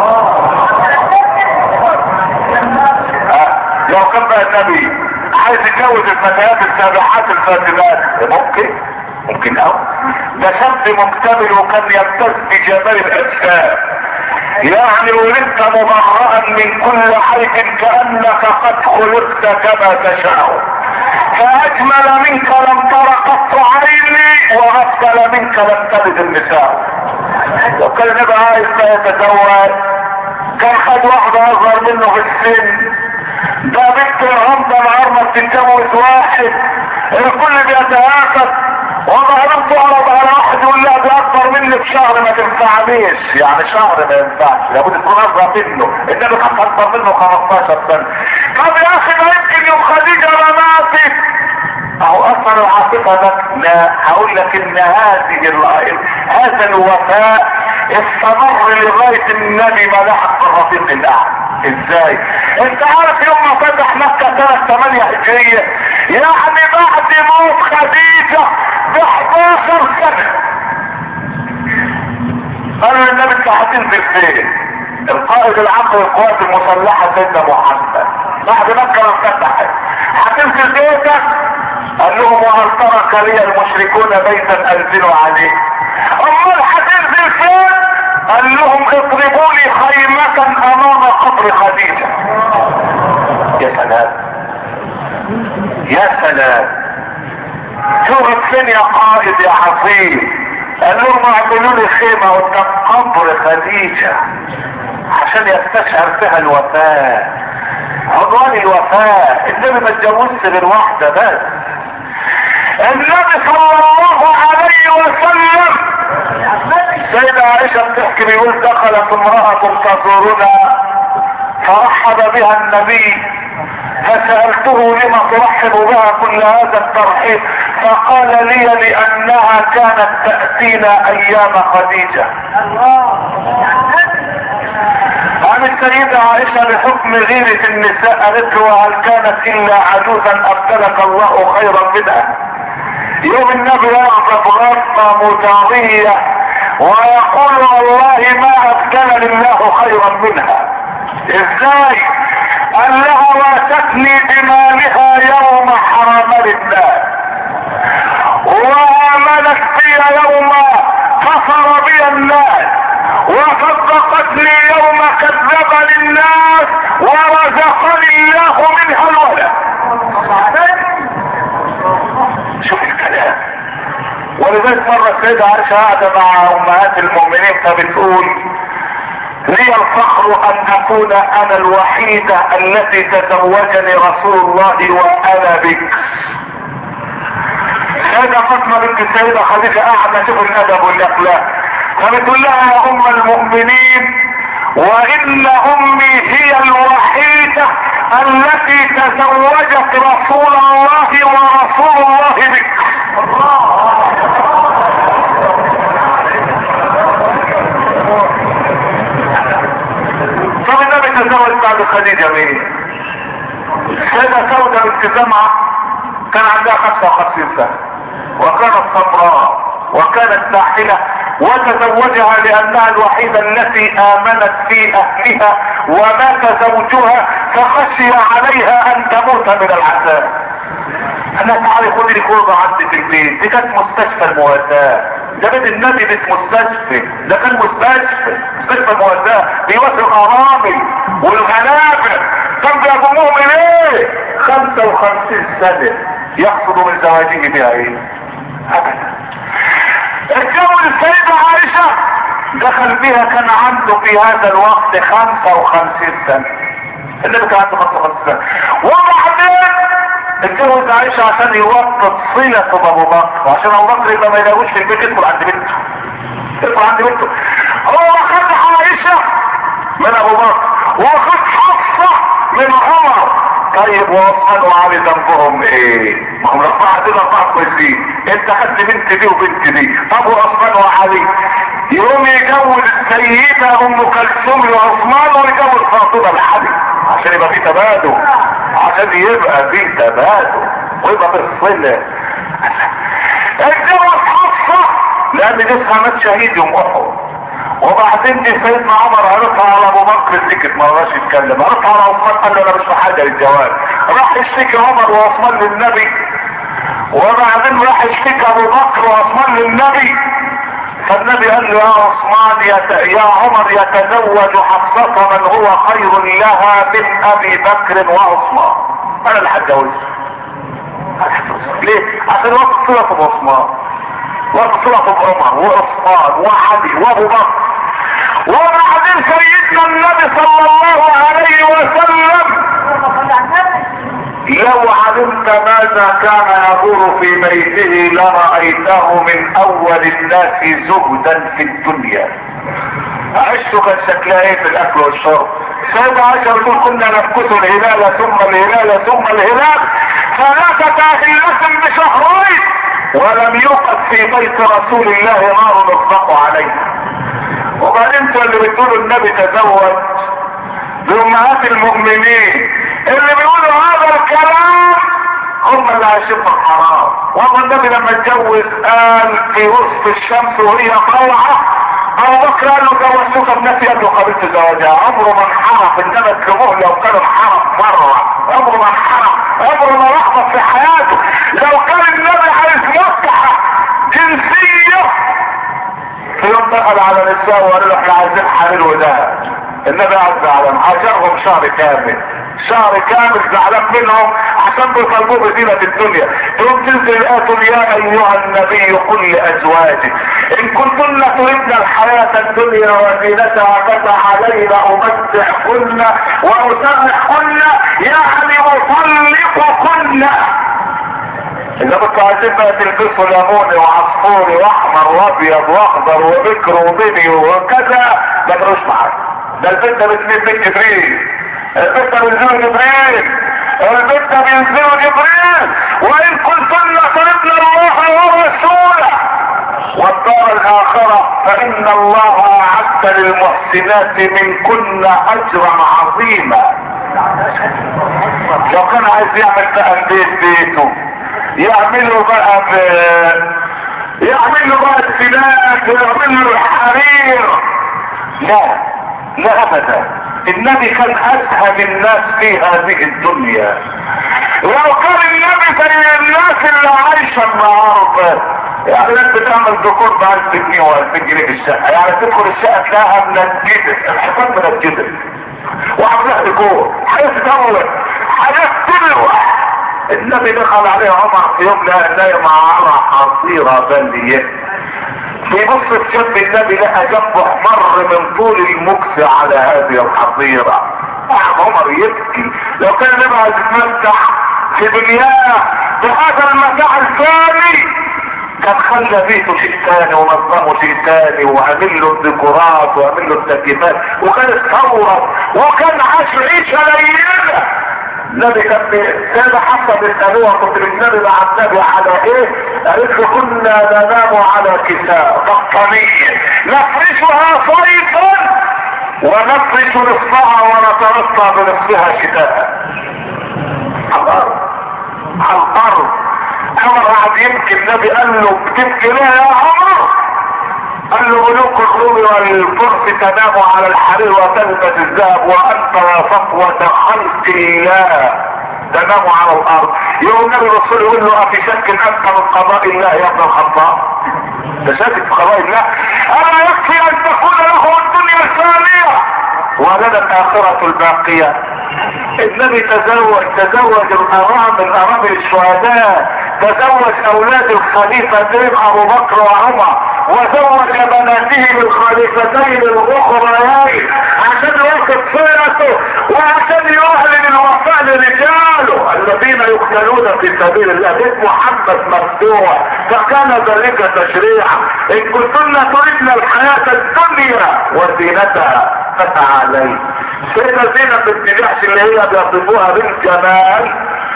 لو كان بقى النبي عايز يتجوز الفتيات السابحات الفاتنات ممكن ممكن او ده شاب مكتمل وكان يمتاز بجمال الاجسام، يعني ولدت مبرأ من كل عيب كأنك قد خلقت كما تشاء، فأجمل منك لم تر قط عيني وأفضل منك لم تلد النساء. لو كان النبي عايز يتزوج كان خد واحدة أصغر منه في السن. ده بنت الغمضة العرمة بتتجوز واحد الكل بيتهافت وظهرت تعرض على واحد يقول لها ده اكبر مني بشهر ما تنفعنيش، يعني شهر ما ينفعش لابد تكون اصغر منه، النبي كان اكبر منه خمستاشر سنة. طب يا اخي ما يمكن يوم خديجة ما ماتت اهو اصلا العاطفة ده. لا هقول لك ان هذه هذا الوفاء استمر لغاية النبي ما لحق الرفيق الاعلى. ازاي؟ انت عارف يوم ما فتح مكة سنة ثمانية هجرية يعني بعد موت خديجة ب حداشر سنة قالوا للنبي انت هتنزل فين؟ القائد العام للقوات المسلحة سيدنا محمد بعد مكة ما فتحت هتنزل بيتك؟ قال لهم وهل ترك لي المشركون بيتا انزل عليه؟ امال هتنزل فين؟ قال لهم اضربوا لي خيمة امام قبر خديجة. يا سلام يا سلام، تقعد فين يا قائد يا عظيم؟ قال لهم اعملوا لي خيمة قدام قبر خديجة عشان يستشعر فيها الوفاة، عنوان الوفاة. النبي ما اتجوزش غير واحدة بس. النبي صلى الله عليه وسلم سيدة عائشة بتحكي بيقول دخلت امرأة تزورنا فرحب بها النبي فسألته لما ترحب بها كل هذا الترحيب؟ فقال لي لأنها كانت تأتينا أيام خديجة. عن السيدة عائشة لحكم غيرة النساء قالت له هل كانت إلا عجوزا أبدلك الله خيرا منها؟ يوم النبي يغضب غضبة مدارية ويقول والله ما أبدلني الله خيرا منها. ازاي؟ قال لها واتتني بمالها يوم حرمني الناس وآمنت بي يوم كفر بي الناس وصدقتني يوم كذبني الناس ورزقني الله منها الولد. شوف الكلام. ولذلك مرة السيدة عائشة قاعدة مع امهات المؤمنين فبتقول لي الفخر ان اكون انا الوحيدة التي تزوجني رسول الله وانا بك. سيدة فاطمة بنت السيدة خديجة قاعدة شوف الادب والاخلاق فبتقول لها يا ام المؤمنين وان امي هي الوحيدة التي تزوجت رسول الله ورسول الله بك. طب النبي تزوج بعد خديجة مين؟ السيدة سودة بنت زمعة كان عندها خمسة وخمسين سنة وكانت سمراء وكانت ساحلة وتزوجها لانها الوحيدة التي امنت في اهلها ومات زوجها فخشي عليها ان تموت من العذاب. انا تعالي خدي لي كورة عندي في البيت. دي كانت مستشفى المواساة. ده بيت النبي مش مستشفى، ده كان مستشفى مستشفى المواساة بيواسي الارامل والغلابة. كان بيضموهم من ايه؟ خمسة وخمسين سنة يقصدوا من زواجه بها ايه؟ ابدا. اتجوز السيدة عائشة دخل بها كان عنده في هذا الوقت خمسة وخمسين سنة. النبي كان عنده خمسة وخمسين سنة. وبعدين اتجوز عائشة عشان يوطد صلة بابو بكر وعشان ابو بكر يبقى ما يلاقوش في البيت يدخل عند بنته. يدخل عند بنته. هو خد عائشة من ابو بكر وخد حفصة من عمر. طيب وعثمان وعلي ذنبهم ايه؟ ما هم الاربعه دول اربعه كويسين. انت خدت بنت دي وبنت دي. طب وعثمان وعلي يقوم يجوز السيده ام كلثوم لعثمان ويجوز فاطمه لعلي عشان يبقى في تبادل، عشان يبقى في تبادل ويبقى في الصله. اتجوز حفصه لان جوزها مات شهيد يوم احد. وبعدين دي سيدنا عمر عرفها على ابو بكر سكت ما رضاش يتكلم. عرفها على عثمان قال له انا مش في حاجه للجواز. راح يشتكي عمر وعثمان للنبي وبعدين راح يشتكي ابو بكر وعثمان للنبي. فالنبي قال له يا عثمان يت... يا عمر يتزوج حفصة من هو خير لها من ابي بكر وعثمان. انا اللي هتجوزها. ليه؟ عشان وقت صلة بعثمان وقت صلة بعمر وعثمان وعلي وابو بكر. وبعدين سيدنا النبي صلى الله عليه وسلم لو علمت ماذا كان يدور في بيته لرأيته من اول الناس زهدا في الدنيا. عشته كان شكلها ايه في الاكل والشرب؟ سيدة عائشة بتقول كنا نمكث الهلال ثم الهلال ثم الهلال ثلاثة اهلة بشهرين ولم يوقد في بيت رسول الله نار يطلق عليه. وبعدين انتوا اللي بتقولوا النبي تزوج بامهات المؤمنين اللي بيقولوا هذا الكلام هم اللي عايشين في الحرام. والله النبي لما اتجوز قال في وسط الشمس وهي طالعه ابو بكر قال له زوجتك ابنتي، قال له قبلت زواجها. عمره ما انحرف، انما الجمهور لو كان انحرف مره، عمره ما انحرف، عمره ما لحظه في حياته. لو كان النبي عايز مصلحه جنسيه في يوم دخل على النساء وقال له احنا عايزين حلال وده، النبي عز وجل عاشرهم شهر كامل، شهر كامل زعلان منهم عشان بيطلبوا بزينة الدنيا. تقوم تنزل آتوا يا ايها النبي قل لازواجك ان كنتن تردن الحياة الدنيا وزينتها فتعالينا امتعكن واسرحكن يعني اطلقكن. اذا كنتوا عايزين بقى تلبسوا ليموني وعصفوري واحمر وابيض واخضر وبكر وبني وكذا، ما تروش معاك. ده البنت بتميل بنت جبريل، البنت بينزلوا جبريل، البنت بينزلوا جبريل. وان كنتن تردن الله ورسوله والدار الاخرة فان الله اعد للمحسنات منكن اجرا عظيما. لو كان عايز يعمل بقى بيت بيته، يعملوا بقى ب... يعملوا بقى السلاح، يعملوا الحرير. لا لا ابدا، النبي كان اسهل الناس في هذه الدنيا. لو كان النبي زي الناس اللي عايشه النهارده، يعني الناس بتعمل ديكور ب ألف جنيه و2000 جنيه في الشقه، يعني تدخل الشقه تلاقيها منجده، الحيطان منجده وعاملها ديكور، حاجات تدور، حاجات تلوح. النبي دخل عليه عمر في يوم لقى نايم على حصيره بليه، بيبص في جنب النبي لقى جنبه احمر من طول المكس على هذه الحصيره. قعد عمر يبكي. لو كان النبي عايز يتمتع في دنياه بهذا المتاع الثاني كان خلى بيته شيء ثاني ونظمه شيء ثاني وعمل له الديكورات وعمل له التكييفات وكان اتطور وكان عاش عيشه لينه. النبي كان كان حتى بيسالوها كنت بتنام مع النبي على ايه؟ قالت له كنا ننام على كساء بطانيه نفرشها صيفا ونفرش نصفها ونترصى بنصفها شتاء. على الارض على الارض. عمر قعد يبكي. النبي قال له بتبكي ليه يا عمر؟ قال له ملوك الروم والفرس تنام على الحرير وتلبس الذهب وانت يا صفوة خلق الله تنام على الارض. يقول النبي الرسول يقول له افي شك انت من قضاء الله يا ابن الخطاب؟ ده شاكك في قضاء الله؟ الا يكفي ان تكون له الدنيا الثانية ولنا الاخرة الباقية. النبي تزوج تزوج الارامل ارامل الشهداء، تزوج اولاد الخليفتين ابو بكر وعمر، وزوج بناته بالخليفتين الاخريين عشان يوقف صلته وعشان يعلن الوفاء لرجاله الذين يقتلون في سبيل الله. بيت محمد مفتوح فكان ذلك تشريعا. ان كنتن تردن الحياة الدنيا وزينتها فتعالي. سيدة زينب بنت جحش اللي هي بيصفوها بالجمال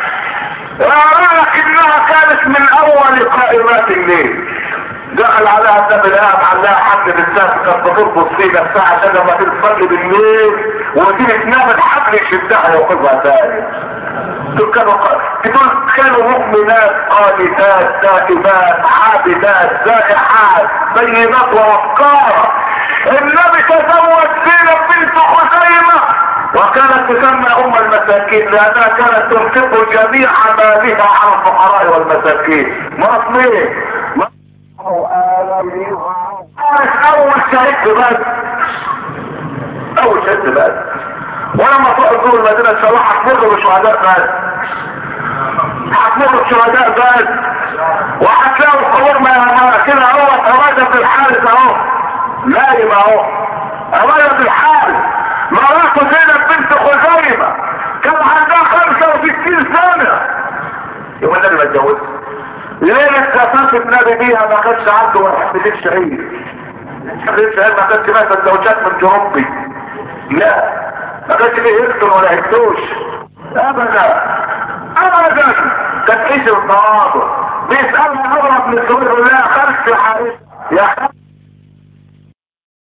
ولكنها كانت من اول قائمات الليل. دخل عليها النبي لقاها معلقه حبل بالسقف كانت بتربط فيه نفسها عشان لما تصلي بالليل وتيجي تنام الحبل يشدها ياخذها تاني. دول كانوا دول كانوا مؤمنات قانتات تائبات عابدات زائحات بينات وافكار. النبي تزوج زينب بنت خزيمه وكانت تسمى ام المساكين لانها كانت تنفق جميع مالها على الفقراء والمساكين. ما اصليه اول شهيد بس اول شهيد بس ولما تروح تزور المدينه ان شاء الله هتمر بشهداء بس هتمر بشهداء بس وهتلاقوا القبور ما كده اهو. أراجل في الحارس اهو نايم اهو. أراجل في الحارس مراته زينب بنت خزيمه كان عندها خمسة وستين سنه يبقى النبي ما اتجوزش. ليه خفاف النبي بيها ما كانش عنده واحد شهيد؟ حديث شهيد ما كانش بقى سندوتشات من جروبي، لا ما كانش ليه يقتل ولا يقتوش ابدا ابدا. كان ايش التواضع بيسألها اضرب من الصغير لا خلف يا حبيبي يا